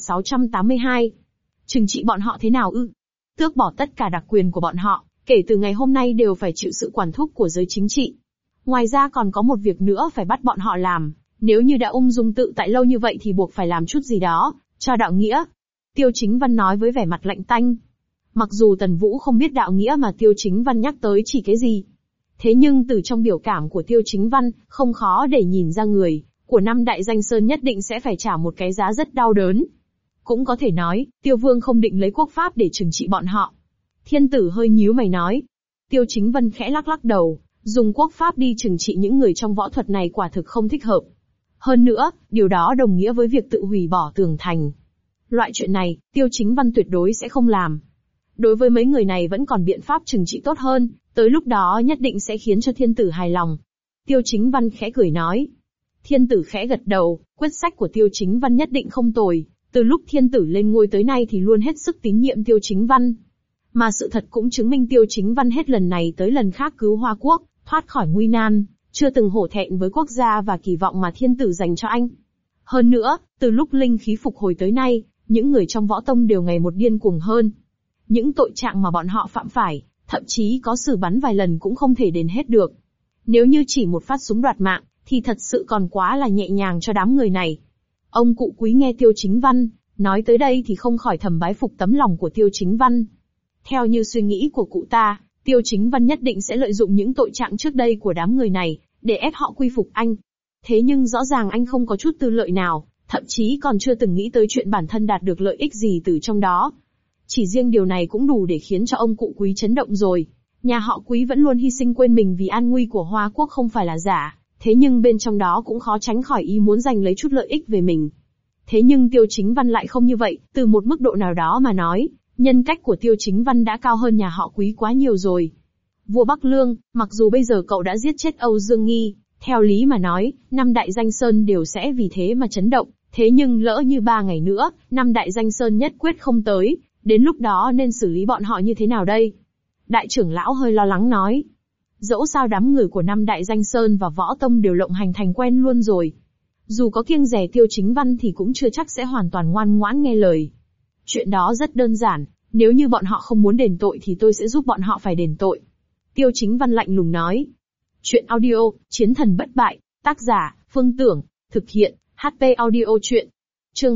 2682. Trừng trị bọn họ thế nào ư? Tước bỏ tất cả đặc quyền của bọn họ, kể từ ngày hôm nay đều phải chịu sự quản thúc của giới chính trị. Ngoài ra còn có một việc nữa phải bắt bọn họ làm, nếu như đã ung dung tự tại lâu như vậy thì buộc phải làm chút gì đó, cho đạo nghĩa. Tiêu Chính Văn nói với vẻ mặt lạnh tanh. Mặc dù Tần Vũ không biết đạo nghĩa mà Tiêu Chính Văn nhắc tới chỉ cái gì. Thế nhưng từ trong biểu cảm của Tiêu Chính Văn, không khó để nhìn ra người của năm đại danh sơn nhất định sẽ phải trả một cái giá rất đau đớn. Cũng có thể nói, Tiêu Vương không định lấy quốc pháp để trừng trị bọn họ. Thiên tử hơi nhíu mày nói. Tiêu Chính Văn khẽ lắc lắc đầu, dùng quốc pháp đi trừng trị những người trong võ thuật này quả thực không thích hợp. Hơn nữa, điều đó đồng nghĩa với việc tự hủy bỏ tường thành. Loại chuyện này, Tiêu Chính Văn tuyệt đối sẽ không làm. Đối với mấy người này vẫn còn biện pháp trừng trị tốt hơn, tới lúc đó nhất định sẽ khiến cho thiên tử hài lòng. Tiêu Chính Văn khẽ cười nói. Thiên tử khẽ gật đầu, quyết sách của Tiêu Chính Văn nhất định không tồi. Từ lúc thiên tử lên ngôi tới nay thì luôn hết sức tín nhiệm Tiêu Chính Văn. Mà sự thật cũng chứng minh Tiêu Chính Văn hết lần này tới lần khác cứu Hoa Quốc, thoát khỏi nguy nan, chưa từng hổ thẹn với quốc gia và kỳ vọng mà thiên tử dành cho anh. Hơn nữa, từ lúc linh khí phục hồi tới nay, những người trong võ tông đều ngày một điên cuồng hơn. Những tội trạng mà bọn họ phạm phải, thậm chí có xử bắn vài lần cũng không thể đền hết được. Nếu như chỉ một phát súng đoạt mạng, thì thật sự còn quá là nhẹ nhàng cho đám người này. Ông cụ Quý nghe Tiêu Chính Văn nói tới đây thì không khỏi thầm bái phục tấm lòng của Tiêu Chính Văn. Theo như suy nghĩ của cụ ta, Tiêu Chính Văn nhất định sẽ lợi dụng những tội trạng trước đây của đám người này, để ép họ quy phục anh. Thế nhưng rõ ràng anh không có chút tư lợi nào, thậm chí còn chưa từng nghĩ tới chuyện bản thân đạt được lợi ích gì từ trong đó. Chỉ riêng điều này cũng đủ để khiến cho ông cụ Quý chấn động rồi. Nhà họ Quý vẫn luôn hy sinh quên mình vì an nguy của Hoa Quốc không phải là giả, thế nhưng bên trong đó cũng khó tránh khỏi ý muốn giành lấy chút lợi ích về mình. Thế nhưng Tiêu Chính Văn lại không như vậy, từ một mức độ nào đó mà nói, nhân cách của Tiêu Chính Văn đã cao hơn nhà họ Quý quá nhiều rồi. Vua Bắc Lương, mặc dù bây giờ cậu đã giết chết Âu Dương Nghi, theo lý mà nói, năm đại danh sơn đều sẽ vì thế mà chấn động, thế nhưng lỡ như 3 ngày nữa, năm đại danh sơn nhất quyết không tới, đến lúc đó nên xử lý bọn họ như thế nào đây? Đại trưởng lão hơi lo lắng nói. Dẫu sao đám người của năm đại danh sơn và võ tông đều lộng hành thành quen luôn rồi. Dù có kiêng dè Tiêu Chính Văn thì cũng chưa chắc sẽ hoàn toàn ngoan ngoãn nghe lời. Chuyện đó rất đơn giản, nếu như bọn họ không muốn đền tội thì tôi sẽ giúp bọn họ phải đền tội. Tiêu Chính Văn lạnh lùng nói. Chuyện audio, Chiến thần bất bại, tác giả, Phương Tưởng, thực hiện, HP Audio Chuyện. Chương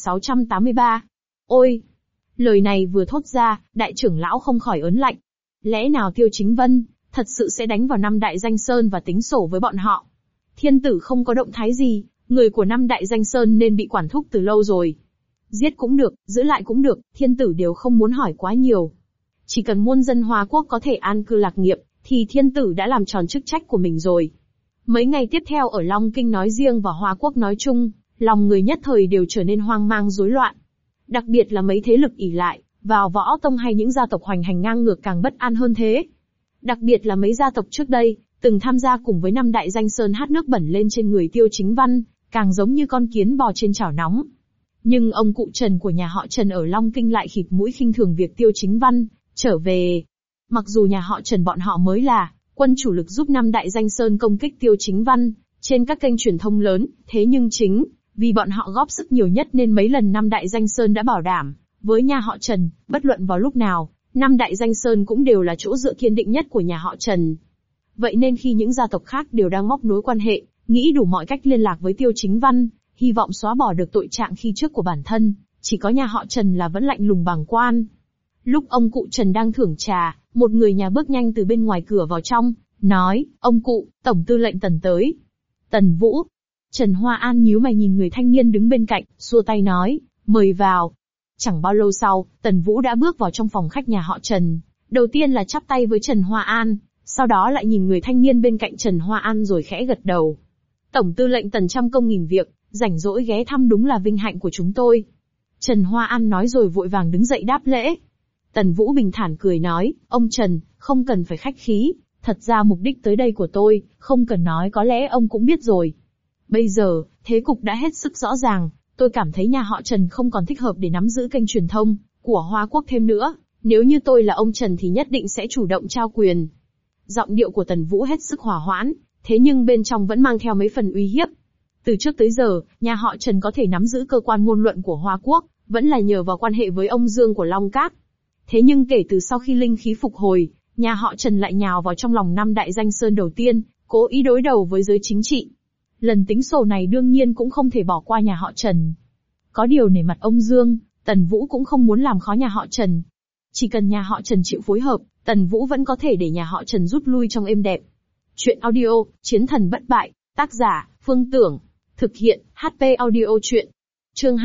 2683. Ôi! Lời này vừa thốt ra, đại trưởng lão không khỏi ớn lạnh. Lẽ nào Tiêu Chính Vân thật sự sẽ đánh vào 5 đại danh sơn và tính sổ với bọn họ? Thiên tử không có động thái gì, người của 5 đại danh sơn nên bị quản thúc từ lâu rồi. Giết cũng được, giữ lại cũng được, thiên tử đều không muốn hỏi quá nhiều. Chỉ cần muôn dân Hoa Quốc có thể an cư lạc nghiệp, thì thiên tử đã làm tròn chức trách của mình rồi. Mấy ngày tiếp theo ở Long Kinh nói riêng và Hoa Quốc nói chung, lòng người nhất thời đều trở nên hoang mang rối loạn. Đặc biệt là mấy thế lực ỷ lại vào võ tông hay những gia tộc hoành hành ngang ngược càng bất an hơn thế. Đặc biệt là mấy gia tộc trước đây, từng tham gia cùng với 5 đại danh sơn hát nước bẩn lên trên người Tiêu Chính Văn, càng giống như con kiến bò trên chảo nóng. Nhưng ông cụ Trần của nhà họ Trần ở Long Kinh lại khịt mũi khinh thường việc Tiêu Chính Văn trở về. Mặc dù nhà họ Trần bọn họ mới là quân chủ lực giúp 5 đại danh sơn công kích Tiêu Chính Văn trên các kênh truyền thông lớn, thế nhưng chính vì bọn họ góp sức nhiều nhất nên mấy lần 5 đại danh sơn đã bảo đảm với nhà họ Trần, bất luận vào lúc nào, 5 đại danh sơn cũng đều là chỗ dựa kiên định nhất của nhà họ Trần. Vậy nên khi những gia tộc khác đều đang móc nối quan hệ, nghĩ đủ mọi cách liên lạc với Tiêu Chính Văn, hy vọng xóa bỏ được tội trạng khi trước của bản thân, chỉ có nhà họ Trần là vẫn lạnh lùng bàng quan. Lúc ông cụ Trần đang thưởng trà, một người nhà bước nhanh từ bên ngoài cửa vào trong, nói, ông cụ, Tổng tư lệnh Tần tới. Tần Vũ. Trần Hoa An nhíu mày nhìn người thanh niên đứng bên cạnh, xua tay nói, mời vào. Chẳng bao lâu sau, Tần Vũ đã bước vào trong phòng khách nhà họ Trần. Đầu tiên là chắp tay với Trần Hoa An, sau đó lại nhìn người thanh niên bên cạnh Trần Hoa An rồi khẽ gật đầu. Tổng tư lệnh Tần trăm công nghìn việc, rảnh rỗi ghé thăm đúng là vinh hạnh của chúng tôi. Trần Hoa An nói rồi vội vàng đứng dậy đáp lễ. Tần Vũ bình thản cười nói, ông Trần, không cần phải khách khí, thật ra mục đích tới đây của tôi, không cần nói có lẽ ông cũng biết rồi. Bây giờ, thế cục đã hết sức rõ ràng, tôi cảm thấy nhà họ Trần không còn thích hợp để nắm giữ kênh truyền thông của Hoa Quốc thêm nữa, nếu như tôi là ông Trần thì nhất định sẽ chủ động trao quyền. Giọng điệu của Tần Vũ hết sức hòa hoãn, thế nhưng bên trong vẫn mang theo mấy phần uy hiếp. Từ trước tới giờ, nhà họ Trần có thể nắm giữ cơ quan ngôn luận của Hoa Quốc, vẫn là nhờ vào quan hệ với ông Dương của Long Cát. Thế nhưng kể từ sau khi linh khí phục hồi, nhà họ Trần lại nhào vào trong lòng 5 đại danh sơn đầu tiên, cố ý đối đầu với giới chính trị. Lần tính sổ này đương nhiên cũng không thể bỏ qua nhà họ Trần. Có điều nể mặt ông Dương, Tần Vũ cũng không muốn làm khó nhà họ Trần. Chỉ cần nhà họ Trần chịu phối hợp, Tần Vũ vẫn có thể để nhà họ Trần rút lui trong êm đẹp. Chuyện audio, Chiến thần bất bại, tác giả, Phương Tưởng, thực hiện, HP Audio Chuyện. Chương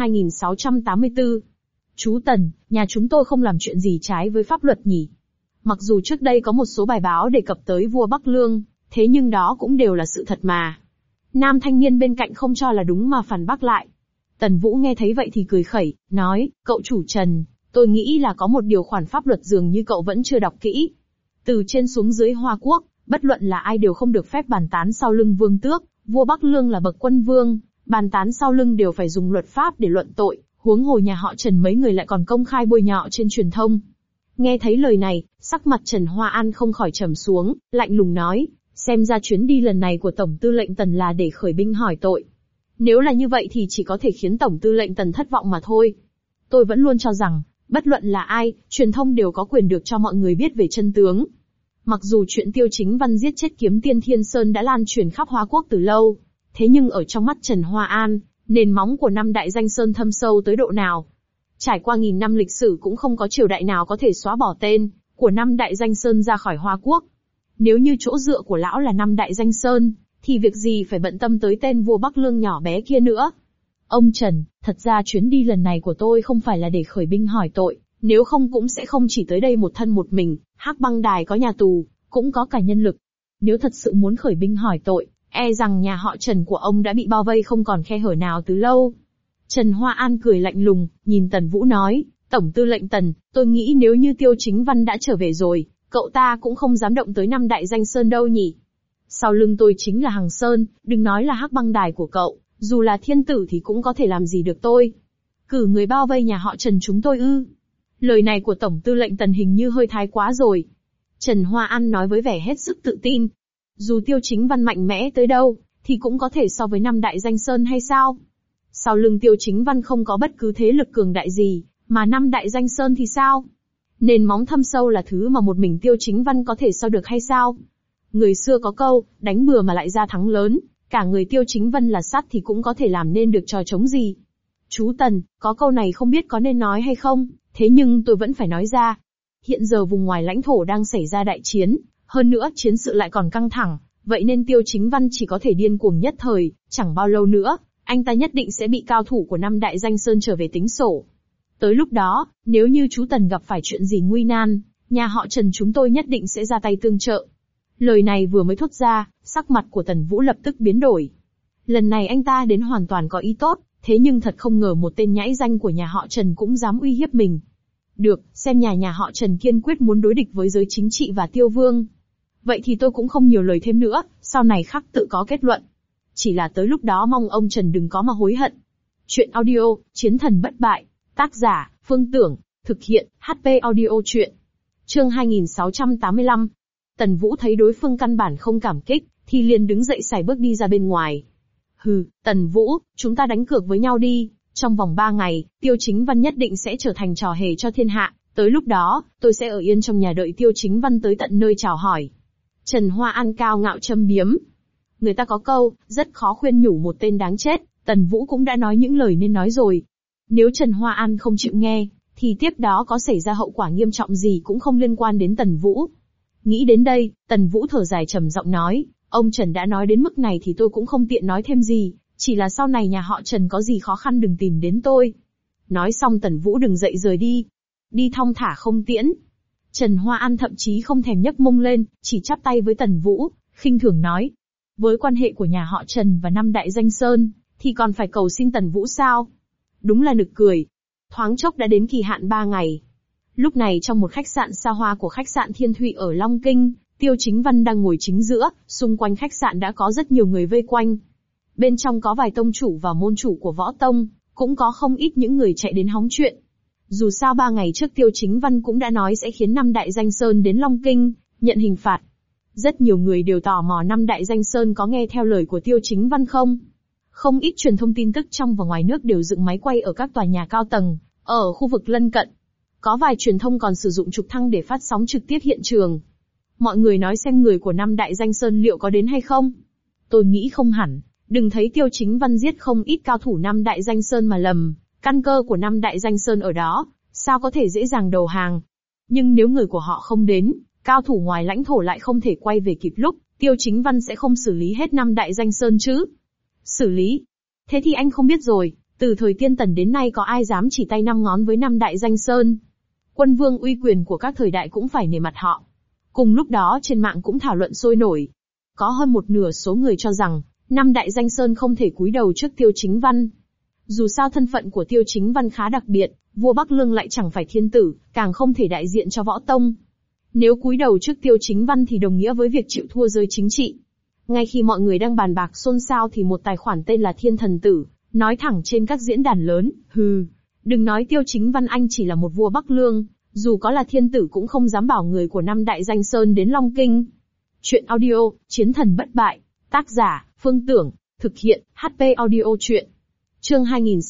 2684. Chú Tần, nhà chúng tôi không làm chuyện gì trái với pháp luật nhỉ? Mặc dù trước đây có một số bài báo đề cập tới vua Bắc Lương, thế nhưng đó cũng đều là sự thật mà. Nam thanh niên bên cạnh không cho là đúng mà phản bác lại. Tần Vũ nghe thấy vậy thì cười khẩy, nói, cậu chủ Trần, tôi nghĩ là có một điều khoản pháp luật dường như cậu vẫn chưa đọc kỹ. Từ trên xuống dưới Hoa Quốc, bất luận là ai đều không được phép bàn tán sau lưng vương tước, vua Bắc Lương là bậc quân vương, bàn tán sau lưng đều phải dùng luật pháp để luận tội, huống hồ nhà họ Trần mấy người lại còn công khai bôi nhọ trên truyền thông. Nghe thấy lời này, sắc mặt Trần Hoa An không khỏi trầm xuống, lạnh lùng nói, xem ra chuyến đi lần này của Tổng tư lệnh Tần là để khởi binh hỏi tội. Nếu là như vậy thì chỉ có thể khiến Tổng tư lệnh Tần thất vọng mà thôi. Tôi vẫn luôn cho rằng, bất luận là ai, truyền thông đều có quyền được cho mọi người biết về chân tướng. Mặc dù chuyện Tiêu Chính Văn giết chết kiếm tiên Thiên Sơn đã lan truyền khắp Hoa Quốc từ lâu, thế nhưng ở trong mắt Trần Hoa An, nền móng của 5 đại danh sơn thâm sâu tới độ nào. Trải qua nghìn năm lịch sử cũng không có triều đại nào có thể xóa bỏ tên của 5 đại danh sơn ra khỏi Hoa Quốc. Nếu như chỗ dựa của lão là 5 đại danh sơn, thì việc gì phải bận tâm tới tên vua Bắc Lương nhỏ bé kia nữa. Ông Trần, thật ra chuyến đi lần này của tôi không phải là để khởi binh hỏi tội, nếu không cũng sẽ không chỉ tới đây một thân một mình, Hắc Băng Đài có nhà tù, cũng có cả nhân lực. Nếu thật sự muốn khởi binh hỏi tội, e rằng nhà họ Trần của ông đã bị bao vây không còn khe hở nào từ lâu. Trần Hoa An cười lạnh lùng, nhìn Tần Vũ nói, Tổng tư lệnh Tần, tôi nghĩ nếu như Tiêu Chính Văn đã trở về rồi, cậu ta cũng không dám động tới 5 đại danh sơn đâu nhỉ. Sau lưng tôi chính là Hằng Sơn, đừng nói là Hắc Băng Đài của cậu, dù là thiên tử thì cũng có thể làm gì được tôi. Cử người bao vây nhà họ Trần chúng tôi ư? Lời này của Tổng tư lệnh Tần hình như hơi thái quá rồi. Trần Hoa An nói với vẻ hết sức tự tin. Dù Tiêu Chính Văn mạnh mẽ tới đâu, thì cũng có thể so với 5 đại danh sơn hay sao? Sau lưng Tiêu Chính Văn không có bất cứ thế lực cường đại gì, mà 5 đại danh sơn thì sao? Nền móng thâm sâu là thứ mà một mình Tiêu Chính Văn có thể so được hay sao? Người xưa có câu, đánh bừa mà lại ra thắng lớn, cả người Tiêu Chính Văn là sắt thì cũng có thể làm nên được trò trống gì. Chú Tần, có câu này không biết có nên nói hay không, thế nhưng tôi vẫn phải nói ra. Hiện giờ vùng ngoài lãnh thổ đang xảy ra đại chiến, hơn nữa chiến sự lại còn căng thẳng, vậy nên Tiêu Chính Văn chỉ có thể điên cuồng nhất thời, chẳng bao lâu nữa, anh ta nhất định sẽ bị cao thủ của năm đại danh sơn trở về tính sổ. Tới lúc đó, nếu như chú Tần gặp phải chuyện gì nguy nan, nhà họ Trần chúng tôi nhất định sẽ ra tay tương trợ. Lời này vừa mới thốt ra, sắc mặt của Tần Vũ lập tức biến đổi. Lần này anh ta đến hoàn toàn có ý tốt, thế nhưng thật không ngờ một tên nhãi danh của nhà họ Trần cũng dám uy hiếp mình. Được, xem nhà họ Trần kiên quyết muốn đối địch với giới chính trị và Tiêu Vương. Vậy thì tôi cũng không nhiều lời thêm nữa, sau này khắc tự có kết luận. Chỉ là tới lúc đó mong ông Trần đừng có mà hối hận. Chuyện audio, Chiến thần bất bại. Tác giả, Phương Tưởng. Thực hiện, HP Audio Chuyện. Chương 2685. Tần Vũ thấy đối phương căn bản không cảm kích, thì liền đứng dậy sải bước đi ra bên ngoài. Hừ, Tần Vũ, chúng ta đánh cược với nhau đi. Trong vòng 3 ngày, Tiêu Chính Văn nhất định sẽ trở thành trò hề cho thiên hạ. Tới lúc đó, tôi sẽ ở yên trong nhà đợi Tiêu Chính Văn tới tận nơi chào hỏi. Trần Hoa An cao ngạo châm biếm. Người ta có câu, rất khó khuyên nhủ một tên đáng chết, Tần Vũ cũng đã nói những lời nên nói rồi. Nếu Trần Hoa An không chịu nghe, thì tiếp đó có xảy ra hậu quả nghiêm trọng gì cũng không liên quan đến Tần Vũ. Nghĩ đến đây, Tần Vũ thở dài trầm giọng nói, ông Trần đã nói đến mức này thì tôi cũng không tiện nói thêm gì, chỉ là sau này nhà họ Trần có gì khó khăn đừng tìm đến tôi. Nói xong Tần Vũ đứng dậy rời đi. Đi thong thả không tiễn. Trần Hoa An thậm chí không thèm nhấc mông lên, chỉ chắp tay với Tần Vũ, khinh thường nói. Với quan hệ của nhà họ Trần và năm đại danh sơn, thì còn phải cầu xin Tần Vũ sao? Đúng là nực cười. Thoáng chốc đã đến kỳ hạn 3 ngày. Lúc này trong một khách sạn xa hoa của khách sạn Thiên Thụy ở Long Kinh, Tiêu Chính Văn đang ngồi chính giữa, xung quanh khách sạn đã có rất nhiều người vây quanh. Bên trong có vài tông chủ và môn chủ của võ tông, cũng có không ít những người chạy đến hóng chuyện. Dù sao 3 ngày trước Tiêu Chính Văn cũng đã nói sẽ khiến năm đại danh sơn đến Long Kinh, nhận hình phạt. Rất nhiều người đều tò mò năm đại danh sơn có nghe theo lời của Tiêu Chính Văn không? Không ít truyền thông tin tức trong và ngoài nước đều dựng máy quay ở các tòa nhà cao tầng, ở khu vực lân cận. Có vài truyền thông còn sử dụng trực thăng để phát sóng trực tiếp hiện trường. Mọi người nói xem người của năm đại danh sơn liệu có đến hay không? Tôi nghĩ không hẳn, đừng thấy Tiêu Chính Văn giết không ít cao thủ năm đại danh sơn mà lầm, căn cơ của năm đại danh sơn ở đó, sao có thể dễ dàng đầu hàng. Nhưng nếu người của họ không đến, cao thủ ngoài lãnh thổ lại không thể quay về kịp lúc, Tiêu Chính Văn sẽ không xử lý hết năm đại danh sơn chứ? Xử lý? Thế thì anh không biết rồi, từ thời Tiên Tần đến nay có ai dám chỉ tay 5 ngón với năm đại danh sơn? Quân vương uy quyền của các thời đại cũng phải nể mặt họ. Cùng lúc đó trên mạng cũng thảo luận sôi nổi. Có hơn một nửa số người cho rằng, năm đại danh sơn không thể cúi đầu trước Tiêu Chính Văn. Dù sao thân phận của Tiêu Chính Văn khá đặc biệt, vua Bắc Lương lại chẳng phải thiên tử, càng không thể đại diện cho võ tông. Nếu cúi đầu trước Tiêu Chính Văn thì đồng nghĩa với việc chịu thua giới chính trị. Ngay khi mọi người đang bàn bạc xôn xao thì một tài khoản tên là Thiên Thần Tử, nói thẳng trên các diễn đàn lớn, đừng nói Tiêu Chính Văn anh chỉ là một vua Bắc Lương, dù có là thiên tử cũng không dám bảo người của năm đại danh sơn đến Long Kinh. Chuyện audio, Chiến thần bất bại. Tác giả, Phương Tưởng. Thực hiện, HP Audio Chuyện. Chương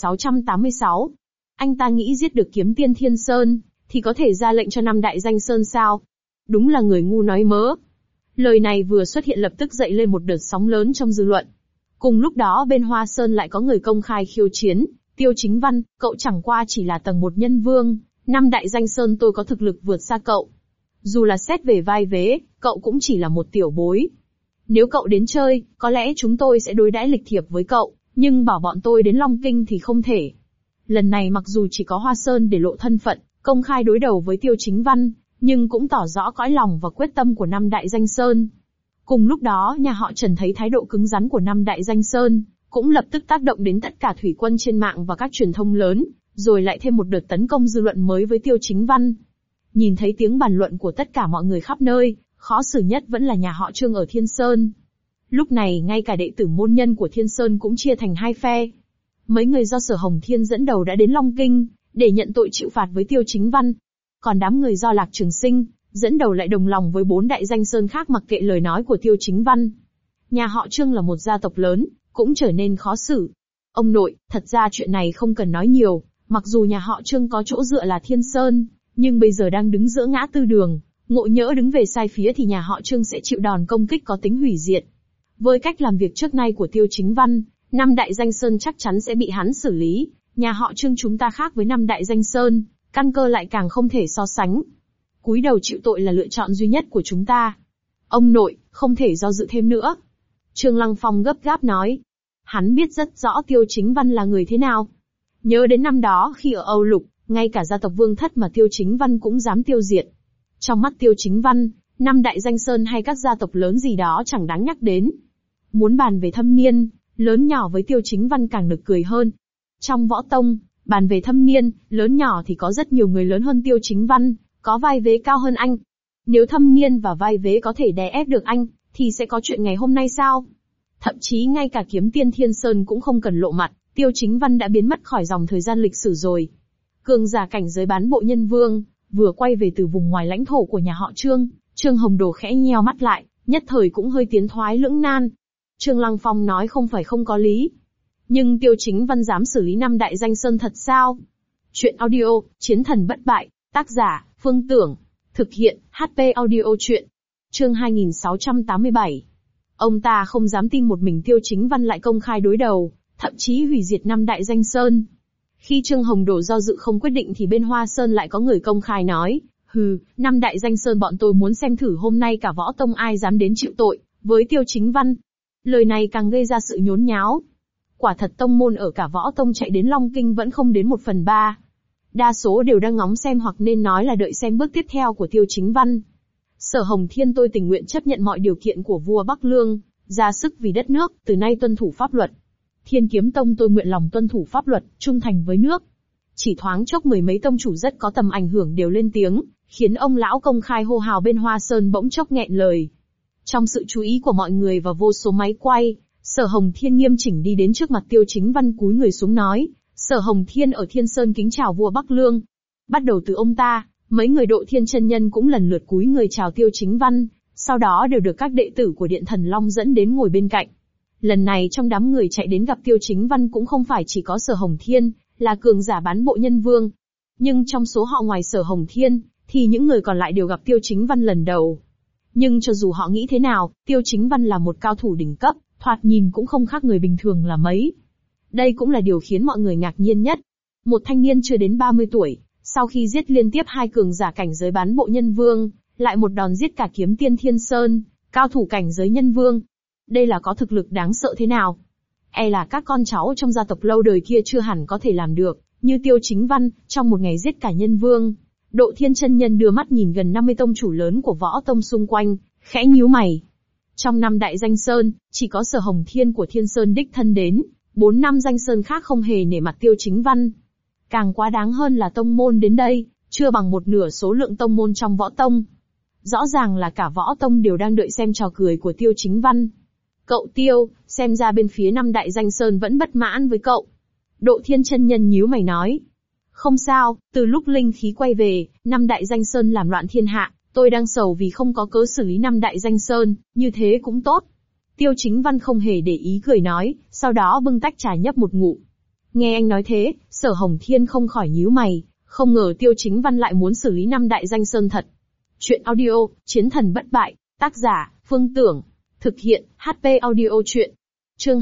2686. Anh ta nghĩ giết được Kiếm Tiên Thiên Sơn, thì có thể ra lệnh cho năm đại danh sơn sao? Đúng là người ngu nói mớ. Lời này vừa xuất hiện lập tức dậy lên một đợt sóng lớn trong dư luận. Cùng lúc đó bên Hoa Sơn lại có người công khai khiêu chiến, Tiêu Chính Văn, cậu chẳng qua chỉ là tầng 1 nhân vương, năm đại danh sơn tôi có thực lực vượt xa cậu. Dù là xét về vai vế, cậu cũng chỉ là một tiểu bối. Nếu cậu đến chơi, có lẽ chúng tôi sẽ đối đãi lịch thiệp với cậu, nhưng bảo bọn tôi đến Long Kinh thì không thể. Lần này mặc dù chỉ có Hoa Sơn để lộ thân phận, công khai đối đầu với Tiêu Chính Văn, nhưng cũng tỏ rõ cõi lòng và quyết tâm của năm đại danh sơn. Cùng lúc đó nhà họ Trần thấy thái độ cứng rắn của năm đại danh sơn, cũng lập tức tác động đến tất cả thủy quân trên mạng và các truyền thông lớn, rồi lại thêm một đợt tấn công dư luận mới với Tiêu Chính Văn. Nhìn thấy tiếng bàn luận của tất cả mọi người khắp nơi, khó xử nhất vẫn là nhà họ Trương ở Thiên Sơn. Lúc này ngay cả đệ tử môn nhân của Thiên Sơn cũng chia thành hai phe. Mấy người do Sở Hồng Thiên dẫn đầu đã đến Long Kinh, để nhận tội chịu phạt với Tiêu Chính Văn. Còn đám người do Lạc Trường Sinh dẫn đầu lại đồng lòng với 4 đại danh sơn khác mặc kệ lời nói của Tiêu Chính Văn. Nhà họ Trương là một gia tộc lớn, cũng trở nên khó xử. Ông nội, thật ra chuyện này không cần nói nhiều, mặc dù nhà họ Trương có chỗ dựa là Thiên Sơn, Nhưng bây giờ đang đứng giữa ngã tư đường, ngộ nhỡ đứng về sai phía thì nhà họ Trương sẽ chịu đòn công kích có tính hủy diệt. Với cách làm việc trước nay của Tiêu Chính Văn, năm đại danh sơn chắc chắn sẽ bị hắn xử lý. Nhà họ Trương chúng ta khác với năm đại danh sơn, căn cơ lại càng không thể so sánh. Cúi đầu chịu tội là lựa chọn duy nhất của chúng ta. Ông nội, không thể do dự thêm nữa. Trương Lăng Phong gấp gáp nói. Hắn biết rất rõ Tiêu Chính Văn là người thế nào. Nhớ đến năm đó khi ở Âu Lục, ngay cả gia tộc Vương Thất mà Tiêu Chính Văn cũng dám tiêu diệt. Trong mắt Tiêu Chính Văn, năm đại danh sơn hay các gia tộc lớn gì đó chẳng đáng nhắc đến. Muốn bàn về thâm niên, lớn nhỏ với Tiêu Chính Văn càng nực cười hơn. Trong võ tông, bàn về thâm niên, lớn nhỏ thì có rất nhiều người lớn hơn Tiêu Chính Văn, có vai vế cao hơn anh. Nếu thâm niên và vai vế có thể đè ép được anh, thì sẽ có chuyện ngày hôm nay sao? Thậm chí ngay cả kiếm tiên Thiên Sơn cũng không cần lộ mặt, Tiêu Chính Văn đã biến mất khỏi dòng thời gian lịch sử rồi. Cường giả cảnh giới bán bộ nhân vương, vừa quay về từ vùng ngoài lãnh thổ của nhà họ Trương, Trương Hồng Đồ khẽ nheo mắt lại, nhất thời cũng hơi tiến thoái lưỡng nan. Trương Lăng Phong nói không phải không có lý. Nhưng Tiêu Chính Văn dám xử lý năm đại danh sơn thật sao? Chuyện audio, Chiến thần bất bại, tác giả, Phương Tưởng. Thực hiện, HP audio chuyện. Chương 2687. Ông ta không dám tin một mình Tiêu Chính Văn lại công khai đối đầu, thậm chí hủy diệt năm đại danh sơn. Khi Trương Hồng Đồ do dự không quyết định thì bên Hoa Sơn lại có người công khai nói, năm đại danh sơn bọn tôi muốn xem thử hôm nay cả võ tông ai dám đến chịu tội, với Tiêu Chính Văn. Lời này càng gây ra sự nhốn nháo. Quả thật tông môn ở cả võ tông chạy đến Long Kinh vẫn không đến 1/3. Đa số đều đang ngóng xem hoặc nên nói là đợi xem bước tiếp theo của Tiêu Chính Văn. Sở Hồng Thiên tôi tình nguyện chấp nhận mọi điều kiện của vua Bắc Lương, ra sức vì đất nước, từ nay tuân thủ pháp luật. Thiên Kiếm Tông tôi nguyện lòng tuân thủ pháp luật, trung thành với nước. Chỉ thoáng chốc mười mấy tông chủ rất có tầm ảnh hưởng đều lên tiếng, khiến ông lão công khai hô hào bên Hoa Sơn bỗng chốc nghẹn lời. Trong sự chú ý của mọi người và vô số máy quay, Sở Hồng Thiên nghiêm chỉnh đi đến trước mặt Tiêu Chính Văn cúi người xuống nói, Sở Hồng Thiên ở Thiên Sơn kính chào vua Bắc Lương. Bắt đầu từ ông ta, mấy người Độ Thiên chân nhân cũng lần lượt cúi người chào Tiêu Chính Văn, sau đó đều được các đệ tử của Điện Thần Long dẫn đến ngồi bên cạnh. Lần này trong đám người chạy đến gặp Tiêu Chính Văn cũng không phải chỉ có Sở Hồng Thiên, là cường giả bán bộ nhân vương. Nhưng trong số họ ngoài Sở Hồng Thiên, thì những người còn lại đều gặp Tiêu Chính Văn lần đầu. Nhưng cho dù họ nghĩ thế nào, Tiêu Chính Văn là một cao thủ đỉnh cấp, thoạt nhìn cũng không khác người bình thường là mấy. Đây cũng là điều khiến mọi người ngạc nhiên nhất. Một thanh niên chưa đến 30 tuổi, sau khi giết liên tiếp hai cường giả cảnh giới bán bộ nhân vương, lại một đòn giết cả kiếm tiên Thiên Sơn, cao thủ cảnh giới nhân vương. Đây là có thực lực đáng sợ thế nào? E là các con cháu trong gia tộc lâu đời kia chưa hẳn có thể làm được, như Tiêu Chính Văn, trong một ngày giết cả nhân vương. Độ Thiên chân nhân đưa mắt nhìn gần 50 tông chủ lớn của võ tông xung quanh, khẽ nhíu mày. Trong năm đại danh sơn, chỉ có Sở Hồng Thiên của Thiên Sơn đích thân đến, 4 năm danh sơn khác không hề nể mặt Tiêu Chính Văn. Càng quá đáng hơn là tông môn đến đây, chưa bằng một nửa số lượng tông môn trong võ tông. Rõ ràng là cả võ tông đều đang đợi xem trò cười của Tiêu Chính Văn. Cậu Tiêu, xem ra bên phía năm đại danh sơn vẫn bất mãn với cậu. Độ Thiên chân nhân nhíu mày nói. Không sao, từ lúc linh khí quay về, năm đại danh sơn làm loạn thiên hạ, tôi đang sầu vì không có cớ xử lý năm đại danh sơn, như thế cũng tốt. Tiêu Chính Văn không hề để ý cười nói, sau đó bưng tách trà nhấp một ngụm. Nghe anh nói thế, Sở Hồng Thiên không khỏi nhíu mày, không ngờ Tiêu Chính Văn lại muốn xử lý năm đại danh sơn thật. Chuyện audio, Chiến thần bất bại, tác giả, Phương Tưởng. Thực hiện, HP audio chuyện. Chương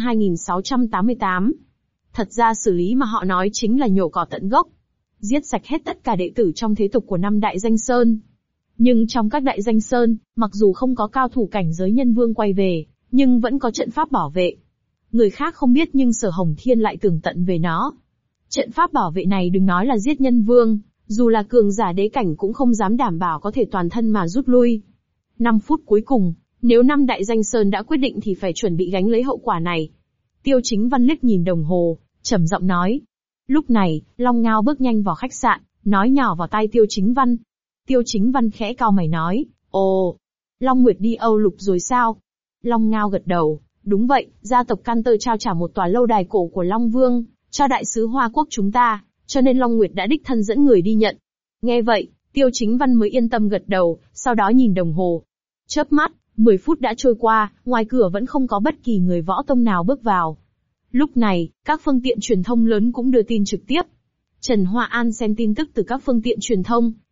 2688. Thật ra xử lý mà họ nói chính là nhổ cỏ tận gốc. Giết sạch hết tất cả đệ tử trong thế tục của năm đại danh sơn. Nhưng trong các đại danh sơn, mặc dù không có cao thủ cảnh giới nhân vương quay về, nhưng vẫn có trận pháp bảo vệ. Người khác không biết nhưng Sở Hồng Thiên lại tường tận về nó. Trận pháp bảo vệ này đừng nói là giết nhân vương, dù là cường giả đế cảnh cũng không dám đảm bảo có thể toàn thân mà rút lui. 5 phút cuối cùng, nếu năm đại danh sơn đã quyết định thì phải chuẩn bị gánh lấy hậu quả này. Tiêu Chính Văn liếc nhìn đồng hồ, trầm giọng nói. Lúc này, Long Ngao bước nhanh vào khách sạn, nói nhỏ vào tai Tiêu Chính Văn. Tiêu Chính Văn khẽ cau mày nói, ồ, Long Nguyệt đi Âu Lục rồi sao? Long Ngao gật đầu, đúng vậy, gia tộc Can Tơ trao trả một tòa lâu đài cổ của Long Vương, cho đại sứ Hoa Quốc chúng ta, cho nên Long Nguyệt đã đích thân dẫn người đi nhận. Nghe vậy, Tiêu Chính Văn mới yên tâm gật đầu, sau đó nhìn đồng hồ. Chớp mắt, 10 phút đã trôi qua, ngoài cửa vẫn không có bất kỳ người võ tông nào bước vào. Lúc này, các phương tiện truyền thông lớn cũng đưa tin trực tiếp. Trần Hoa An xem tin tức từ các phương tiện truyền thông,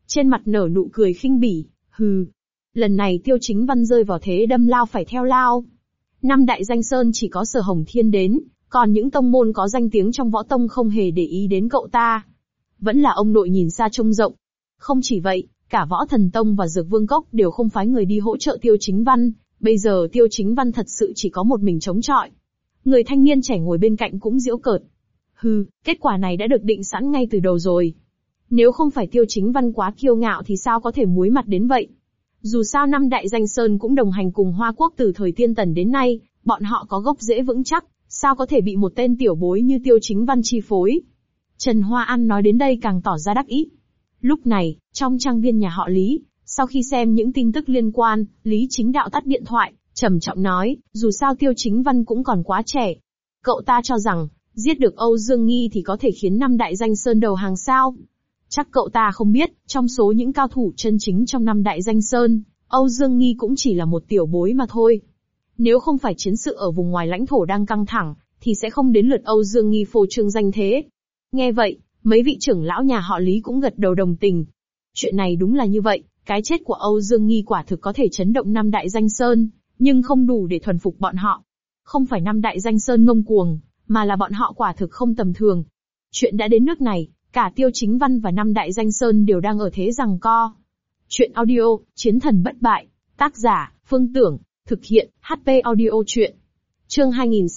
trên mặt nở nụ cười khinh bỉ, hừ. Lần này Tiêu Chính Văn rơi vào thế đâm lao phải theo lao. Năm đại danh sơn chỉ có Sở Hồng Thiên đến, còn những tông môn có danh tiếng trong võ tông không hề để ý đến cậu ta. Vẫn là ông nội nhìn xa trông rộng. Không chỉ vậy, cả Võ Thần Tông và Dược Vương Cốc đều không phái người đi hỗ trợ Tiêu Chính Văn, bây giờ Tiêu Chính Văn thật sự chỉ có một mình chống chọi. Người thanh niên trẻ ngồi bên cạnh cũng giễu cợt. Hừ, kết quả này đã được định sẵn ngay từ đầu rồi. Nếu không phải Tiêu Chính Văn quá kiêu ngạo thì sao có thể muối mặt đến vậy? Dù sao năm đại danh sơn cũng đồng hành cùng Hoa Quốc từ thời Tiên Tần đến nay, bọn họ có gốc rễ vững chắc, sao có thể bị một tên tiểu bối như Tiêu Chính Văn chi phối? Trần Hoa An nói đến đây càng tỏ ra đắc ý. Lúc này, trong trang viên nhà họ Lý, sau khi xem những tin tức liên quan, Lý Chính Đạo tắt điện thoại, trầm trọng nói, dù sao Tiêu Chính Văn cũng còn quá trẻ. Cậu ta cho rằng, giết được Âu Dương Nghi thì có thể khiến năm đại danh sơn đầu hàng sao? Chắc cậu ta không biết, trong số những cao thủ chân chính trong năm đại danh sơn, Âu Dương Nghi cũng chỉ là một tiểu bối mà thôi. Nếu không phải chiến sự ở vùng ngoài lãnh thổ đang căng thẳng, thì sẽ không đến lượt Âu Dương Nghi phô trương danh thế. Nghe vậy, mấy vị trưởng lão nhà họ Lý cũng gật đầu đồng tình. Chuyện này đúng là như vậy, cái chết của Âu Dương Nghi quả thực có thể chấn động năm đại danh sơn, nhưng không đủ để thuần phục bọn họ. Không phải năm đại danh sơn ngông cuồng, mà là bọn họ quả thực không tầm thường. Chuyện đã đến nước này, cả Tiêu Chính Văn và năm đại danh sơn đều đang ở thế giằng co. Chuyện audio, Chiến thần bất bại, tác giả, Phương Tưởng, thực hiện, HP audio chuyện. Chương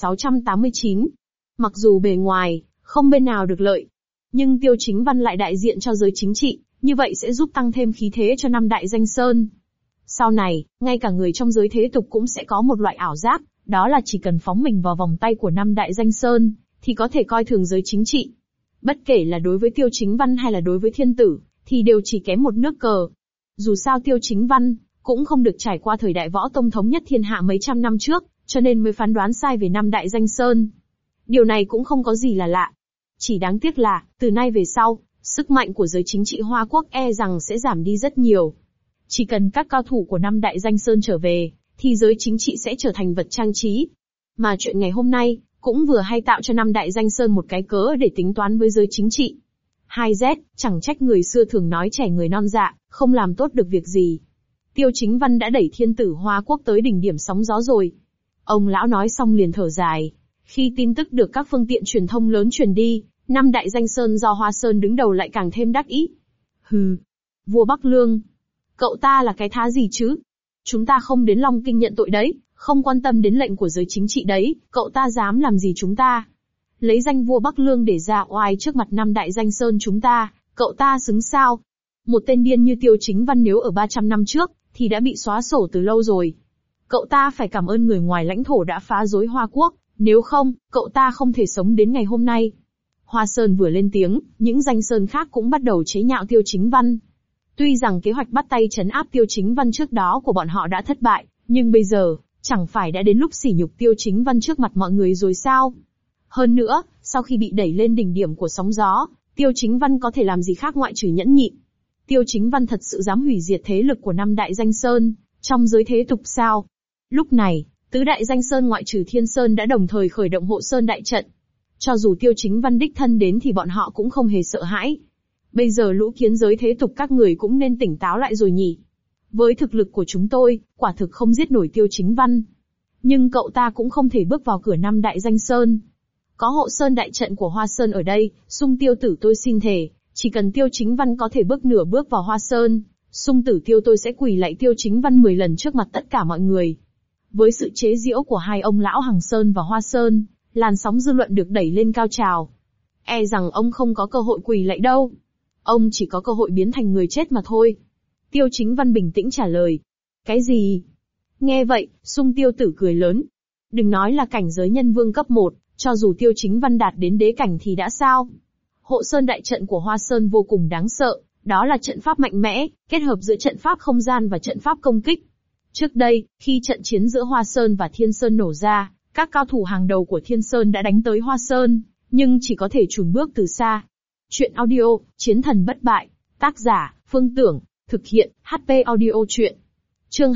2689. Mặc dù bề ngoài, không bên nào được lợi, nhưng Tiêu Chính Văn lại đại diện cho giới chính trị, như vậy sẽ giúp tăng thêm khí thế cho năm đại danh sơn. Sau này, ngay cả người trong giới thế tục cũng sẽ có một loại ảo giác, đó là chỉ cần phóng mình vào vòng tay của năm đại danh sơn, thì có thể coi thường giới chính trị. Bất kể là đối với Tiêu Chính Văn hay là đối với Thiên Tử, thì đều chỉ kém một nước cờ. Dù sao Tiêu Chính Văn cũng không được trải qua thời đại võ tông thống nhất thiên hạ mấy trăm năm trước, cho nên mới phán đoán sai về năm đại danh sơn. Điều này cũng không có gì là lạ. Chỉ đáng tiếc là, từ nay về sau, sức mạnh của giới chính trị Hoa Quốc e rằng sẽ giảm đi rất nhiều. Chỉ cần các cao thủ của năm đại danh sơn trở về, thì giới chính trị sẽ trở thành vật trang trí. Mà chuyện ngày hôm nay, cũng vừa hay tạo cho năm đại danh sơn một cái cớ để tính toán với giới chính trị. 2Z, chẳng trách người xưa thường nói trẻ người non dạ, không làm tốt được việc gì. Tiêu Chính Văn đã đẩy Thiên Tử Hoa Quốc tới đỉnh điểm sóng gió rồi. Ông lão nói xong liền thở dài. Khi tin tức được các phương tiện truyền thông lớn truyền đi, năm đại danh sơn do Hoa Sơn đứng đầu lại càng thêm đắc ý. Hừ, vua Bắc Lương, cậu ta là cái thá gì chứ? Chúng ta không đến Long Kinh nhận tội đấy, không quan tâm đến lệnh của giới chính trị đấy, cậu ta dám làm gì chúng ta? Lấy danh vua Bắc Lương để ra oai trước mặt năm đại danh sơn chúng ta, cậu ta xứng sao? Một tên điên như Tiêu Chính Văn nếu ở 300 năm trước, thì đã bị xóa sổ từ lâu rồi. Cậu ta phải cảm ơn người ngoài lãnh thổ đã phá rối Hoa Quốc, nếu không, cậu ta không thể sống đến ngày hôm nay. Hoa Sơn vừa lên tiếng, những danh sơn khác cũng bắt đầu chế nhạo Tiêu Chính Văn. Tuy rằng kế hoạch bắt tay trấn áp Tiêu Chính Văn trước đó của bọn họ đã thất bại, nhưng bây giờ, chẳng phải đã đến lúc sỉ nhục Tiêu Chính Văn trước mặt mọi người rồi sao? Hơn nữa, sau khi bị đẩy lên đỉnh điểm của sóng gió, Tiêu Chính Văn có thể làm gì khác ngoại trừ nhẫn nhịn? Tiêu Chính Văn thật sự dám hủy diệt thế lực của năm đại danh sơn, trong giới thế tục sao? Lúc này, tứ đại danh sơn ngoại trừ Thiên Sơn đã đồng thời khởi động hộ sơn đại trận. Cho dù Tiêu Chính Văn đích thân đến thì bọn họ cũng không hề sợ hãi. Bây giờ lũ kiến giới thế tục các người cũng nên tỉnh táo lại rồi nhỉ. Với thực lực của chúng tôi, quả thực không giết nổi Tiêu Chính Văn. Nhưng cậu ta cũng không thể bước vào cửa năm đại danh sơn. Có hộ sơn đại trận của Hoa Sơn ở đây, Sung Tiêu Tử tôi xin thề, chỉ cần Tiêu Chính Văn có thể bước nửa bước vào Hoa Sơn, Sung Tử Tiêu tôi sẽ quỳ lạy Tiêu Chính Văn 10 lần trước mặt tất cả mọi người. Với sự chế giễu của hai ông lão Hằng Sơn và Hoa Sơn, làn sóng dư luận được đẩy lên cao trào. E rằng ông không có cơ hội quỳ lạy đâu. Ông chỉ có cơ hội biến thành người chết mà thôi. Tiêu Chính Văn bình tĩnh trả lời. Cái gì? Nghe vậy, Sung Tiêu Tử cười lớn. Đừng nói là cảnh giới nhân vương cấp 1, cho dù Tiêu Chính Văn đạt đến đế cảnh thì đã sao? Hộ sơn đại trận của Hoa Sơn vô cùng đáng sợ, đó là trận pháp mạnh mẽ, kết hợp giữa trận pháp không gian và trận pháp công kích. Trước đây, khi trận chiến giữa Hoa Sơn và Thiên Sơn nổ ra, các cao thủ hàng đầu của Thiên Sơn đã đánh tới Hoa Sơn, nhưng chỉ có thể chùn bước từ xa. Chuyện audio, Chiến thần bất bại, tác giả, Phương Tưởng, thực hiện, HP audio chuyện. Chương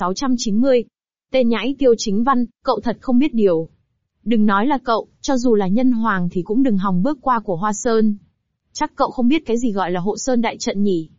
2690. Tên nhãi Tiêu Chính Văn, cậu thật không biết điều. Đừng nói là cậu, cho dù là nhân hoàng thì cũng đừng hòng bước qua của Hoa Sơn. Chắc cậu không biết cái gì gọi là hộ sơn đại trận nhỉ?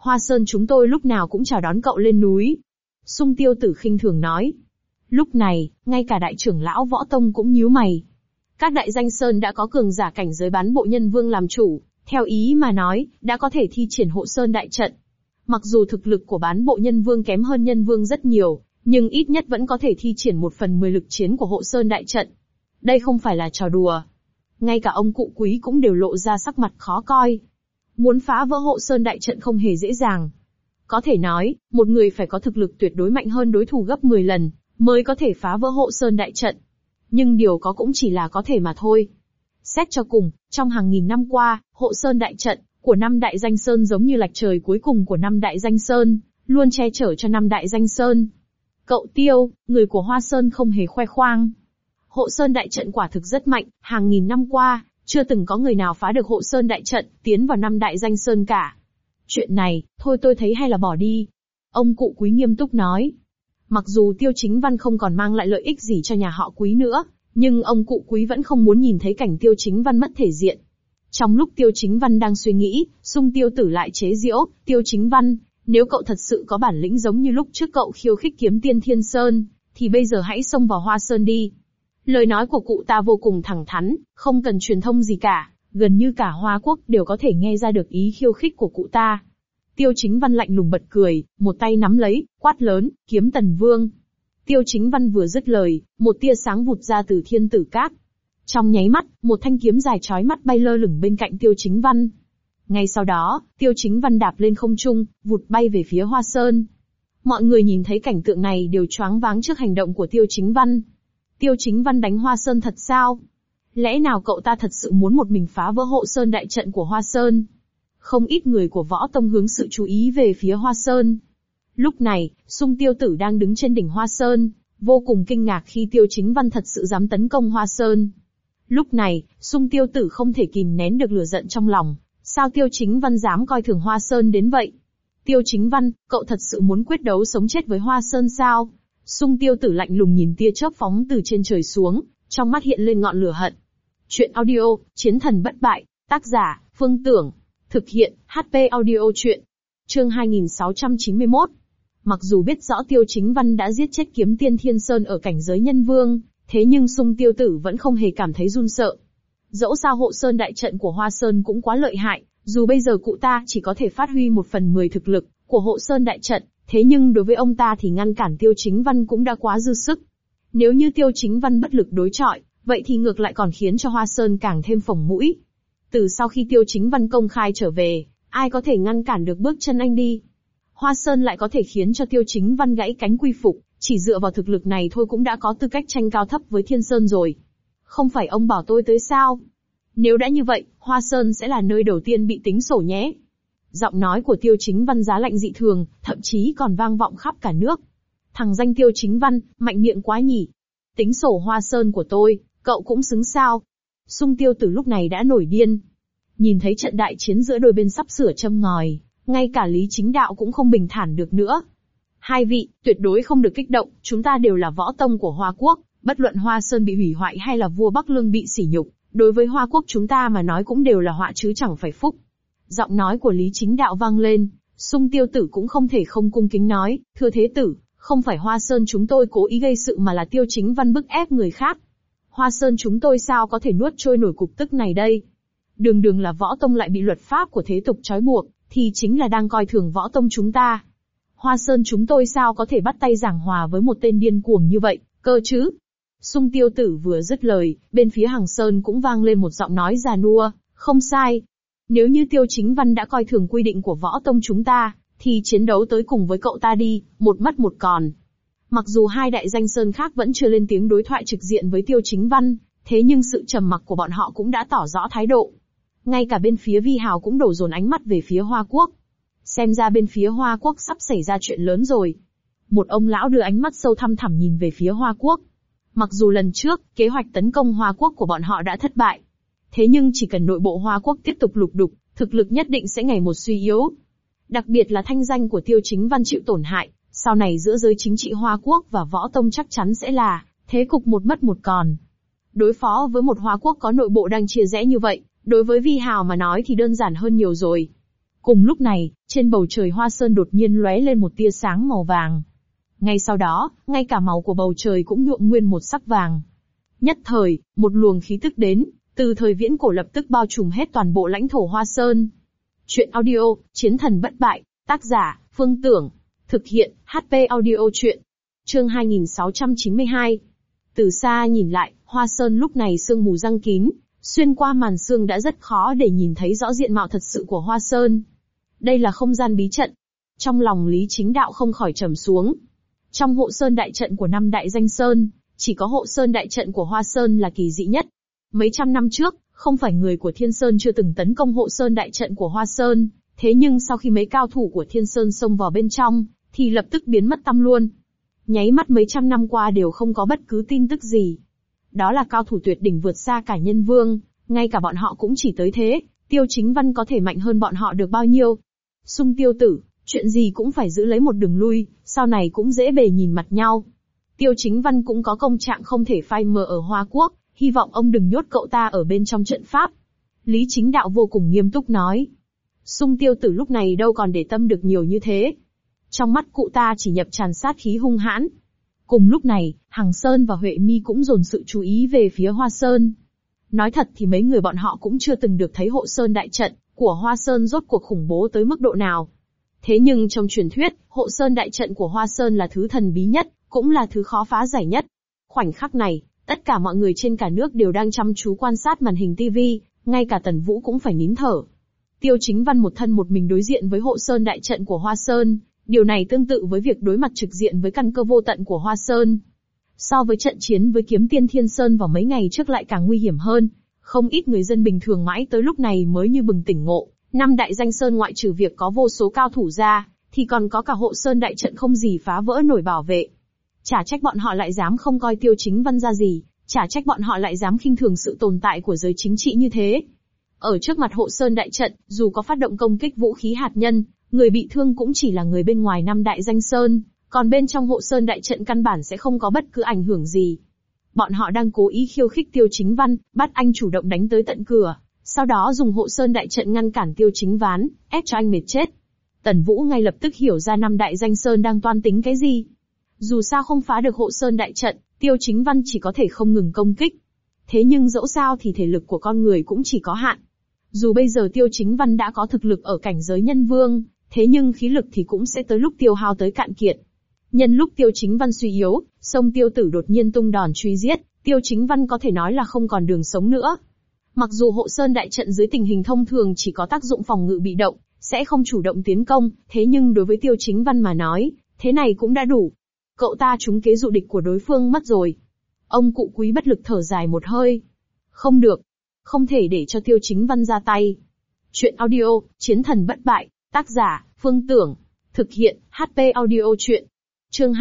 Hoa Sơn chúng tôi lúc nào cũng chào đón cậu lên núi. Xung Tiêu Tử khinh thường nói. Lúc này, ngay cả đại trưởng lão Võ Tông cũng nhíu mày. Các đại danh sơn đã có cường giả cảnh giới bán bộ nhân vương làm chủ, theo ý mà nói, đã có thể thi triển hộ sơn đại trận. Mặc dù thực lực của bán bộ nhân vương kém hơn nhân vương rất nhiều, nhưng ít nhất vẫn có thể thi triển 1/10 lực chiến của hộ sơn đại trận. Đây không phải là trò đùa. Ngay cả ông cụ Quý cũng đều lộ ra sắc mặt khó coi. Muốn phá vỡ hộ sơn đại trận không hề dễ dàng. Có thể nói, một người phải có thực lực tuyệt đối mạnh hơn đối thủ gấp 10 lần, mới có thể phá vỡ hộ sơn đại trận. Nhưng điều có cũng chỉ là có thể mà thôi. Xét cho cùng, trong hàng nghìn năm qua, hộ sơn đại trận của 5 đại danh sơn giống như lạch trời cuối cùng của 5 đại danh sơn, luôn che chở cho 5 đại danh sơn. Cậu Tiêu, người của Hoa Sơn không hề khoe khoang. Hộ sơn đại trận quả thực rất mạnh, hàng nghìn năm qua, chưa từng có người nào phá được hộ sơn đại trận, tiến vào 5 đại danh sơn cả. Chuyện này, thôi tôi thấy hay là bỏ đi. Ông cụ Quý nghiêm túc nói. Mặc dù Tiêu Chính Văn không còn mang lại lợi ích gì cho nhà họ Quý nữa, nhưng ông cụ Quý vẫn không muốn nhìn thấy cảnh Tiêu Chính Văn mất thể diện. Trong lúc Tiêu Chính Văn đang suy nghĩ, Xung Tiêu Tử lại chế giễu, Tiêu Chính Văn, nếu cậu thật sự có bản lĩnh giống như lúc trước cậu khiêu khích kiếm tiên Thiên Sơn, thì bây giờ hãy xông vào Hoa Sơn đi. Lời nói của cụ ta vô cùng thẳng thắn, không cần truyền thông gì cả, gần như cả Hoa Quốc đều có thể nghe ra được ý khiêu khích của cụ ta. Tiêu Chính Văn lạnh lùng bật cười, một tay nắm lấy, quát lớn, kiếm Tần Vương. Tiêu Chính Văn vừa dứt lời, một tia sáng vụt ra từ thiên tử cát. Trong nháy mắt, một thanh kiếm dài chói mắt bay lơ lửng bên cạnh Tiêu Chính Văn. Ngay sau đó, Tiêu Chính Văn đạp lên không trung, vụt bay về phía Hoa Sơn. Mọi người nhìn thấy cảnh tượng này đều choáng váng trước hành động của Tiêu Chính Văn. Tiêu Chính Văn đánh Hoa Sơn thật sao? Lẽ nào cậu ta thật sự muốn một mình phá vỡ hộ sơn đại trận của Hoa Sơn? Không ít người của Võ Tông hướng sự chú ý về phía Hoa Sơn. Lúc này, Xung Tiêu Tử đang đứng trên đỉnh Hoa Sơn, vô cùng kinh ngạc khi Tiêu Chính Văn thật sự dám tấn công Hoa Sơn. Lúc này, Xung Tiêu Tử không thể kìm nén được lửa giận trong lòng, sao Tiêu Chính Văn dám coi thường Hoa Sơn đến vậy? Tiêu Chính Văn, cậu thật sự muốn quyết đấu sống chết với Hoa Sơn sao? Xung Tiêu Tử lạnh lùng nhìn tia chớp phóng từ trên trời xuống, trong mắt hiện lên ngọn lửa hận. Chuyện audio, Chiến thần bất bại, tác giả, Phương Tưởng. Thực hiện, HP audio chuyện. Chương 2691. Mặc dù biết rõ Tiêu Chính Văn đã giết chết kiếm tiên Thiên Sơn ở cảnh giới nhân vương, thế nhưng Xung Tiêu Tử vẫn không hề cảm thấy run sợ. Dẫu sao hộ sơn đại trận của Hoa Sơn cũng quá lợi hại, dù bây giờ cụ ta chỉ có thể phát huy 1/10 thực lực của hộ sơn đại trận, thế nhưng đối với ông ta thì ngăn cản Tiêu Chính Văn cũng đã quá dư sức. Nếu như Tiêu Chính Văn bất lực đối chọi, vậy thì ngược lại còn khiến cho Hoa Sơn càng thêm phồng mũi. Từ sau khi Tiêu Chính Văn công khai trở về, ai có thể ngăn cản được bước chân anh đi? Hoa Sơn lại có thể khiến cho Tiêu Chính Văn gãy cánh quy phục, chỉ dựa vào thực lực này thôi cũng đã có tư cách tranh cao thấp với Thiên Sơn rồi. Không phải ông bảo tôi tới sao? Nếu đã như vậy, Hoa Sơn sẽ là nơi đầu tiên bị tính sổ nhé. Giọng nói của Tiêu Chính Văn giá lạnh dị thường, thậm chí còn vang vọng khắp cả nước. Thằng danh Tiêu Chính Văn, mạnh miệng quá nhỉ. Tính sổ Hoa Sơn của tôi, cậu cũng xứng sao? Xung Tiêu Tử lúc này đã nổi điên. Nhìn thấy trận đại chiến giữa đôi bên sắp sửa châm ngòi, ngay cả Lý Chính Đạo cũng không bình thản được nữa. Hai vị, tuyệt đối không được kích động, chúng ta đều là võ tông của Hoa Quốc, bất luận Hoa Sơn bị hủy hoại hay là vua Bắc Lương bị sỉ nhục, đối với Hoa Quốc chúng ta mà nói cũng đều là họa chứ chẳng phải phúc. Giọng nói của Lý Chính Đạo vang lên, Xung Tiêu Tử cũng không thể không cung kính nói, thưa thế tử, không phải Hoa Sơn chúng tôi cố ý gây sự mà là Tiêu Chính Văn bức ép người khác. Hoa Sơn chúng tôi sao có thể nuốt trôi nổi cục tức này đây? Đường đường là võ tông lại bị luật pháp của thế tục trói buộc, thì chính là đang coi thường võ tông chúng ta. Hoa Sơn chúng tôi sao có thể bắt tay giảng hòa với một tên điên cuồng như vậy, cơ chứ? Xung Tiêu Tử vừa dứt lời, bên phía Hằng Sơn cũng vang lên một giọng nói già nua, không sai. Nếu như Tiêu Chính Văn đã coi thường quy định của võ tông chúng ta, thì chiến đấu tới cùng với cậu ta đi, một mất một còn. Mặc dù hai đại danh sơn khác vẫn chưa lên tiếng đối thoại trực diện với Tiêu Chính Văn, thế nhưng sự trầm mặc của bọn họ cũng đã tỏ rõ thái độ. Ngay cả bên phía Vi Hào cũng đổ dồn ánh mắt về phía Hoa Quốc. Xem ra bên phía Hoa Quốc sắp xảy ra chuyện lớn rồi. Một ông lão đưa ánh mắt sâu thăm thẳm nhìn về phía Hoa Quốc. Mặc dù lần trước, kế hoạch tấn công Hoa Quốc của bọn họ đã thất bại. Thế nhưng chỉ cần nội bộ Hoa Quốc tiếp tục lục đục, thực lực nhất định sẽ ngày một suy yếu. Đặc biệt là thanh danh của Tiêu Chính Văn chịu tổn hại, sau này giữa giới chính trị Hoa Quốc và võ tông chắc chắn sẽ là thế cục một mất một còn. Đối phó với một Hoa Quốc có nội bộ đang chia rẽ như vậy, đối với Vi Hào mà nói thì đơn giản hơn nhiều rồi. Cùng lúc này, trên bầu trời Hoa Sơn đột nhiên lóe lên một tia sáng màu vàng. Ngay sau đó, ngay cả màu của bầu trời cũng nhuộm nguyên một sắc vàng. Nhất thời, một luồng khí tức đến, từ thời viễn cổ lập tức bao trùm hết toàn bộ lãnh thổ Hoa Sơn. Chuyện audio, Chiến thần bất bại, tác giả, Phương Tưởng. Thực hiện, HP audio chuyện. Chương 2692. Từ xa nhìn lại, Hoa Sơn lúc này sương mù giăng kín, xuyên qua màn sương đã rất khó để nhìn thấy rõ diện mạo thật sự của Hoa Sơn. Đây là không gian bí trận. Trong lòng Lý Chính Đạo không khỏi trầm xuống. Trong hộ sơn đại trận của 5 đại danh sơn, chỉ có hộ sơn đại trận của Hoa Sơn là kỳ dị nhất. Mấy trăm năm trước, không phải người của Thiên Sơn chưa từng tấn công hộ sơn đại trận của Hoa Sơn, thế nhưng sau khi mấy cao thủ của Thiên Sơn xông vào bên trong, thì lập tức biến mất tăm luôn. Nháy mắt mấy trăm năm qua đều không có bất cứ tin tức gì. Đó là cao thủ tuyệt đỉnh vượt xa cả nhân vương, ngay cả bọn họ cũng chỉ tới thế, Tiêu Chính Văn có thể mạnh hơn bọn họ được bao nhiêu. Xung Tiêu tử, chuyện gì cũng phải giữ lấy một đường lui, sau này cũng dễ bề nhìn mặt nhau. Tiêu Chính Văn cũng có công trạng không thể phai mờ ở Hoa Quốc, hy vọng ông đừng nhốt cậu ta ở bên trong trận pháp. Lý Chính Đạo vô cùng nghiêm túc nói. Xung Tiêu tử lúc này đâu còn để tâm được nhiều như thế. Trong mắt cụ ta chỉ nhập tràn sát khí hung hãn. Cùng lúc này, Hằng Sơn và Huệ Mi cũng dồn sự chú ý về phía Hoa Sơn. Nói thật thì mấy người bọn họ cũng chưa từng được thấy hộ sơn đại trận của Hoa Sơn rốt cuộc khủng bố tới mức độ nào. Thế nhưng trong truyền thuyết, hộ sơn đại trận của Hoa Sơn là thứ thần bí nhất, cũng là thứ khó phá giải nhất. Khoảnh khắc này, tất cả mọi người trên cả nước đều đang chăm chú quan sát màn hình TV, ngay cả Tần Vũ cũng phải nín thở. Tiêu Chính Văn một thân một mình đối diện với hộ sơn đại trận của Hoa Sơn, điều này tương tự với việc đối mặt trực diện với căn cơ vô tận của Hoa Sơn. So với trận chiến với Kiếm Tiên Thiên Sơn vào mấy ngày trước lại càng nguy hiểm hơn, không ít người dân bình thường mãi tới lúc này mới như bừng tỉnh ngộ. 5 đại danh sơn ngoại trừ việc có vô số cao thủ ra, thì còn có cả hộ sơn đại trận không gì phá vỡ nổi bảo vệ. Chả trách bọn họ lại dám không coi Tiêu Chính Văn ra gì, chả trách bọn họ lại dám khinh thường sự tồn tại của giới chính trị như thế. Ở trước mặt hộ sơn đại trận, dù có phát động công kích vũ khí hạt nhân, người bị thương cũng chỉ là người bên ngoài 5 đại danh sơn, còn bên trong hộ sơn đại trận căn bản sẽ không có bất cứ ảnh hưởng gì. Bọn họ đang cố ý khiêu khích Tiêu Chính Văn, bắt anh chủ động đánh tới tận cửa, sau đó dùng hộ sơn đại trận ngăn cản Tiêu Chính Ván, ép cho anh mệt chết. Tần Vũ ngay lập tức hiểu ra 5 đại danh sơn đang toan tính cái gì. Dù sao không phá được hộ sơn đại trận, Tiêu Chính Văn chỉ có thể không ngừng công kích. Thế nhưng dẫu sao thì thể lực của con người cũng chỉ có hạn. Dù bây giờ Tiêu Chính Văn đã có thực lực ở cảnh giới nhân vương, thế nhưng khí lực thì cũng sẽ tới lúc tiêu hao tới cạn kiệt. Nhân lúc Tiêu Chính Văn suy yếu, Sông Tiêu Tử đột nhiên tung đòn truy giết, Tiêu Chính Văn có thể nói là không còn đường sống nữa. Mặc dù hộ sơn đại trận dưới tình hình thông thường chỉ có tác dụng phòng ngự bị động, sẽ không chủ động tiến công, thế nhưng đối với Tiêu Chính Văn mà nói, thế này cũng đã đủ. Cậu ta trúng kế dụ địch của đối phương mất rồi. Ông cụ Quý bất lực thở dài một hơi. Không được. Không thể để cho Tiêu Chính Văn ra tay. Chuyện audio, Chiến thần bất bại, tác giả, Phương Tưởng. Thực hiện, HP audio chuyện. Chương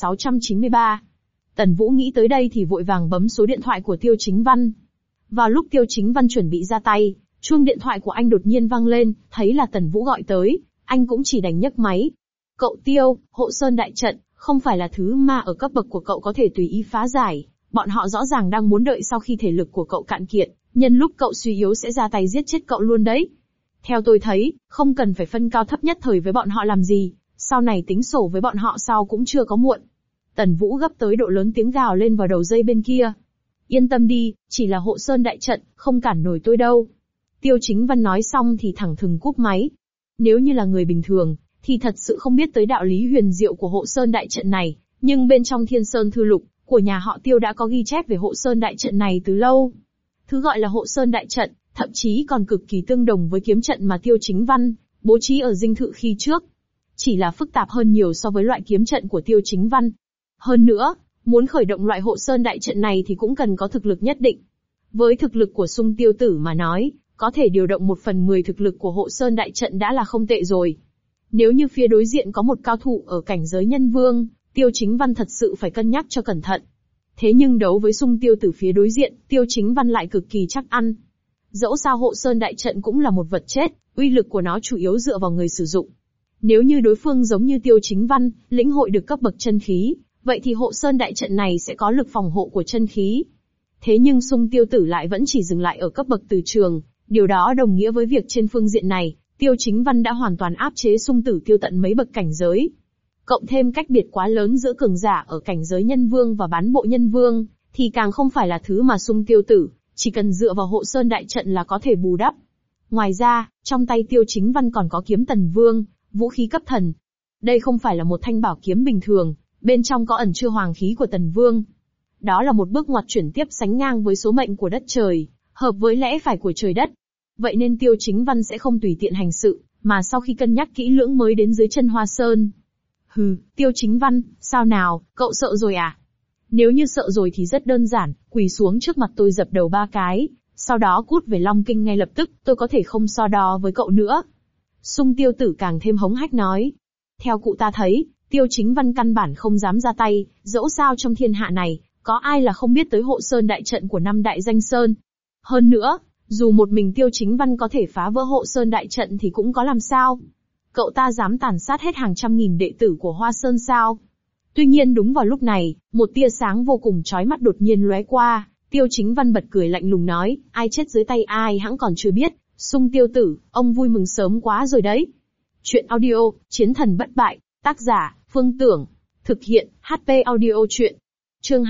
2693. Tần Vũ nghĩ tới đây thì vội vàng bấm số điện thoại của Tiêu Chính Văn. Vào lúc Tiêu Chính Văn chuẩn bị ra tay, chuông điện thoại của anh đột nhiên vang lên, thấy là Tần Vũ gọi tới, anh cũng chỉ đành nhấc máy. Cậu Tiêu, hộ sơn đại trận, không phải là thứ mà ở cấp bậc của cậu có thể tùy ý phá giải, bọn họ rõ ràng đang muốn đợi sau khi thể lực của cậu cạn kiệt, nhân lúc cậu suy yếu sẽ ra tay giết chết cậu luôn đấy. Theo tôi thấy, không cần phải phân cao thấp nhất thời với bọn họ làm gì, sau này tính sổ với bọn họ sau cũng chưa có muộn. Tần Vũ gấp tới độ lớn tiếng gào lên vào đầu dây bên kia. Yên tâm đi, chỉ là hộ sơn đại trận, không cản nổi tôi đâu. Tiêu Chính Văn nói xong thì thẳng thừng cúp máy. Nếu như là người bình thường, thì thật sự không biết tới đạo lý huyền diệu của hộ sơn đại trận này, nhưng bên trong Thiên Sơn Thư Lục của nhà họ Tiêu đã có ghi chép về hộ sơn đại trận này từ lâu. Thứ gọi là hộ sơn đại trận, thậm chí còn cực kỳ tương đồng với kiếm trận mà Tiêu Chính Văn bố trí ở dinh thự khi trước. Chỉ là phức tạp hơn nhiều so với loại kiếm trận của Tiêu Chính Văn. Hơn nữa, muốn khởi động loại hộ sơn đại trận này thì cũng cần có thực lực nhất định. Với thực lực của Sung Tiêu Tử mà nói, có thể điều động 1/10 thực lực của hộ sơn đại trận đã là không tệ rồi. Nếu như phía đối diện có một cao thủ ở cảnh giới nhân vương, Tiêu Chính Văn thật sự phải cân nhắc cho cẩn thận. Thế nhưng đấu với Sung Tiêu Tử phía đối diện, Tiêu Chính Văn lại cực kỳ chắc ăn. Dẫu sao hộ sơn đại trận cũng là một vật chết, uy lực của nó chủ yếu dựa vào người sử dụng. Nếu như đối phương giống như Tiêu Chính Văn, lĩnh hội được cấp bậc chân khí, vậy thì hộ sơn đại trận này sẽ có lực phòng hộ của chân khí. Thế nhưng Sung Tiêu Tử lại vẫn chỉ dừng lại ở cấp bậc từ trường, điều đó đồng nghĩa với việc trên phương diện này, Tiêu Chính Văn đã hoàn toàn áp chế Xung Tử Tiêu tận mấy bậc cảnh giới. Cộng thêm cách biệt quá lớn giữa cường giả ở cảnh giới nhân vương và bán bộ nhân vương, thì càng không phải là thứ mà Xung Tiêu Tử, chỉ cần dựa vào hộ sơn đại trận là có thể bù đắp. Ngoài ra, trong tay Tiêu Chính Văn còn có kiếm Tần Vương, vũ khí cấp thần. Đây không phải là một thanh bảo kiếm bình thường, bên trong có ẩn chứa hoàng khí của Tần Vương. Đó là một bước ngoặt chuyển tiếp sánh ngang với số mệnh của đất trời, hợp với lẽ phải của trời đất. Vậy nên Tiêu Chính Văn sẽ không tùy tiện hành sự, mà sau khi cân nhắc kỹ lưỡng mới đến dưới chân Hoa Sơn. Hừ, Tiêu Chính Văn, sao nào, cậu sợ rồi à? Nếu như sợ rồi thì rất đơn giản, quỳ xuống trước mặt tôi dập đầu 3 cái, sau đó cút về Long Kinh ngay lập tức, tôi có thể không so đo với cậu nữa. Xung Tiêu Tử càng thêm hống hách nói. Theo cụ ta thấy, Tiêu Chính Văn căn bản không dám ra tay, dẫu sao trong thiên hạ này, có ai là không biết tới hộ sơn đại trận của 5 đại danh sơn. Hơn nữa, dù một mình Tiêu Chính Văn có thể phá vỡ hộ sơn đại trận thì cũng có làm sao. Cậu ta dám tàn sát hết hàng trăm nghìn đệ tử của Hoa Sơn sao? Tuy nhiên đúng vào lúc này, một tia sáng vô cùng chói mắt đột nhiên lóe qua, Tiêu Chính Văn bật cười lạnh lùng nói, ai chết dưới tay ai hãng còn chưa biết, Xung Tiêu Tử, ông vui mừng sớm quá rồi đấy. Chuyện audio, Chiến thần bất bại, tác giả, Phương Tưởng, thực hiện, HP audio chuyện. Chương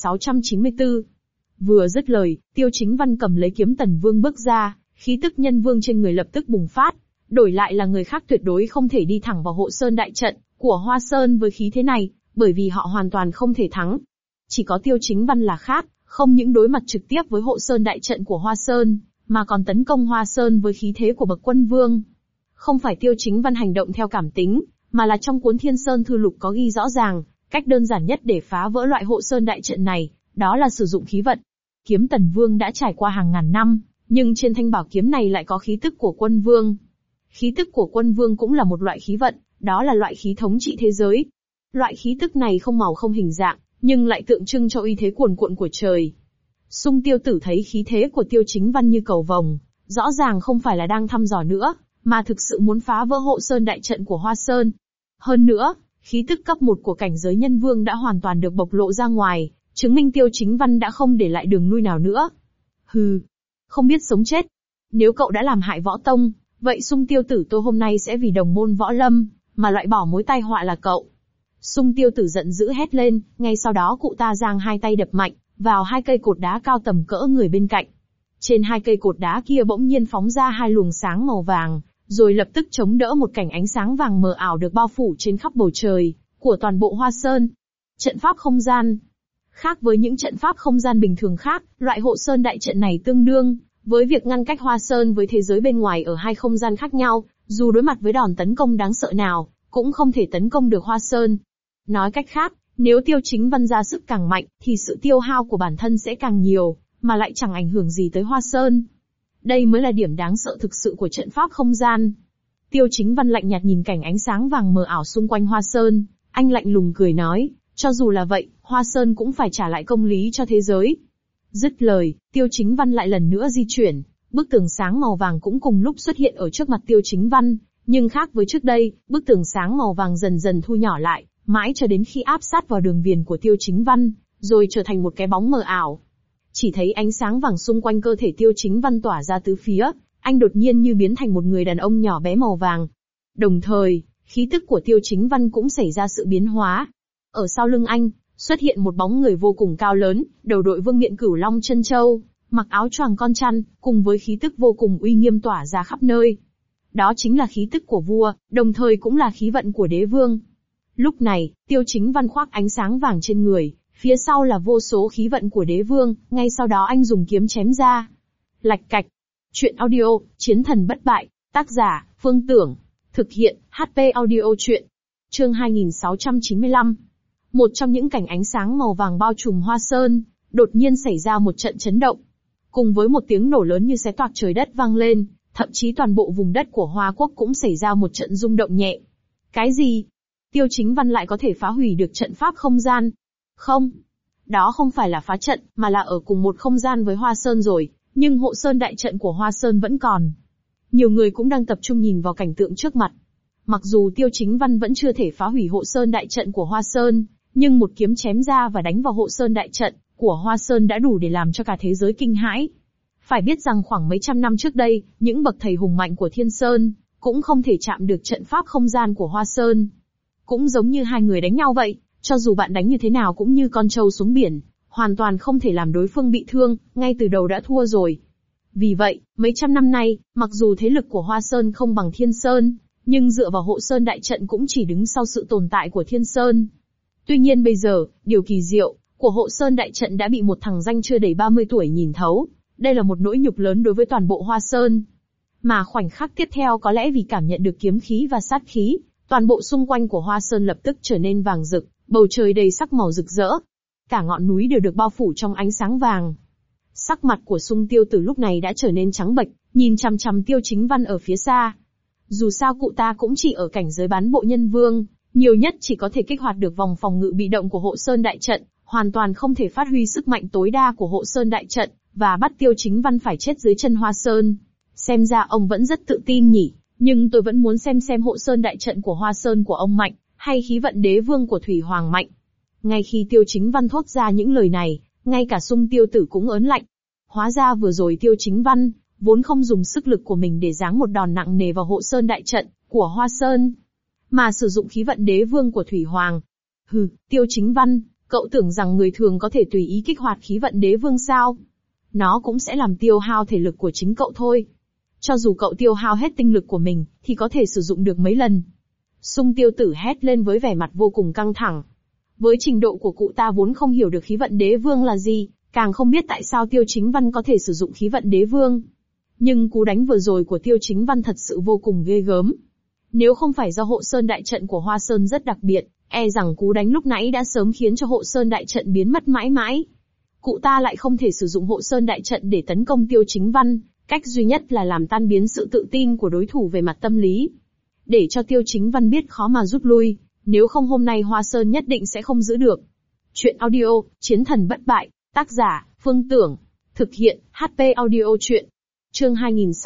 2694. Vừa dứt lời, Tiêu Chính Văn cầm lấy kiếm Tần Vương bước ra, khí tức nhân vương trên người lập tức bùng phát, đổi lại là người khác tuyệt đối không thể đi thẳng vào hộ sơn đại trận của Hoa Sơn với khí thế này, bởi vì họ hoàn toàn không thể thắng. Chỉ có Tiêu Chính Văn là khác, không những đối mặt trực tiếp với hộ sơn đại trận của Hoa Sơn, mà còn tấn công Hoa Sơn với khí thế của bậc quân vương. Không phải Tiêu Chính Văn hành động theo cảm tính, mà là trong cuốn Thiên Sơn Thư Lục có ghi rõ ràng, cách đơn giản nhất để phá vỡ loại hộ sơn đại trận này, đó là sử dụng khí vận. Kiếm Tần Vương đã trải qua hàng ngàn năm, nhưng trên thanh bảo kiếm này lại có khí tức của quân vương. Khí tức của quân vương cũng là một loại khí vận, đó là loại khí thống trị thế giới. Loại khí tức này không màu không hình dạng, nhưng lại tượng trưng cho uy thế cuồn cuộn của trời. Xung Tiêu Tử thấy khí thế của Tiêu Chính Văn như cầu vồng, rõ ràng không phải là đang thăm dò nữa, mà thực sự muốn phá vỡ hộ sơn đại trận của Hoa Sơn. Hơn nữa, khí tức cấp 1 của cảnh giới nhân vương đã hoàn toàn được bộc lộ ra ngoài, chứng minh Tiêu Chính Văn đã không để lại đường lui nào nữa. Hừ, không biết sống chết. Nếu cậu đã làm hại võ tông, vậy Xung Tiêu Tử tôi hôm nay sẽ vì đồng môn võ lâm, mà loại bỏ mối tai họa là cậu. Xung Tiêu Tử giận dữ hét lên, ngay sau đó cụ ta giang hai tay đập mạnh vào hai cây cột đá cao tầm cỡ người bên cạnh. Trên hai cây cột đá kia bỗng nhiên phóng ra hai luồng sáng màu vàng, rồi lập tức chống đỡ một cảnh ánh sáng vàng mờ ảo được bao phủ trên khắp bầu trời của toàn bộ Hoa Sơn. Trận pháp không gian. Khác với những trận pháp không gian bình thường khác, loại hộ sơn đại trận này tương đương với việc ngăn cách Hoa Sơn với thế giới bên ngoài ở hai không gian khác nhau, dù đối mặt với đòn tấn công đáng sợ nào, cũng không thể tấn công được Hoa Sơn. Nói cách khác, nếu Tiêu Chính Văn ra sức càng mạnh, thì sự tiêu hao của bản thân sẽ càng nhiều, mà lại chẳng ảnh hưởng gì tới Hoa Sơn. Đây mới là điểm đáng sợ thực sự của trận pháp không gian. Tiêu Chính Văn lạnh nhạt nhìn cảnh ánh sáng vàng mờ ảo xung quanh Hoa Sơn, anh lạnh lùng cười nói, cho dù là vậy, Hoa Sơn cũng phải trả lại công lý cho thế giới. Dứt lời, Tiêu Chính Văn lại lần nữa di chuyển, bức tường sáng màu vàng cũng cùng lúc xuất hiện ở trước mặt Tiêu Chính Văn, nhưng khác với trước đây, bức tường sáng màu vàng dần dần thu nhỏ lại, mãi cho đến khi áp sát vào đường viền của Tiêu Chính Văn, rồi trở thành một cái bóng mờ ảo. Chỉ thấy ánh sáng vàng xung quanh cơ thể Tiêu Chính Văn tỏa ra tứ phía, anh đột nhiên như biến thành một người đàn ông nhỏ bé màu vàng. Đồng thời, khí tức của Tiêu Chính Văn cũng xảy ra sự biến hóa. Ở sau lưng anh, xuất hiện một bóng người vô cùng cao lớn, đầu đội vương miện cửu long chân châu, mặc áo choàng con chăn, cùng với khí tức vô cùng uy nghiêm tỏa ra khắp nơi. Đó chính là khí tức của vua, đồng thời cũng là khí vận của đế vương. Lúc này, Tiêu Chính Văn khoác ánh sáng vàng trên người, phía sau là vô số khí vận của đế vương, ngay sau đó anh dùng kiếm chém ra. Lạch cạch. Chuyện audio, Chiến thần bất bại, tác giả, Phương Tưởng, thực hiện, HP audio chuyện. Chương 2695. Một trong những cảnh ánh sáng màu vàng bao trùm Hoa Sơn, đột nhiên xảy ra một trận chấn động. Cùng với một tiếng nổ lớn như xé toạc trời đất vang lên, thậm chí toàn bộ vùng đất của Hoa Quốc cũng xảy ra một trận rung động nhẹ. Cái gì? Tiêu Chính Văn lại có thể phá hủy được trận pháp không gian? Không. Đó không phải là phá trận, mà là ở cùng một không gian với Hoa Sơn rồi, nhưng hộ sơn đại trận của Hoa Sơn vẫn còn. Nhiều người cũng đang tập trung nhìn vào cảnh tượng trước mặt. Mặc dù Tiêu Chính Văn vẫn chưa thể phá hủy hộ sơn đại trận của Hoa Sơn, nhưng một kiếm chém ra và đánh vào hộ sơn đại trận của Hoa Sơn đã đủ để làm cho cả thế giới kinh hãi. Phải biết rằng khoảng mấy trăm năm trước đây, những bậc thầy hùng mạnh của Thiên Sơn cũng không thể chạm được trận pháp không gian của Hoa Sơn. Cũng giống như hai người đánh nhau vậy, cho dù bạn đánh như thế nào cũng như con trâu xuống biển, hoàn toàn không thể làm đối phương bị thương, ngay từ đầu đã thua rồi. Vì vậy, mấy trăm năm nay, mặc dù thế lực của Hoa Sơn không bằng Thiên Sơn, nhưng dựa vào Hộ Sơn đại trận cũng chỉ đứng sau sự tồn tại của Thiên Sơn. Tuy nhiên bây giờ, điều kỳ diệu của Hộ Sơn đại trận đã bị một thằng danh chưa đầy 30 tuổi nhìn thấu. Đây là một nỗi nhục lớn đối với toàn bộ Hoa Sơn. Mà khoảnh khắc tiếp theo có lẽ vì cảm nhận được kiếm khí và sát khí, toàn bộ xung quanh của Hoa Sơn lập tức trở nên vàng rực, bầu trời đầy sắc màu rực rỡ. Cả ngọn núi đều được bao phủ trong ánh sáng vàng. Sắc mặt của Sung Tiêu Tử lúc này đã trở nên trắng bệch, nhìn chằm chằm Tiêu Chính Văn ở phía xa. Dù sao cụ ta cũng chỉ ở cảnh giới bán bộ nhân vương, nhiều nhất chỉ có thể kích hoạt được vòng phòng ngự bị động của Hộ Sơn đại trận, hoàn toàn không thể phát huy sức mạnh tối đa của Hộ Sơn đại trận, và bắt Tiêu Chính Văn phải chết dưới chân Hoa Sơn. Xem ra ông vẫn rất tự tin nhỉ, nhưng tôi vẫn muốn xem Hộ Sơn đại trận của Hoa Sơn của ông mạnh, hay khí vận đế vương của Thủy Hoàng mạnh. Ngay khi Tiêu Chính Văn thốt ra những lời này, ngay cả Sung Tiêu Tử cũng ớn lạnh. Hóa ra vừa rồi Tiêu Chính Văn vốn không dùng sức lực của mình để giáng một đòn nặng nề vào Hộ Sơn đại trận của Hoa Sơn, mà sử dụng khí vận đế vương của Thủy Hoàng. Hừ, Tiêu Chính Văn, cậu tưởng rằng người thường có thể tùy ý kích hoạt khí vận đế vương sao? Nó cũng sẽ làm tiêu hao thể lực của chính cậu thôi. Cho dù cậu tiêu hao hết tinh lực của mình, thì có thể sử dụng được mấy lần. Sung Tiêu Tử hét lên với vẻ mặt vô cùng căng thẳng. Với trình độ của cụ ta vốn không hiểu được khí vận đế vương là gì, càng không biết tại sao Tiêu Chính Văn có thể sử dụng khí vận đế vương. Nhưng cú đánh vừa rồi của Tiêu Chính Văn thật sự vô cùng ghê gớm. Nếu không phải do Hộ Sơn đại trận của Hoa Sơn rất đặc biệt, e rằng cú đánh lúc nãy đã sớm khiến cho Hộ Sơn đại trận biến mất mãi mãi. Cụ ta lại không thể sử dụng Hộ Sơn đại trận để tấn công Tiêu Chính Văn, cách duy nhất là làm tan biến sự tự tin của đối thủ về mặt tâm lý. Để cho Tiêu Chính Văn biết khó mà rút lui, nếu không hôm nay Hoa Sơn nhất định sẽ không giữ được. Chuyện audio, Chiến thần bất bại, tác giả, Phương Tưởng, thực hiện, HP audio chuyện. Chương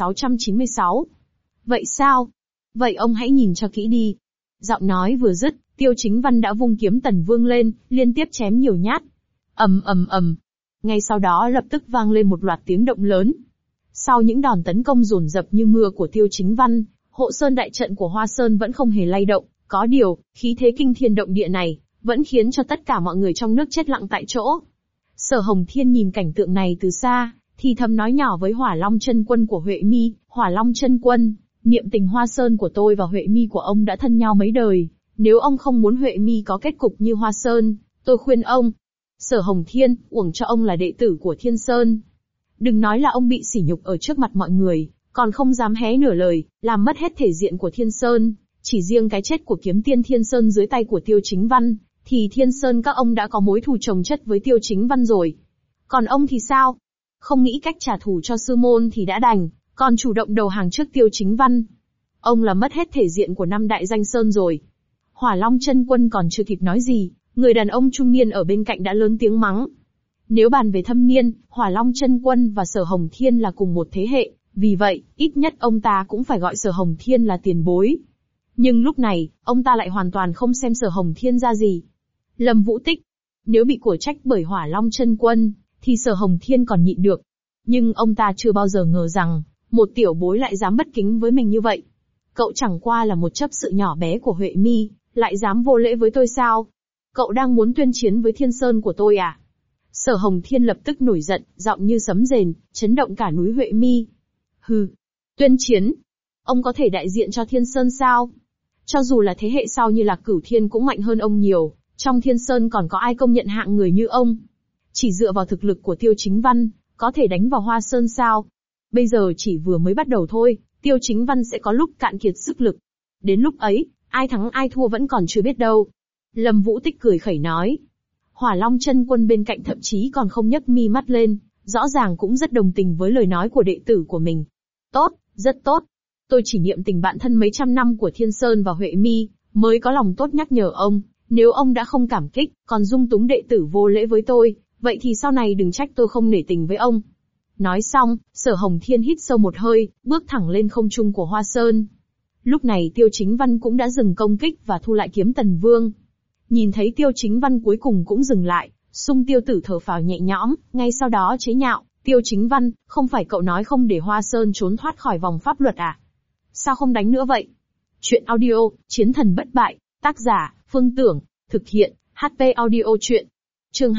2696. Vậy sao? Vậy ông hãy nhìn cho kỹ đi. Giọng nói vừa dứt, Tiêu Chính Văn đã vung kiếm Tần Vương lên, liên tiếp chém nhiều nhát. Ầm ầm ầm. Ngay sau đó lập tức vang lên một loạt tiếng động lớn. Sau những đòn tấn công dồn dập như mưa của Tiêu Chính Văn, Hộ Sơn đại trận của Hoa Sơn vẫn không hề lay động. Có điều, khí thế kinh thiên động địa này vẫn khiến cho tất cả mọi người trong nước chết lặng tại chỗ. Sở Hồng Thiên nhìn cảnh tượng này từ xa, thì thầm nói nhỏ với Hỏa Long Chân Quân của Huệ Mi, Hỏa Long Chân Quân, niệm tình Hoa Sơn của tôi và Huệ Mi của ông đã thân nhau mấy đời, nếu ông không muốn Huệ Mi có kết cục như Hoa Sơn, tôi khuyên ông. Sở Hồng Thiên, uổng cho ông là đệ tử của Thiên Sơn. Đừng nói là ông bị sỉ nhục ở trước mặt mọi người, còn không dám hé nửa lời, làm mất hết thể diện của Thiên Sơn. Chỉ riêng cái chết của kiếm tiên Thiên Sơn dưới tay của Tiêu Chính Văn, thì Thiên Sơn các ông đã có mối thù chồng chất với Tiêu Chính Văn rồi. Còn ông thì sao? Không nghĩ cách trả thù cho sư môn thì đã đành, còn chủ động đầu hàng trước Tiêu Chính Văn. Ông là mất hết thể diện của năm đại danh sơn rồi. Hỏa Long Chân Quân còn chưa kịp nói gì, người đàn ông trung niên ở bên cạnh đã lớn tiếng mắng. Nếu bàn về thâm niên, Hỏa Long Chân Quân và Sở Hồng Thiên là cùng một thế hệ, vì vậy, ít nhất ông ta cũng phải gọi Sở Hồng Thiên là tiền bối. Nhưng lúc này, ông ta lại hoàn toàn không xem Sở Hồng Thiên ra gì. Lâm Vũ Tích, nếu bị của trách bởi Hỏa Long Chân Quân, thì Sở Hồng Thiên còn nhịn được. Nhưng ông ta chưa bao giờ ngờ rằng, một tiểu bối lại dám bất kính với mình như vậy. Cậu chẳng qua là một chấp sự nhỏ bé của Huệ Mi, lại dám vô lễ với tôi sao? Cậu đang muốn tuyên chiến với Thiên Sơn của tôi à? Sở Hồng Thiên lập tức nổi giận, giọng như sấm rền, chấn động cả núi Huệ Mi. Hừ, tuyên chiến? Ông có thể đại diện cho Thiên Sơn sao? Cho dù là thế hệ sau như Lạc Cửu Thiên cũng mạnh hơn ông nhiều, trong Thiên Sơn còn có ai công nhận hạng người như ông? Chỉ dựa vào thực lực của Tiêu Chính Văn, có thể đánh vào Hoa Sơn sao? Bây giờ chỉ vừa mới bắt đầu thôi, Tiêu Chính Văn sẽ có lúc cạn kiệt sức lực. Đến lúc ấy, ai thắng ai thua vẫn còn chưa biết đâu. Lâm Vũ Tích cười khẩy nói. Hỏa Long Chân Quân bên cạnh thậm chí còn không nhấc mi mắt lên, rõ ràng cũng rất đồng tình với lời nói của đệ tử của mình. Tốt, rất tốt. Tôi chỉ niệm tình bạn thân mấy trăm năm của Thiên Sơn và Huệ Mi, mới có lòng tốt nhắc nhở ông, nếu ông đã không cảm kích, còn dung túng đệ tử vô lễ với tôi, vậy thì sau này đừng trách tôi không nể tình với ông. Nói xong, Sở Hồng Thiên hít sâu một hơi, bước thẳng lên không trung của Hoa Sơn. Lúc này Tiêu Chính Văn cũng đã dừng công kích và thu lại kiếm Tần Vương. Nhìn thấy Tiêu Chính Văn cuối cùng cũng dừng lại, Sung Tiêu Tử thở phào nhẹ nhõm, ngay sau đó chế nhạo, Tiêu Chính Văn, không phải cậu nói không để Hoa Sơn trốn thoát khỏi vòng pháp luật à? Sao không đánh nữa vậy? Chuyện audio, Chiến thần bất bại, tác giả, Phương Tưởng, thực hiện, HP Audio Chuyện. Chương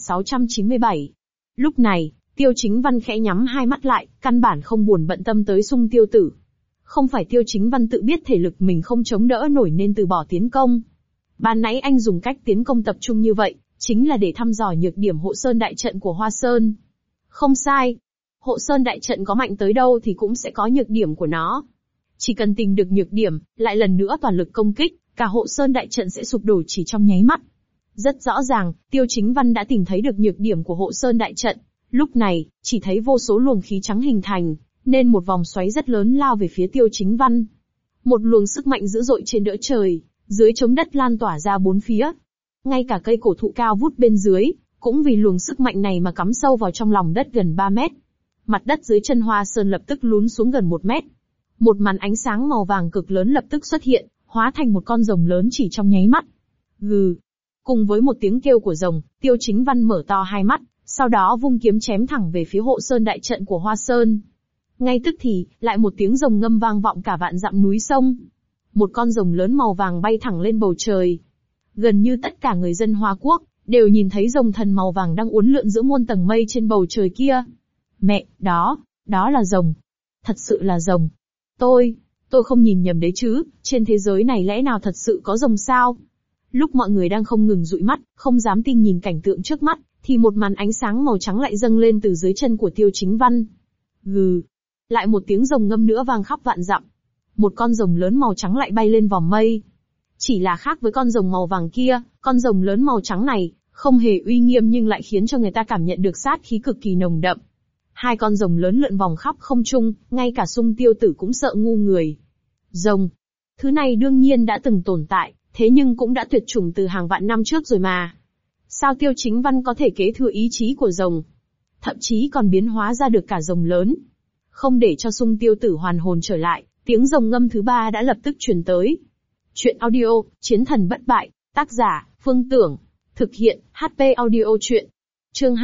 2697. Lúc này, Tiêu Chính Văn khẽ nhắm hai mắt lại, căn bản không buồn bận tâm tới Sung Tiêu Tử. Không phải Tiêu Chính Văn tự biết thể lực mình không chống đỡ nổi nên từ bỏ tiến công. Ban nãy anh dùng cách tiến công tập trung như vậy, chính là để thăm dò nhược điểm hộ sơn đại trận của Hoa Sơn. Không sai. Hộ sơn đại trận có mạnh tới đâu thì cũng sẽ có nhược điểm của nó. Chỉ cần tìm được nhược điểm, lại lần nữa toàn lực công kích, cả hộ sơn đại trận sẽ sụp đổ chỉ trong nháy mắt. Rất rõ ràng, Tiêu Chính Văn đã tìm thấy được nhược điểm của hộ sơn đại trận. Lúc này, chỉ thấy vô số luồng khí trắng hình thành, nên một vòng xoáy rất lớn lao về phía Tiêu Chính Văn. Một luồng sức mạnh dữ dội trên đỡ trời, dưới chống đất lan tỏa ra bốn phía. Ngay cả cây cổ thụ cao vút bên dưới, cũng vì luồng sức mạnh này mà cắm sâu vào trong lòng đất gần 3 mét. Mặt đất dưới chân Hoa Sơn lập tức lún xuống gần 1 mét. Một màn ánh sáng màu vàng cực lớn lập tức xuất hiện, hóa thành một con rồng lớn chỉ trong nháy mắt. Gừ. Cùng với một tiếng kêu của rồng, Tiêu Chính Văn mở to hai mắt, sau đó vung kiếm chém thẳng về phía hộ sơn đại trận của Hoa Sơn. Ngay tức thì, lại một tiếng rồng ngâm vang vọng cả vạn dặm núi sông. Một con rồng lớn màu vàng bay thẳng lên bầu trời. Gần như tất cả người dân Hoa Quốc, đều nhìn thấy rồng thần màu vàng đang uốn lượn giữa muôn tầng mây trên bầu trời kia. Mẹ, đó là rồng. Thật sự là rồng. Tôi không nhìn nhầm đấy chứ, trên thế giới này lẽ nào thật sự có rồng sao? Lúc mọi người đang không ngừng dụi mắt, không dám tin nhìn cảnh tượng trước mắt, thì một màn ánh sáng màu trắng lại dâng lên từ dưới chân của Tiêu Chính Văn. Gừ. Lại một tiếng rồng ngâm nữa vang khắp vạn dặm. Một con rồng lớn màu trắng lại bay lên vòm mây. Chỉ là khác với con rồng màu vàng kia, con rồng lớn màu trắng này, không hề uy nghiêm nhưng lại khiến cho người ta cảm nhận được sát khí cực kỳ nồng đậm. Hai con rồng lớn lượn vòng khắp không trung, ngay cả Sung Tiêu Tử cũng sợ ngu người. Rồng. Thứ này đương nhiên đã từng tồn tại, thế nhưng cũng đã tuyệt chủng từ hàng vạn năm trước rồi mà. Sao Tiêu Chính Văn có thể kế thừa ý chí của rồng? Thậm chí còn biến hóa ra được cả rồng lớn. Không để cho Sung Tiêu Tử hoàn hồn trở lại, tiếng rồng ngâm thứ 3 đã lập tức truyền tới. Chuyện audio, Chiến thần bất bại, tác giả, Phương Tưởng, thực hiện, HP Audio Chuyện. Chương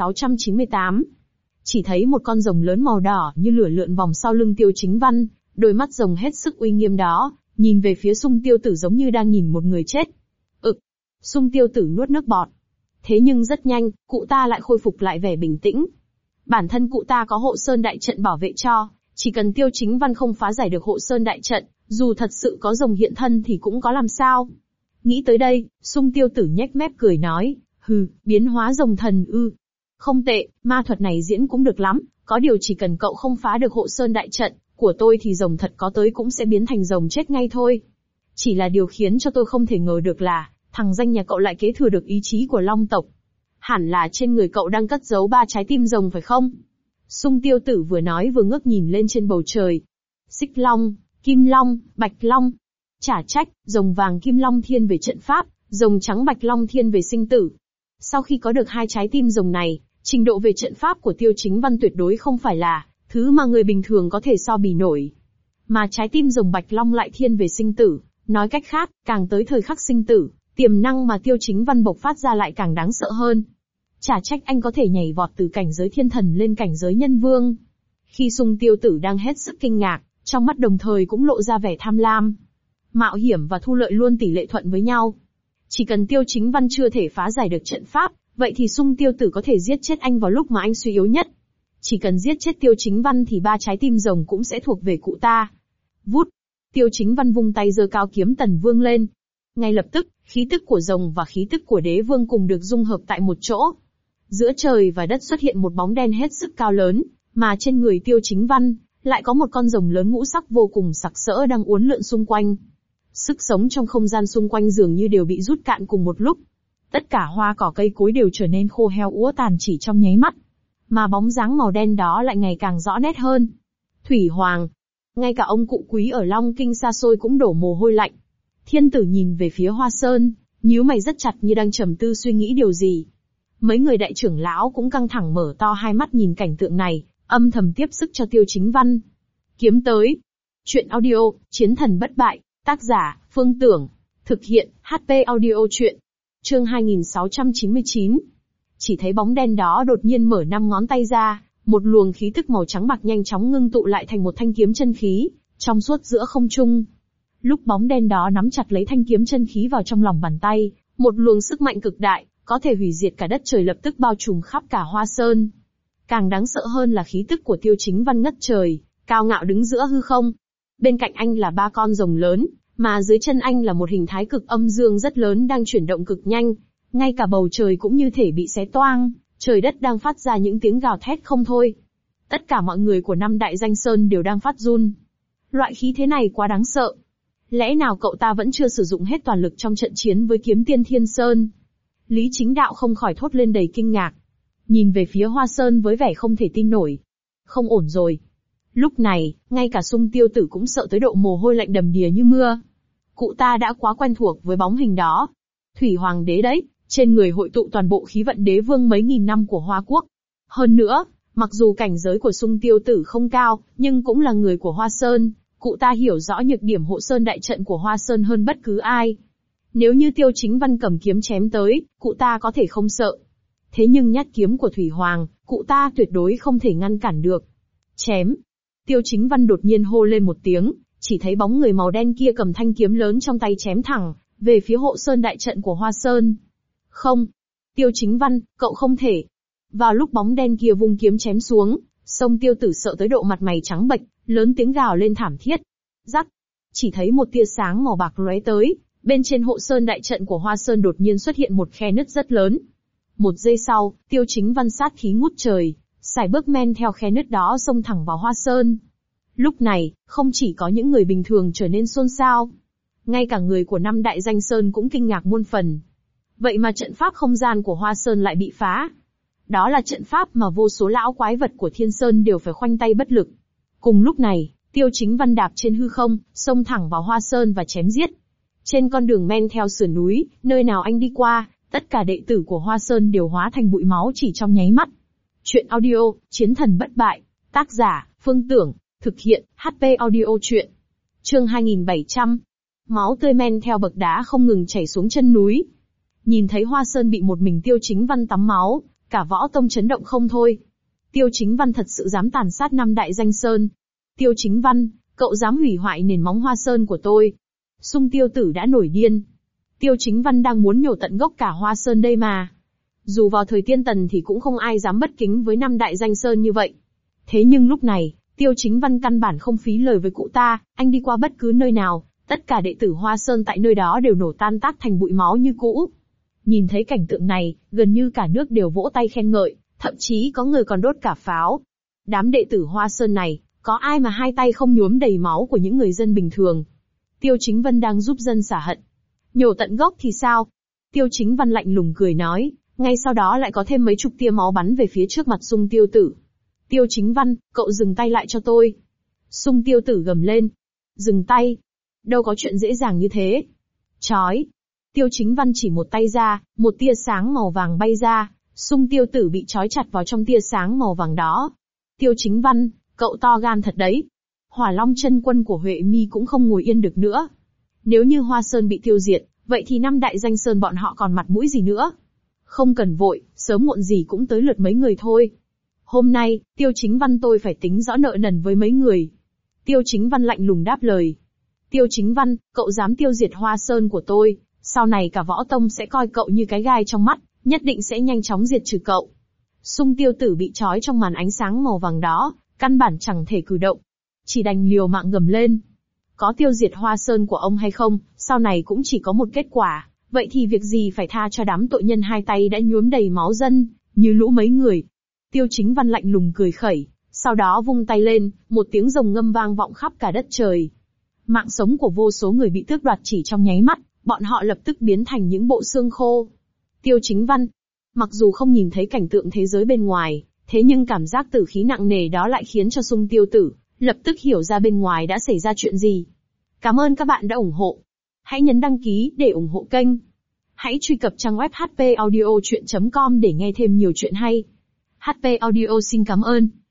2698. Chỉ thấy một con rồng lớn màu đỏ như lửa lượn vòng sau lưng Tiêu Chính Văn, đôi mắt rồng hết sức uy nghiêm đó, nhìn về phía Sung Tiêu Tử giống như đang nhìn một người chết. Sung Tiêu Tử nuốt nước bọt. Thế nhưng rất nhanh, cụ ta lại khôi phục lại vẻ bình tĩnh. Bản thân cụ ta có hộ sơn đại trận bảo vệ cho, chỉ cần Tiêu Chính Văn không phá giải được hộ sơn đại trận, dù thật sự có rồng hiện thân thì cũng có làm sao. Nghĩ tới đây, Sung Tiêu Tử nhếch mép cười nói, biến hóa rồng thần ư. Không tệ, ma thuật này diễn cũng được lắm, có điều chỉ cần cậu không phá được hộ sơn đại trận của tôi thì rồng thật có tới cũng sẽ biến thành rồng chết ngay thôi. Chỉ là điều khiến cho tôi không thể ngờ được là, thằng danh nhà cậu lại kế thừa được ý chí của Long tộc. Hẳn là trên người cậu đang cất giấu 3 trái tim rồng phải không? Sung Tiêu Tử vừa nói vừa ngước nhìn lên trên bầu trời. Xích Long, Kim Long, Bạch Long. Chả trách, rồng vàng Kim Long thiên về trận pháp, rồng trắng Bạch Long thiên về sinh tử. Sau khi có được 2 trái tim rồng này, trình độ về trận pháp của Tiêu Chính Văn tuyệt đối không phải là thứ mà người bình thường có thể so bì nổi. Mà trái tim rồng Bạch Long lại thiên về sinh tử, nói cách khác, càng tới thời khắc sinh tử, tiềm năng mà Tiêu Chính Văn bộc phát ra lại càng đáng sợ hơn. Chả trách anh có thể nhảy vọt từ cảnh giới thiên thần lên cảnh giới nhân vương. Khi Sung Tiêu Tử đang hết sức kinh ngạc, trong mắt đồng thời cũng lộ ra vẻ tham lam. Mạo hiểm và thu lợi luôn tỷ lệ thuận với nhau. Chỉ cần Tiêu Chính Văn chưa thể phá giải được trận pháp, vậy thì Sung Tiêu Tử có thể giết chết anh vào lúc mà anh suy yếu nhất. Chỉ cần giết chết Tiêu Chính Văn thì 3 trái tim rồng cũng sẽ thuộc về cụ ta. Vút. Tiêu Chính Văn vung tay giơ cao kiếm Tần Vương lên. Ngay lập tức, khí tức của rồng và khí tức của đế vương cùng được dung hợp tại một chỗ. Giữa trời và đất xuất hiện một bóng đen hết sức cao lớn, mà trên người Tiêu Chính Văn, lại có một con rồng lớn ngũ sắc vô cùng sặc sỡ đang uốn lượn xung quanh. Sức sống trong không gian xung quanh dường như đều bị rút cạn cùng một lúc. Tất cả hoa cỏ cây cối đều trở nên khô héo úa tàn chỉ trong nháy mắt. Mà bóng dáng màu đen đó lại ngày càng rõ nét hơn. Thủy Hoàng. Ngay cả ông cụ quý ở Long Kinh xa xôi cũng đổ mồ hôi lạnh. Thiên Tử nhìn về phía Hoa Sơn, nhíu mày rất chặt như đang trầm tư suy nghĩ điều gì. Mấy người đại trưởng lão cũng căng thẳng mở to hai mắt nhìn cảnh tượng này, âm thầm tiếp sức cho Tiêu Chính Văn. Kiếm tới. Chuyện audio, Chiến thần bất bại, tác giả, Phương Tưởng, thực hiện, HP Audio Chuyện. Chương 2699. Chỉ thấy bóng đen đó đột nhiên mở 5 ngón tay ra, một luồng khí tức màu trắng bạc nhanh chóng ngưng tụ lại thành một thanh kiếm chân khí, trong suốt giữa không trung. Lúc bóng đen đó nắm chặt lấy thanh kiếm chân khí vào trong lòng bàn tay, một luồng sức mạnh cực đại, có thể hủy diệt cả đất trời lập tức bao trùm khắp cả Hoa Sơn. Càng đáng sợ hơn là khí tức của Tiêu Chính Văn ngất trời, cao ngạo đứng giữa hư không. Bên cạnh anh là 3 con rồng lớn, mà dưới chân anh là một hình thái cực âm dương rất lớn đang chuyển động cực nhanh. Ngay cả bầu trời cũng như thể bị xé toang, trời đất đang phát ra những tiếng gào thét không thôi. Tất cả mọi người của 5 đại danh sơn đều đang phát run. Loại khí thế này quá đáng sợ. Lẽ nào cậu ta vẫn chưa sử dụng hết toàn lực trong trận chiến với kiếm tiên Thiên Sơn? Lý Chính Đạo không khỏi thốt lên đầy kinh ngạc. Nhìn về phía Hoa Sơn với vẻ không thể tin nổi. Không ổn rồi. Lúc này, ngay cả Sung Tiêu Tử cũng sợ tới độ mồ hôi lạnh đầm đìa như mưa. Cụ ta đã quá quen thuộc với bóng hình đó. Thủy Hoàng đế đấy, trên người hội tụ toàn bộ khí vận đế vương mấy nghìn năm của Hoa Quốc. Hơn nữa, mặc dù cảnh giới của Sung Tiêu Tử không cao, nhưng cũng là người của Hoa Sơn. Cụ ta hiểu rõ nhược điểm hộ sơn đại trận của Hoa Sơn hơn bất cứ ai. Nếu như Tiêu Chính Văn cầm kiếm chém tới, cụ ta có thể không sợ. Thế nhưng nhát kiếm của Thủy Hoàng, cụ ta tuyệt đối không thể ngăn cản được. Chém. Tiêu Chính Văn đột nhiên hô lên một tiếng, chỉ thấy bóng người màu đen kia cầm thanh kiếm lớn trong tay chém thẳng, về phía hộ sơn đại trận của Hoa Sơn. Không. Tiêu Chính Văn, cậu không thể. Vào lúc bóng đen kia vung kiếm chém xuống, Song Tiêu Tử sợ tới độ mặt mày trắng bệch, lớn tiếng gào lên thảm thiết. Rắc. Chỉ thấy một tia sáng màu bạc lóe tới, bên trên hộ sơn đại trận của Hoa Sơn đột nhiên xuất hiện một khe nứt rất lớn. Một giây sau, Tiêu Chính Văn sát khí ngút trời, sải bước men theo khe nứt đó xông thẳng vào Hoa Sơn. Lúc này, không chỉ có những người bình thường trở nên xôn xao, ngay cả người của 5 đại danh sơn cũng kinh ngạc muôn phần. Vậy mà trận pháp không gian của Hoa Sơn lại bị phá. Đó là trận pháp mà vô số lão quái vật của Thiên Sơn đều phải khoanh tay bất lực. Cùng lúc này, Tiêu Chính Văn đạp trên hư không, xông thẳng vào Hoa Sơn và chém giết. Trên con đường men theo sườn núi, nơi nào anh đi qua, tất cả đệ tử của Hoa Sơn đều hóa thành bụi máu chỉ trong nháy mắt. Chuyện audio, Chiến thần bất bại. Tác giả, Phương Tưởng. Thực hiện, HP Audio Chuyện. Chương 2700. Máu tươi men theo bậc đá không ngừng chảy xuống chân núi. Nhìn thấy Hoa Sơn bị một mình Tiêu Chính Văn tắm máu, cả võ tông chấn động không thôi. Tiêu Chính Văn thật sự dám tàn sát 5 đại danh sơn. Tiêu Chính Văn, cậu dám hủy hoại nền móng Hoa Sơn của tôi. Sung Tiêu Tử đã nổi điên. Tiêu Chính Văn đang muốn nhổ tận gốc cả Hoa Sơn đây mà. Dù vào thời Tiên Tần thì cũng không ai dám bất kính với 5 đại danh sơn như vậy. Thế nhưng lúc này, Tiêu Chính Văn căn bản không phí lời với cụ ta, anh đi qua bất cứ nơi nào, tất cả đệ tử Hoa Sơn tại nơi đó đều nổ tan tác thành bụi máu như cũ. Nhìn thấy cảnh tượng này, gần như cả nước đều vỗ tay khen ngợi, thậm chí có người còn đốt cả pháo. Đám đệ tử Hoa Sơn này, có ai mà hai tay không nhuốm đầy máu của những người dân bình thường. Tiêu Chính Văn đang giúp dân xả hận. Nhổ tận gốc thì sao? Tiêu Chính Văn lạnh lùng cười nói, ngay sau đó lại có thêm mấy chục tia máu bắn về phía trước mặt Sung Tiêu Tử. Tiêu Chính Văn, cậu dừng tay lại cho tôi. Sung Tiêu Tử gầm lên. Dừng tay? Đâu có chuyện dễ dàng như thế. Chói. Tiêu Chính Văn chỉ một tay ra, một tia sáng màu vàng bay ra, Sung Tiêu Tử bị trói chặt vào trong tia sáng màu vàng đó. Tiêu Chính Văn, cậu to gan thật đấy. Hỏa Long chân quân của Huệ Mi cũng không ngồi yên được nữa. Nếu như Hoa Sơn bị tiêu diệt, vậy thì 5 đại danh sơn bọn họ còn mặt mũi gì nữa? Không cần vội, sớm muộn gì cũng tới lượt mấy người thôi. Hôm nay, Tiêu Chính Văn tôi phải tính rõ nợ nần với mấy người. Tiêu Chính Văn lạnh lùng đáp lời. Tiêu Chính Văn, cậu dám tiêu diệt Hoa Sơn của tôi, sau này cả võ tông sẽ coi cậu như cái gai trong mắt, nhất định sẽ nhanh chóng diệt trừ cậu. Sung Tiêu Tử bị trói trong màn ánh sáng màu vàng đó, căn bản chẳng thể cử động. Chỉ đành liều mạng gầm lên. Có tiêu diệt Hoa Sơn của ông hay không, sau này cũng chỉ có một kết quả, vậy thì việc gì phải tha cho đám tội nhân hai tay đã nhuốm đầy máu dân, như lũ mấy người. Tiêu Chính Văn lạnh lùng cười khẩy, sau đó vung tay lên, một tiếng rồng ngâm vang vọng khắp cả đất trời. Mạng sống của vô số người bị tước đoạt chỉ trong nháy mắt, bọn họ lập tức biến thành những bộ xương khô. Tiêu Chính Văn, mặc dù không nhìn thấy cảnh tượng thế giới bên ngoài, thế nhưng cảm giác tử khí nặng nề đó lại khiến cho Sung Tiêu Tử lập tức hiểu ra bên ngoài đã xảy ra chuyện gì. Cảm ơn các bạn đã ủng hộ. Hãy nhấn đăng ký để ủng hộ kênh. Hãy truy cập trang web hpaudiochuyen.com để nghe thêm nhiều chuyện hay. HP Audio xin cảm ơn.